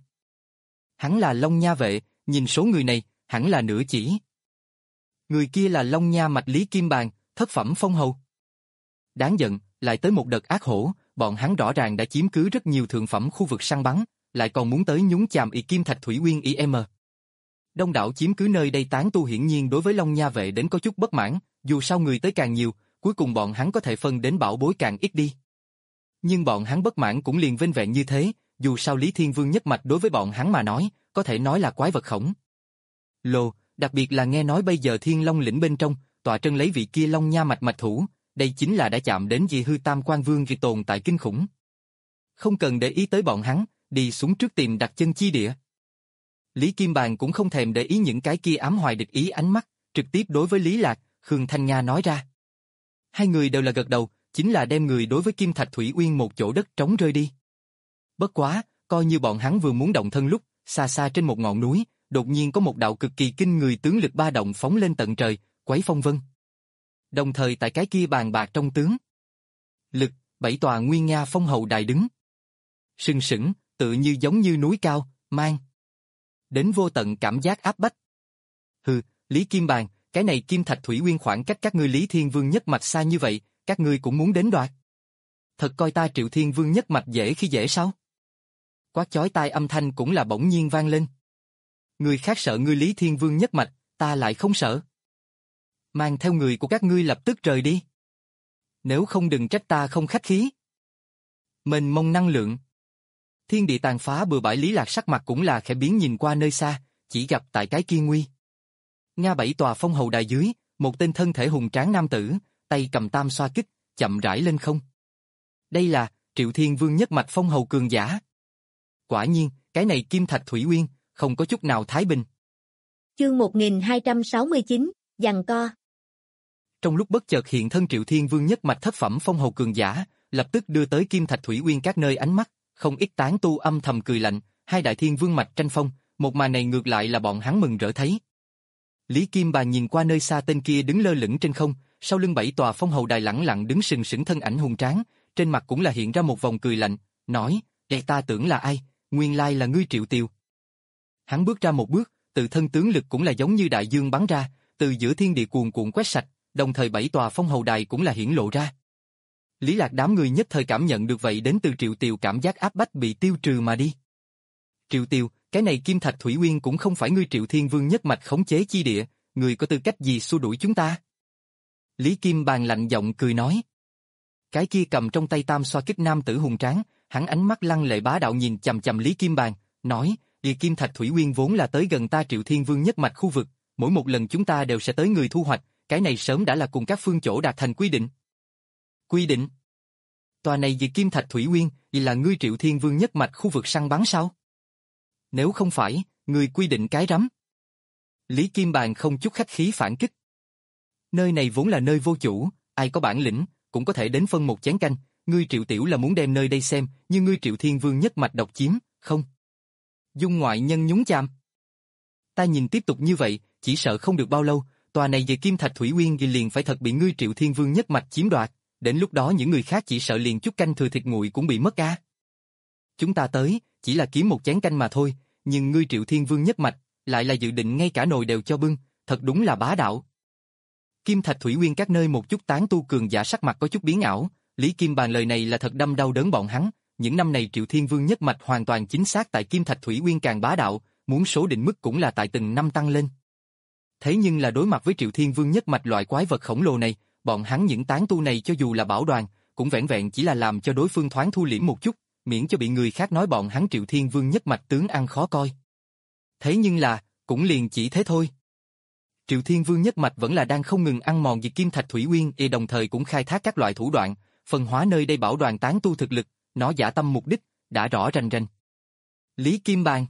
Hắn là Long Nha vệ, nhìn số người này, hẳn là nửa chỉ. Người kia là Long Nha mạch Lý Kim Bàn, thất phẩm phong hầu. Đáng giận, lại tới một đợt ác hổ, bọn hắn rõ ràng đã chiếm cứ rất nhiều thượng phẩm khu vực săn bắn, lại còn muốn tới nhúng chàm y Kim Thạch Thủy Uyên im. Đông đảo chiếm cứ nơi đây tán tu hiển nhiên đối với Long Nha vệ đến có chút bất mãn, dù sao người tới càng nhiều, cuối cùng bọn hắn có thể phân đến bảo bối càng ít đi. Nhưng bọn hắn bất mãn cũng liền vinh vẹn như thế, dù sao Lý Thiên Vương nhất mạch đối với bọn hắn mà nói, có thể nói là quái vật khổng lồ, đặc biệt là nghe nói bây giờ Thiên Long lĩnh bên trong, tọa trân lấy vị kia Long Nha mạch mạch thủ, đây chính là đã chạm đến dị hư tam quan vương vì tồn tại kinh khủng. Không cần để ý tới bọn hắn, đi xuống trước tìm đặt chân chi địa. Lý Kim Bàn cũng không thèm để ý những cái kia ám hoài địch ý ánh mắt, trực tiếp đối với Lý Lạc, Khương Thanh Nga nói ra. Hai người đều là gật đầu, chính là đem người đối với Kim Thạch Thủy Uyên một chỗ đất trống rơi đi. Bất quá, coi như bọn hắn vừa muốn động thân lúc, xa xa trên một ngọn núi, đột nhiên có một đạo cực kỳ kinh người tướng lực ba động phóng lên tận trời, quấy phong vân. Đồng thời tại cái kia bàn bạc trong tướng lực, bảy tòa nguyên nga phong hầu đài đứng. Sừng sững, tự như giống như núi cao, mang đến vô tận cảm giác áp bách. Hừ, Lý Kim Bàn, cái này Kim Thạch Thủy Uyên khoảng cách các ngươi Lý Thiên Vương nhất mạch xa như vậy, các ngươi cũng muốn đến đoạt. Thật coi ta Triệu Thiên Vương nhất mạch dễ khi dễ sao? Quát chói tai âm thanh cũng là bỗng nhiên vang lên. Người khác sợ ngươi Lý Thiên Vương nhất mạch, ta lại không sợ. Mang theo người của các ngươi lập tức rời đi. Nếu không đừng trách ta không khách khí. Mênh mông năng lượng. Thiên địa tàn phá bừa bãi Lý Lạc sắc mặt cũng là khẽ biến nhìn qua nơi xa, chỉ gặp tại cái kia nguy nga bảy tòa phong hầu đài dưới, một tên thân thể hùng tráng nam tử, tay cầm tam xoa kích, chậm rãi lên không. Đây là Triệu Thiên Vương nhất mạch phong hầu cường giả. Quả nhiên, cái này Kim Thạch Thủy Uyên, không có chút nào thái bình. Chương một nghìn hai trăm sáu mươi chín, giằng co. Trong lúc bất chợt hiện thân Triệu Thiên Vương nhất mạch thất phẩm phong hầu cường giả, lập tức đưa tới Kim Thạch Thủy Uyên các nơi ánh mắt, không ít tán tu âm thầm cười lạnh, hai đại thiên vương mạch tranh phong, một màn này ngược lại là bọn hắn mừng rỡ thấy. Lý Kim Bàn nhìn qua nơi xa tên kia đứng lơ lửng trên không, sau lưng bảy tòa phong hầu đài lẳng lặng đứng sừng sững thân ảnh hùng tráng, trên mặt cũng là hiện ra một vòng cười lạnh, nói: "Để ta tưởng là ai, nguyên lai là ngươi Triệu Tiều." Hắn bước ra một bước, tự thân tướng lực cũng là giống như đại dương bắn ra, từ giữa thiên địa cuồn cuộn quét sạch, đồng thời bảy tòa phong hầu đài cũng là hiển lộ ra. Lý Lạc đám người nhất thời cảm nhận được vậy đến từ Triệu Tiều cảm giác áp bách bị tiêu trừ mà đi. Triệu Tiều, cái này Kim Thạch Thủy Uyên cũng không phải ngươi Triệu Thiên Vương nhất mạch khống chế chi địa, ngươi có tư cách gì xua đuổi chúng ta? Lý Kim Bàn lạnh giọng cười nói. Cái kia cầm trong tay tam xoa kích nam tử hùng tráng, hắn ánh mắt lăng lệ bá đạo nhìn chằm chằm Lý Kim Bàn, nói, Địa Kim Thạch Thủy Uyên vốn là tới gần ta Triệu Thiên Vương nhất mạch khu vực, mỗi một lần chúng ta đều sẽ tới người thu hoạch, cái này sớm đã là cùng các phương chỗ đạt thành quy định. Quy định? Tòa này Địa Kim Thạch Thủy Uyên, thì là ngươi Triệu Thiên Vương nhất mạch khu vực săn bắn sao? Nếu không phải, ngươi quy định cái rắm. Lý Kim Bàn không chút khách khí phản kích. Nơi này vốn là nơi vô chủ, ai có bản lĩnh, cũng có thể đến phân một chén canh, ngươi Triệu Tiểu là muốn đem nơi đây xem, nhưng ngươi Triệu Thiên Vương nhất mạch độc chiếm, không? Dung ngoại nhân nhúng chàm. Ta nhìn tiếp tục như vậy, chỉ sợ không được bao lâu, tòa này Địa Kim Thạch Thủy Uyên liền phải thật bị ngươi Triệu Thiên Vương nhất mạch chiếm đoạt, đến lúc đó những người khác chỉ sợ liền chút canh thừa thịt nguội cũng bị mất a. Chúng ta tới, chỉ là kiếm một chén canh mà thôi, nhưng ngươi Triệu Thiên Vương nhất mạch, lại là dự định ngay cả nồi đều cho bưng, thật đúng là bá đạo. Kim Thạch Thủy Uyên các nơi một chút tán tu cường giả sắc mặt có chút biến ảo, Lý Kim Bàn lời này là thật đâm đau đớn bọn hắn, những năm này Triệu Thiên Vương nhất mạch hoàn toàn chính xác tại Kim Thạch Thủy Uyên càng bá đạo, muốn số định mức cũng là tại từng năm tăng lên. Thế nhưng là đối mặt với Triệu Thiên Vương nhất mạch loại quái vật khổng lồ này, bọn hắn những tán tu này cho dù là bảo đoàn, cũng vẹn vẹn chỉ là làm cho đối phương thoáng thu liễm một chút, miễn cho bị người khác nói bọn hắn Triệu Thiên Vương nhất mạch tướng ăn khó coi. Thế nhưng là, cũng liền chỉ thế thôi. Triệu Thiên Vương nhất mạch vẫn là đang không ngừng ăn mòn Diệt Kim Thạch Thủy Uyên, e đồng thời cũng khai thác các loại thủ đoạn, phân hóa nơi đây bảo đoàn tán tu thực lực, nó giả tâm mục đích, đã rõ rành rành. Lý Kim Bàn.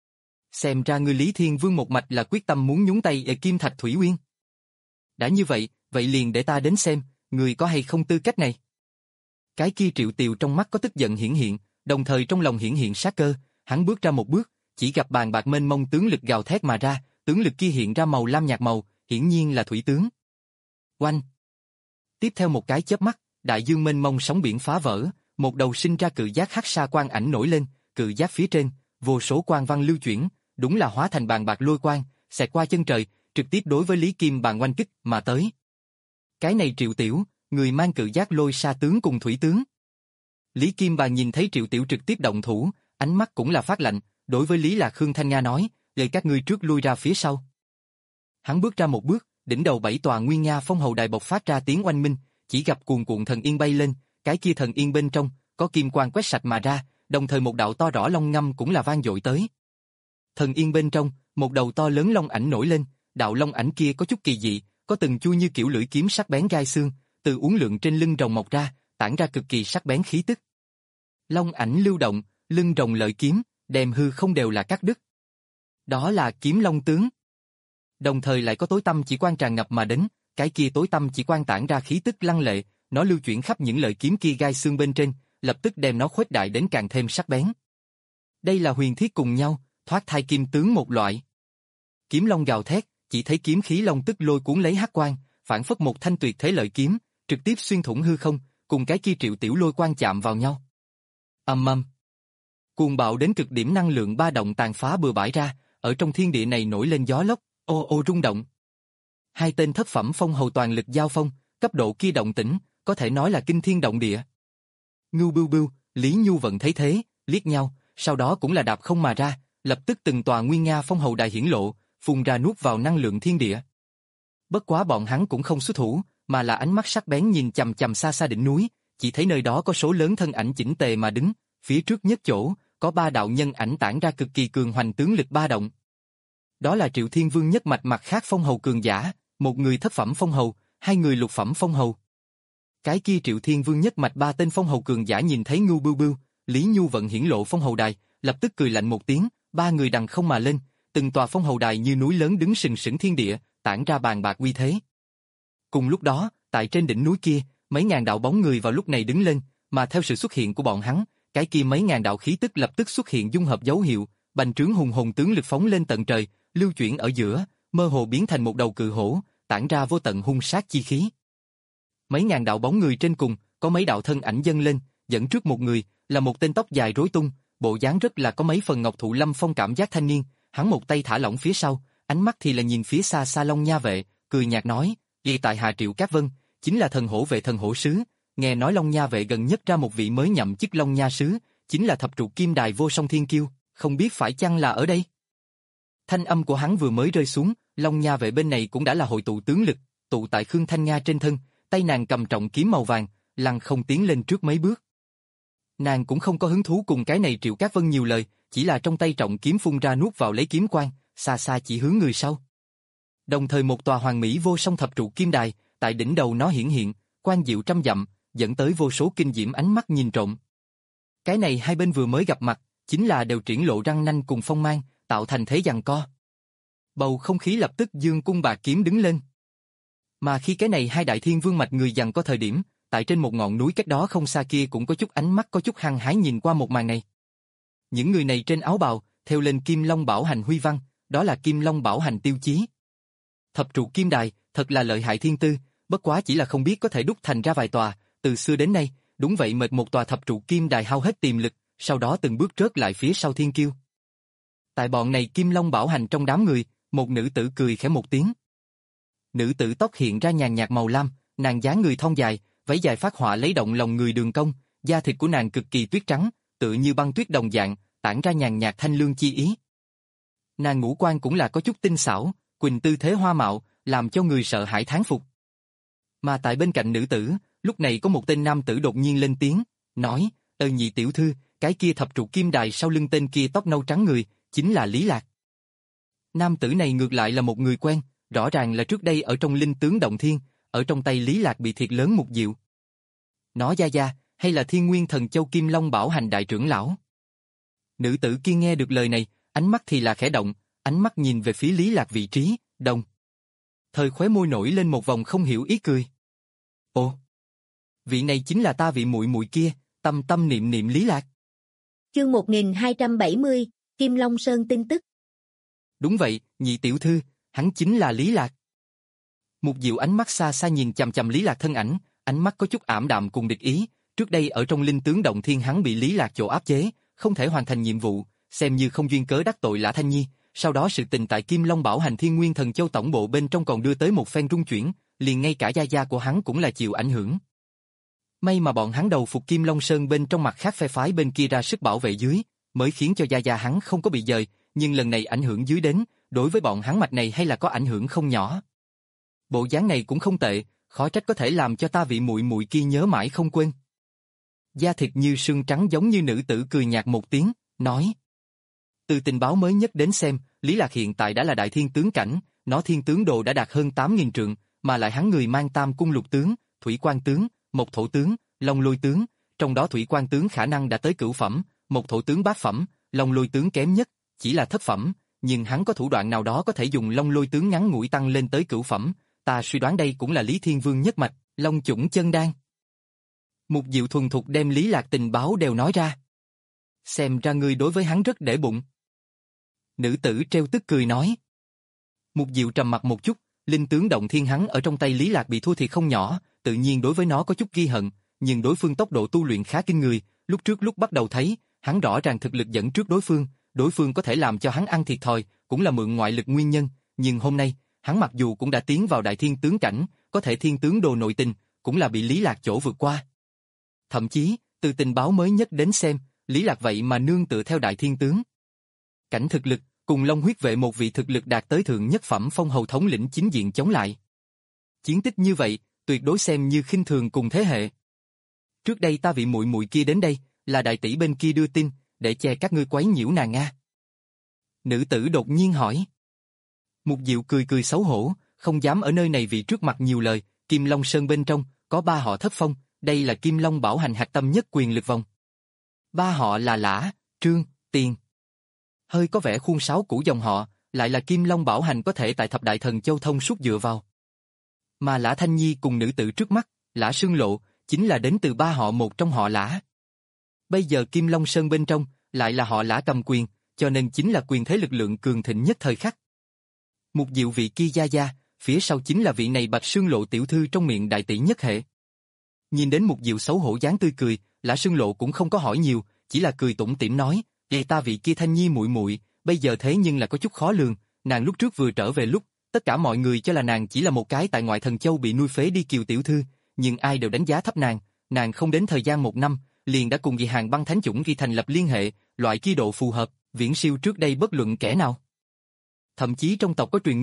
Xem ra ngươi Lý Thiên Vương một mạch là quyết tâm muốn nhúng tay ở Kim Thạch Thủy Uyên. Đã như vậy, vậy liền để ta đến xem, người có hay không tư cách này. Cái kia Triệu Tiều trong mắt có tức giận hiển hiện, đồng thời trong lòng hiển hiện sát cơ, hắn bước ra một bước, chỉ gặp bàn bạc mênh mông tướng lực gào thét mà ra, tướng lực kia hiện ra màu lam nhạt màu, hiển nhiên là thủy tướng. Oanh! Tiếp theo một cái chớp mắt, đại dương mênh mông sóng biển phá vỡ, một đầu sinh ra cự giác hắc sa quang ảnh nổi lên, cự giác phía trên, vô số quang văn lưu chuyển, đúng là hóa thành bàn bạc lôi quang, xẹt qua chân trời, trực tiếp đối với Lý Kim Bàn oanh kích mà tới. Cái này Triệu Tiểu, người mang cự giác lôi sa tướng cùng thủy tướng. Lý Kim Bàn nhìn thấy Triệu Tiểu trực tiếp động thủ, ánh mắt cũng là phát lạnh, đối với Lý Lạc Khương Thanh Nga nói, "Để các ngươi trước lui ra phía sau." Hắn bước ra một bước, đỉnh đầu bảy tòa nguyên nga phong hầu đài bộc phát ra tiếng oanh minh, chỉ gặp cuồn cuộn thần yên bay lên, cái kia thần yên bên trong có kim quang quét sạch mà ra, đồng thời một đạo to rõ long ngâm cũng là vang dội tới. Thần yên bên trong, một đầu to lớn long ảnh nổi lên, đạo long ảnh kia có chút kỳ dị, có từng chui như kiểu lưỡi kiếm sắc bén gai xương, từ uốn lượn trên lưng rồng mọc ra, tản ra cực kỳ sắc bén khí tức. Long ảnh lưu động, lưng rồng lợi kiếm, đem hư không đều là cắt đứt. Đó là kiếm long tướng. Đồng thời lại có tối tăm chỉ quang tràn ngập mà đến, cái kia tối tăm chỉ quang tản ra khí tức lăng lệ, nó lưu chuyển khắp những lợi kiếm kia gai xương bên trên, lập tức đem nó khuếch đại đến càng thêm sắc bén. Đây là huyền thiết cùng nhau, thoát thai kim tướng một loại. Kiếm long gào thét, chỉ thấy kiếm khí long tức lôi cuốn lấy hắc quang, phản phất một thanh tuyệt thế lợi kiếm, trực tiếp xuyên thủng hư không, cùng cái kia Triệu Tiểu lôi quang chạm vào nhau. Ầm ầm. Cuồng bạo đến cực điểm năng lượng ba động tàn phá bừa bãi ra, ở trong thiên địa này nổi lên gió lốc, ô ô rung động. Hai tên thất phẩm phong hầu toàn lực giao phong, cấp độ kia động tĩnh, có thể nói là kinh thiên động địa. Ngưu bưu bưu, Lý Nhu Vận thấy thế, liếc nhau, sau đó cũng là đạp không mà ra, lập tức từng tòa nguyên nga phong hầu đài hiển lộ, phun ra nuốt vào năng lượng thiên địa. Bất quá bọn hắn cũng không xuất thủ, mà là ánh mắt sắc bén nhìn chằm chằm xa xa đỉnh núi, chỉ thấy nơi đó có số lớn thân ảnh chỉnh tề mà đứng, phía trước nhất chỗ, có ba đạo nhân ảnh tản ra cực kỳ cường hoành tướng lực ba động. Đó là Triệu Thiên Vương nhất mạch mặt khác phong hầu cường giả, một người thất phẩm phong hầu, hai người lục phẩm phong hầu. Cái kia Triệu Thiên Vương nhất mạch ba tên phong hầu cường giả nhìn thấy Ngưu Bưu Bưu, Lý Nhu Vận hiển lộ phong hầu đài, lập tức cười lạnh một tiếng, ba người đằng không mà lên, từng tòa phong hầu đài như núi lớn đứng sừng sững thiên địa, tản ra bàn bạc uy thế. Cùng lúc đó, tại trên đỉnh núi kia, mấy ngàn đạo bóng người vào lúc này đứng lên, mà theo sự xuất hiện của bọn hắn, cái kia mấy ngàn đạo khí tức lập tức xuất hiện dung hợp dấu hiệu, bành trướng hùng hồn tướng lực phóng lên tận trời, lưu chuyển ở giữa, mơ hồ biến thành một đầu cự hổ, tản ra vô tận hung sát chi khí. Mấy ngàn đạo bóng người trên cùng, có mấy đạo thân ảnh dâng lên, dẫn trước một người, là một tên tóc dài rối tung, bộ dáng rất là có mấy phần Ngọc Thụ Lâm Phong cảm giác thanh niên, hắn một tay thả lỏng phía sau, ánh mắt thì là nhìn phía xa xa Long Nha vệ, cười nhạt nói, "Y tại hạ Triệu Cát Vân, chính là thần hổ vệ thần hổ sứ, nghe nói Long Nha vệ gần nhất ra một vị mới nhậm chức Long Nha sứ, chính là thập trụ kim đài vô song thiên kiêu, không biết phải chăng là ở đây?" Thanh âm của hắn vừa mới rơi xuống, Long Nha vệ bên này cũng đã là hội tụ tướng lực, tụ tại Khương Thanh Nga trên thân, tay nàng cầm trọng kiếm màu vàng, lăng không tiến lên trước mấy bước. Nàng cũng không có hứng thú cùng cái này Triệu Cát Vân nhiều lời, chỉ là trong tay trọng kiếm phun ra nuốt vào lấy kiếm quang, xa xa chỉ hướng người sau. Đồng thời một tòa hoàn mỹ vô song thập trụ kim đài, tại đỉnh đầu nó hiển hiện, quang diệu trăm dặm, dẫn tới vô số kinh diễm ánh mắt nhìn trộm. Cái này hai bên vừa mới gặp mặt, chính là đều triển lộ răng nanh cùng phong mang, tạo thành thế giằng co. Bầu không khí lập tức dương cung bạc kiếm đứng lên. Mà khi cái này hai đại thiên vương mạch người giằng co thời điểm, tại trên một ngọn núi cách đó không xa kia cũng có chút ánh mắt có chút hăng hái nhìn qua một màn này. Những người này trên áo bào, theo lên Kim Long Bảo Hành huy văn, đó là Kim Long Bảo Hành tiêu chí. Thập trụ kim đài, thật là lợi hại thiên tư, bất quá chỉ là không biết có thể đúc thành ra vài tòa, từ xưa đến nay, đúng vậy mệt một tòa thập trụ kim đài hao hết tiềm lực, sau đó từng bước rớt lại phía sau thiên kiêu. Tại bọn này Kim Long Bảo Hành trong đám người, một nữ tử cười khẽ một tiếng. Nữ tử tóc hiện ra nhàn nhạt màu lam, nàng dáng người thon dài, váy dài phát họa lấy động lòng người đường cong, da thịt của nàng cực kỳ tuyết trắng, tựa như băng tuyết đồng dạng, tản ra nhàn nhạt thanh lương chi ý. Nàng ngũ quan cũng là có chút tinh xảo, quỳnh tư thế hoa mạo, làm cho người sợ hãi thán phục. Mà tại bên cạnh nữ tử, lúc này có một tên nam tử đột nhiên lên tiếng, nói, ơ nhị tiểu thư, cái kia thập trụ kim đài sau lưng tên kia tóc nâu trắng người, chính là Lý Lạc. Nam tử này ngược lại là một người quen, rõ ràng là trước đây ở trong linh tướng động thiên, ở trong tay Lý Lạc bị thiệt lớn một diệu. Nó gia gia, hay là Thiên Nguyên Thần Châu Kim Long Bảo Hành đại trưởng lão? Nữ tử kia nghe được lời này, ánh mắt thì là khẽ động, ánh mắt nhìn về phía Lý Lạc vị trí, đồng. Thời khóe môi nổi lên một vòng không hiểu ý cười. Ồ, vị này chính là ta vị muội muội kia, tâm tâm niệm niệm Lý Lạc. Chương một nghìn hai trăm bảy mươi, Kim Long Sơn tin tức. Đúng vậy, nhị tiểu thư, hắn chính là Lý Lạc. Một diệu ánh mắt xa xa nhìn chằm chằm Lý Lạc thân ảnh, ánh mắt có chút ảm đạm cùng địch ý, trước đây ở trong linh tướng động thiên hắn bị Lý Lạc chỗ áp chế, không thể hoàn thành nhiệm vụ, xem như không duyên cớ đắc tội Lã Thanh Nhi, sau đó sự tình tại Kim Long Bảo Hành Thiên Nguyên Thần Châu tổng bộ bên trong còn đưa tới một phen rung chuyển, liền ngay cả gia gia của hắn cũng là chịu ảnh hưởng. May mà bọn hắn đầu phục Kim Long Sơn bên trong mặt khác phe phái bên kia ra sức bảo vệ dưới, mới khiến cho gia gia hắn không có bị dời, nhưng lần này ảnh hưởng dưới đến, đối với bọn hắn mạch này hay là có ảnh hưởng không nhỏ. Bộ dáng này cũng không tệ, khó trách có thể làm cho ta vị muội muội kia nhớ mãi không quên. Da thịt như sương trắng giống như nữ tử cười nhạt một tiếng, nói. Từ tình báo mới nhất đến xem, Lý Lạc hiện tại đã là đại thiên tướng cảnh, nó thiên tướng đồ đã đạt hơn tám nghìn trượng, mà lại hắn người mang tam cung lục tướng, thủy quan tướng, mộc thổ tướng, long lôi tướng, trong đó thủy quan tướng khả năng đã tới cửu phẩm, mộc thổ tướng bát phẩm, long lôi tướng kém nhất, chỉ là thất phẩm, nhưng hắn có thủ đoạn nào đó có thể dùng long lôi tướng ngắn ngủi tăng lên tới cửu phẩm, ta suy đoán đây cũng là Lý Thiên Vương nhất mạch, long chủng chân đan. Một diệu thuần thục đem Lý Lạc tình báo đều nói ra. Xem ra ngươi đối với hắn rất để bụng. Nữ tử treo tức cười nói. Một diệu trầm mặt một chút, linh tướng động thiên hắn ở trong tay Lý Lạc bị thua thiệt không nhỏ, tự nhiên đối với nó có chút ghi hận, nhưng đối phương tốc độ tu luyện khá kinh người, lúc trước lúc bắt đầu thấy, hắn rõ ràng thực lực dẫn trước đối phương, đối phương có thể làm cho hắn ăn thiệt thòi, cũng là mượn ngoại lực nguyên nhân, nhưng hôm nay, hắn mặc dù cũng đã tiến vào đại thiên tướng cảnh, có thể thiên tướng đồ nội tình, cũng là bị Lý Lạc chỗ vượt qua. Thậm chí, từ tình báo mới nhất đến xem, Lý Lạc vậy mà nương tựa theo đại thiên tướng. Cảnh thực lực, cùng Long huyết vệ một vị thực lực đạt tới thượng nhất phẩm phong hầu thống lĩnh chính diện chống lại. Chiến tích như vậy, tuyệt đối xem như khinh thường cùng thế hệ. Trước đây ta vị muội muội kia đến đây, là đại tỷ bên kia đưa tin, để che các ngươi quấy nhiễu nàng a. Nữ tử đột nhiên hỏi. Mục Diệu cười cười xấu hổ, không dám ở nơi này vì trước mặt nhiều lời, Kim Long Sơn bên trong, có ba họ thất phong, đây là Kim Long Bảo Hành hạch tâm nhất quyền lực vòng. Ba họ là Lã, Trương, Tiền. Hơi có vẻ khuôn sáo cũ dòng họ, lại là Kim Long Bảo Hành có thể tại thập đại thần châu thông suốt dựa vào. Mà Lã Thanh Nhi cùng nữ tử trước mắt, Lã Sương Lộ, chính là đến từ ba họ một trong họ Lã. Bây giờ Kim Long Sơn bên trong, lại là họ Lã cầm quyền, cho nên chính là quyền thế lực lượng cường thịnh nhất thời khắc. Một diệu vị kia gia gia, phía sau chính là vị này Bạch Sương Lộ tiểu thư trong miệng đại tỷ nhất hệ. Nhìn đến một diệu xấu hổ dáng tươi cười, Lã Sương Lộ cũng không có hỏi nhiều, chỉ là cười tủm tỉm nói, "Ê ta vị kia Thanh Nhi muội muội, bây giờ thế nhưng là có chút khó lường, nàng lúc trước vừa trở về lúc, tất cả mọi người cho là nàng chỉ là một cái tại ngoại thần châu bị nuôi phế đi kiều tiểu thư, nhưng ai đều đánh giá thấp nàng, nàng không đến thời gian một năm, liền đã cùng vị Hàng Băng Thánh chủng ghi thành lập liên hệ, loại khí độ phù hợp, viễn siêu trước đây bất luận kẻ nào. Thậm chí trong tộc có truyền ngôn,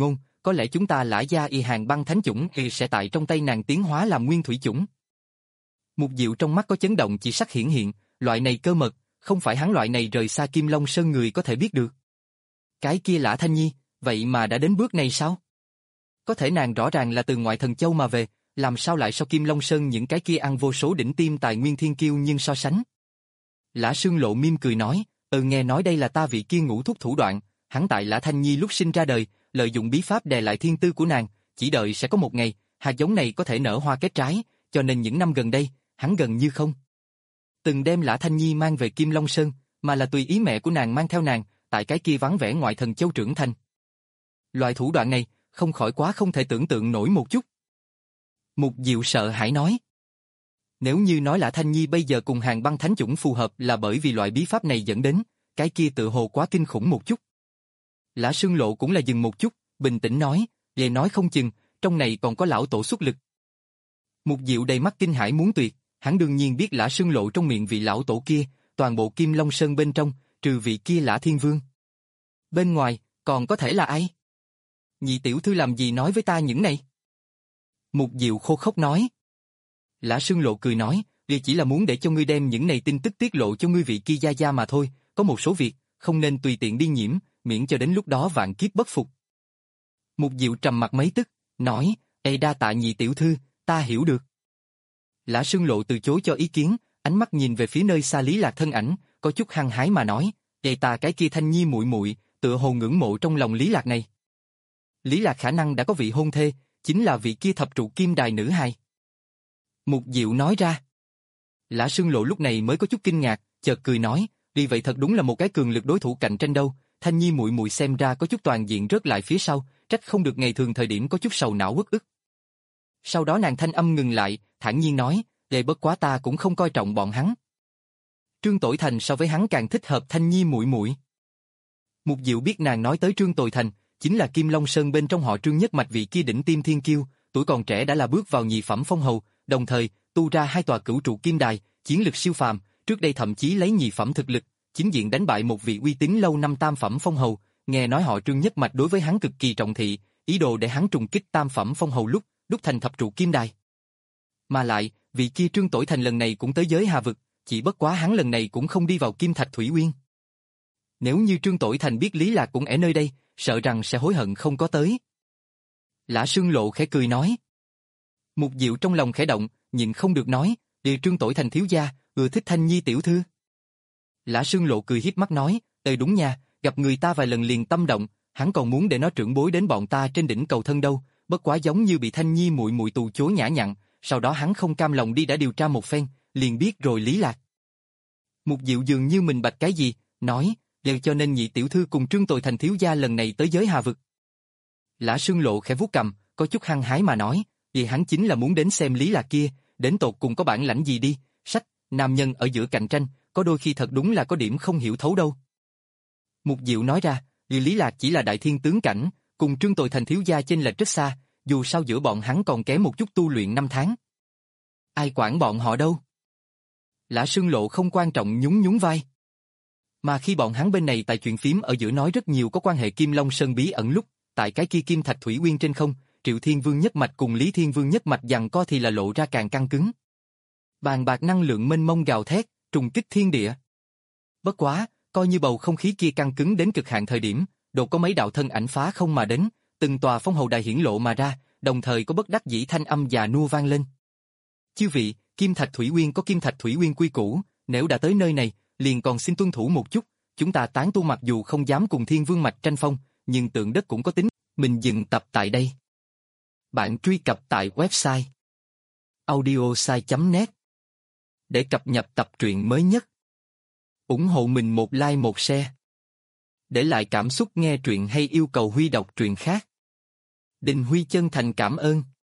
có lẽ chúng ta Lã gia y hàng băng thánh chủng y sẽ tại trong tay nàng tiến hóa làm nguyên thủy chủng. Mục Diệu trong mắt có chấn động chỉ sắc hiển hiện, loại này cơ mật, không phải hắn loại này rời xa Kim Long Sơn người có thể biết được. Cái kia Lã Thanh Nhi, vậy mà đã đến bước này sao? Có thể nàng rõ ràng là từ ngoại thần châu mà về, làm sao lại so Kim Long Sơn những cái kia ăn vô số đỉnh tiêm tài nguyên thiên kiêu nhưng so sánh? Lã Sương Lộ mỉm cười nói, ừ nghe nói đây là ta vị kia ngũ thúc thủ đoạn, hắn tại Lã Thanh Nhi lúc sinh ra đời, lợi dụng bí pháp đè lại thiên tư của nàng, chỉ đợi sẽ có một ngày, hạt giống này có thể nở hoa kết trái, cho nên những năm gần đây, hắn gần như không từng đem Lã Thanh Nhi mang về Kim Long Sơn, mà là tùy ý mẹ của nàng mang theo nàng, tại cái kia vắng vẻ ngoại thần châu trưởng thành. Loại thủ đoạn này, không khỏi quá không thể tưởng tượng nổi một chút. Mục Diệu sợ hãi nói. Nếu như nói Lã Thanh Nhi bây giờ cùng hàng băng thánh chủng phù hợp là bởi vì loại bí pháp này dẫn đến, cái kia tự hồ quá kinh khủng một chút. Lã Sương Lộ cũng là dừng một chút, bình tĩnh nói, về nói không chừng, trong này còn có lão tổ xuất lực. Mục Diệu đầy mắt kinh hãi muốn tuyệt, hắn đương nhiên biết Lã Sương Lộ trong miệng vị lão tổ kia, toàn bộ Kim Long Sơn bên trong, trừ vị kia Lã Thiên Vương. Bên ngoài, còn có thể là ai? Nhị tiểu thư làm gì nói với ta những này? Mục Diệu khô khốc nói. Lã Sương Lộ cười nói, vì chỉ là muốn để cho ngươi đem những này tin tức tiết lộ cho ngươi vị kia gia gia mà thôi, có một số việc, không nên tùy tiện đi nhiễm, miễn cho đến lúc đó vạn kiếp bất phục. Mục Diệu trầm mặt mấy tức, nói, ê đa tạ nhị tiểu thư, ta hiểu được. Lã Sương Lộ từ chối cho ý kiến, ánh mắt nhìn về phía nơi xa Lý Lạc thân ảnh, có chút hăng hái mà nói, ê ta cái kia Thanh Nhi muội muội, tựa hồ ngưỡng mộ trong lòng Lý Lạc này. Lý Lạc khả năng đã có vị hôn thê, chính là vị kia thập trụ kim đài nữ hài. Mục Diệu nói ra. Lã Sương Lộ lúc này mới có chút kinh ngạc, chợt cười nói, vì vậy thật đúng là một cái cường lực đối thủ cạnh tranh đâu, Thanh Nhi muội muội xem ra có chút toàn diện rớt lại phía sau, trách không được ngày thường thời điểm có chút sầu não uất ức. Sau đó nàng thanh âm ngừng lại, thản nhiên nói, để bất quá ta cũng không coi trọng bọn hắn. Trương Tỗi Thành so với hắn càng thích hợp Thanh Nhi muội muội. Mục Diệu biết nàng nói tới Trương Tỗi Thành, chính là Kim Long Sơn bên trong họ Trương nhất mạch vị kia đỉnh tiêm thiên kiêu, tuổi còn trẻ đã là bước vào nhị phẩm phong hầu, đồng thời tu ra hai tòa cửu trụ kim đài, chiến lực siêu phàm, trước đây thậm chí lấy nhị phẩm thực lực, chính diện đánh bại một vị uy tín lâu năm tam phẩm phong hầu, nghe nói họ Trương nhất mạch đối với hắn cực kỳ trọng thị, ý đồ để hắn trùng kích tam phẩm phong hầu lúc, đúc thành thập trụ kim đài. Mà lại, vị kia Trương Tỗi Thành lần này cũng tới giới Hà vực, chỉ bất quá hắn lần này cũng không đi vào Kim Thạch Thủy Uyên. Nếu như Trương Tỗi Thành biết Lý Lạc cũng ở nơi đây, sợ rằng sẽ hối hận không có tới. Lã Sương Lộ khẽ cười nói. Mục Diệu trong lòng khẽ động, nhịn không được nói, "Địa Trương Tỗi Thành thiếu gia, ưa thích Thanh Nhi tiểu thư." Lã Sương Lộ cười hiếp mắt nói, "Ê đúng nha, gặp người ta vài lần liền tâm động, hắn còn muốn để nó trưởng bối đến bọn ta trên đỉnh cầu thân đâu, bất quá giống như bị Thanh Nhi muội muội từ chối nhã nhặn, sau đó hắn không cam lòng đi đã điều tra một phen, liền biết rồi Lý Lạc." Mục Diệu dường như mình bạch cái gì, nói, "Đều cho nên nhị tiểu thư cùng Trương Tỗi Thành thiếu gia lần này tới giới Hà vực." Lã Sương Lộ khẽ vuốt cằm, có chút hăng hái mà nói, "Vì hắn chính là muốn đến xem Lý Lạc kia, đến tột cùng có bản lãnh gì đi, sách, nam nhân ở giữa cạnh tranh, có đôi khi thật đúng là có điểm không hiểu thấu đâu." Mục Diệu nói ra, "Vì Lý Lạc chỉ là đại thiên tướng cảnh, cùng Trương Tỗi Thành thiếu gia chênh lệch rất xa, dù sao giữa bọn hắn còn kém một chút tu luyện năm tháng. Ai quản bọn họ đâu?" Lã Sương Lộ không quan trọng nhún nhún vai. Mà khi bọn hắn bên này tại chuyện phím ở giữa nói rất nhiều có quan hệ Kim Long Sơn bí ẩn lúc, tại cái kia Kim Thạch Thủy Uyên trên không, Triệu Thiên Vương nhất mạch cùng Lý Thiên Vương nhất mạch giằng co thì là lộ ra càng căng cứng. Bàn bạc năng lượng mênh mông gào thét, trùng kích thiên địa. Bất quá, coi như bầu không khí kia căng cứng đến cực hạn thời điểm, đột có mấy đạo thân ảnh phá không mà đến, từng tòa phong hầu đài hiển lộ mà ra, đồng thời có bất đắc dĩ thanh âm già nua vang lên. "Chư vị, Kim Thạch Thủy Uyên có Kim Thạch Thủy Uyên quy củ, nếu đã tới nơi này, liền còn xin tuân thủ một chút, chúng ta tán tu mặc dù không dám cùng Thiên Vương mạch tranh phong, nhưng tượng đất cũng có tính." Mình dừng tập tại đây. Bạn truy cập tại website audiosai chấm net để cập nhật tập truyện mới nhất. Ủng hộ mình một like một share. Để lại cảm xúc nghe truyện hay yêu cầu Huy đọc truyện khác. Đình Huy chân thành cảm ơn.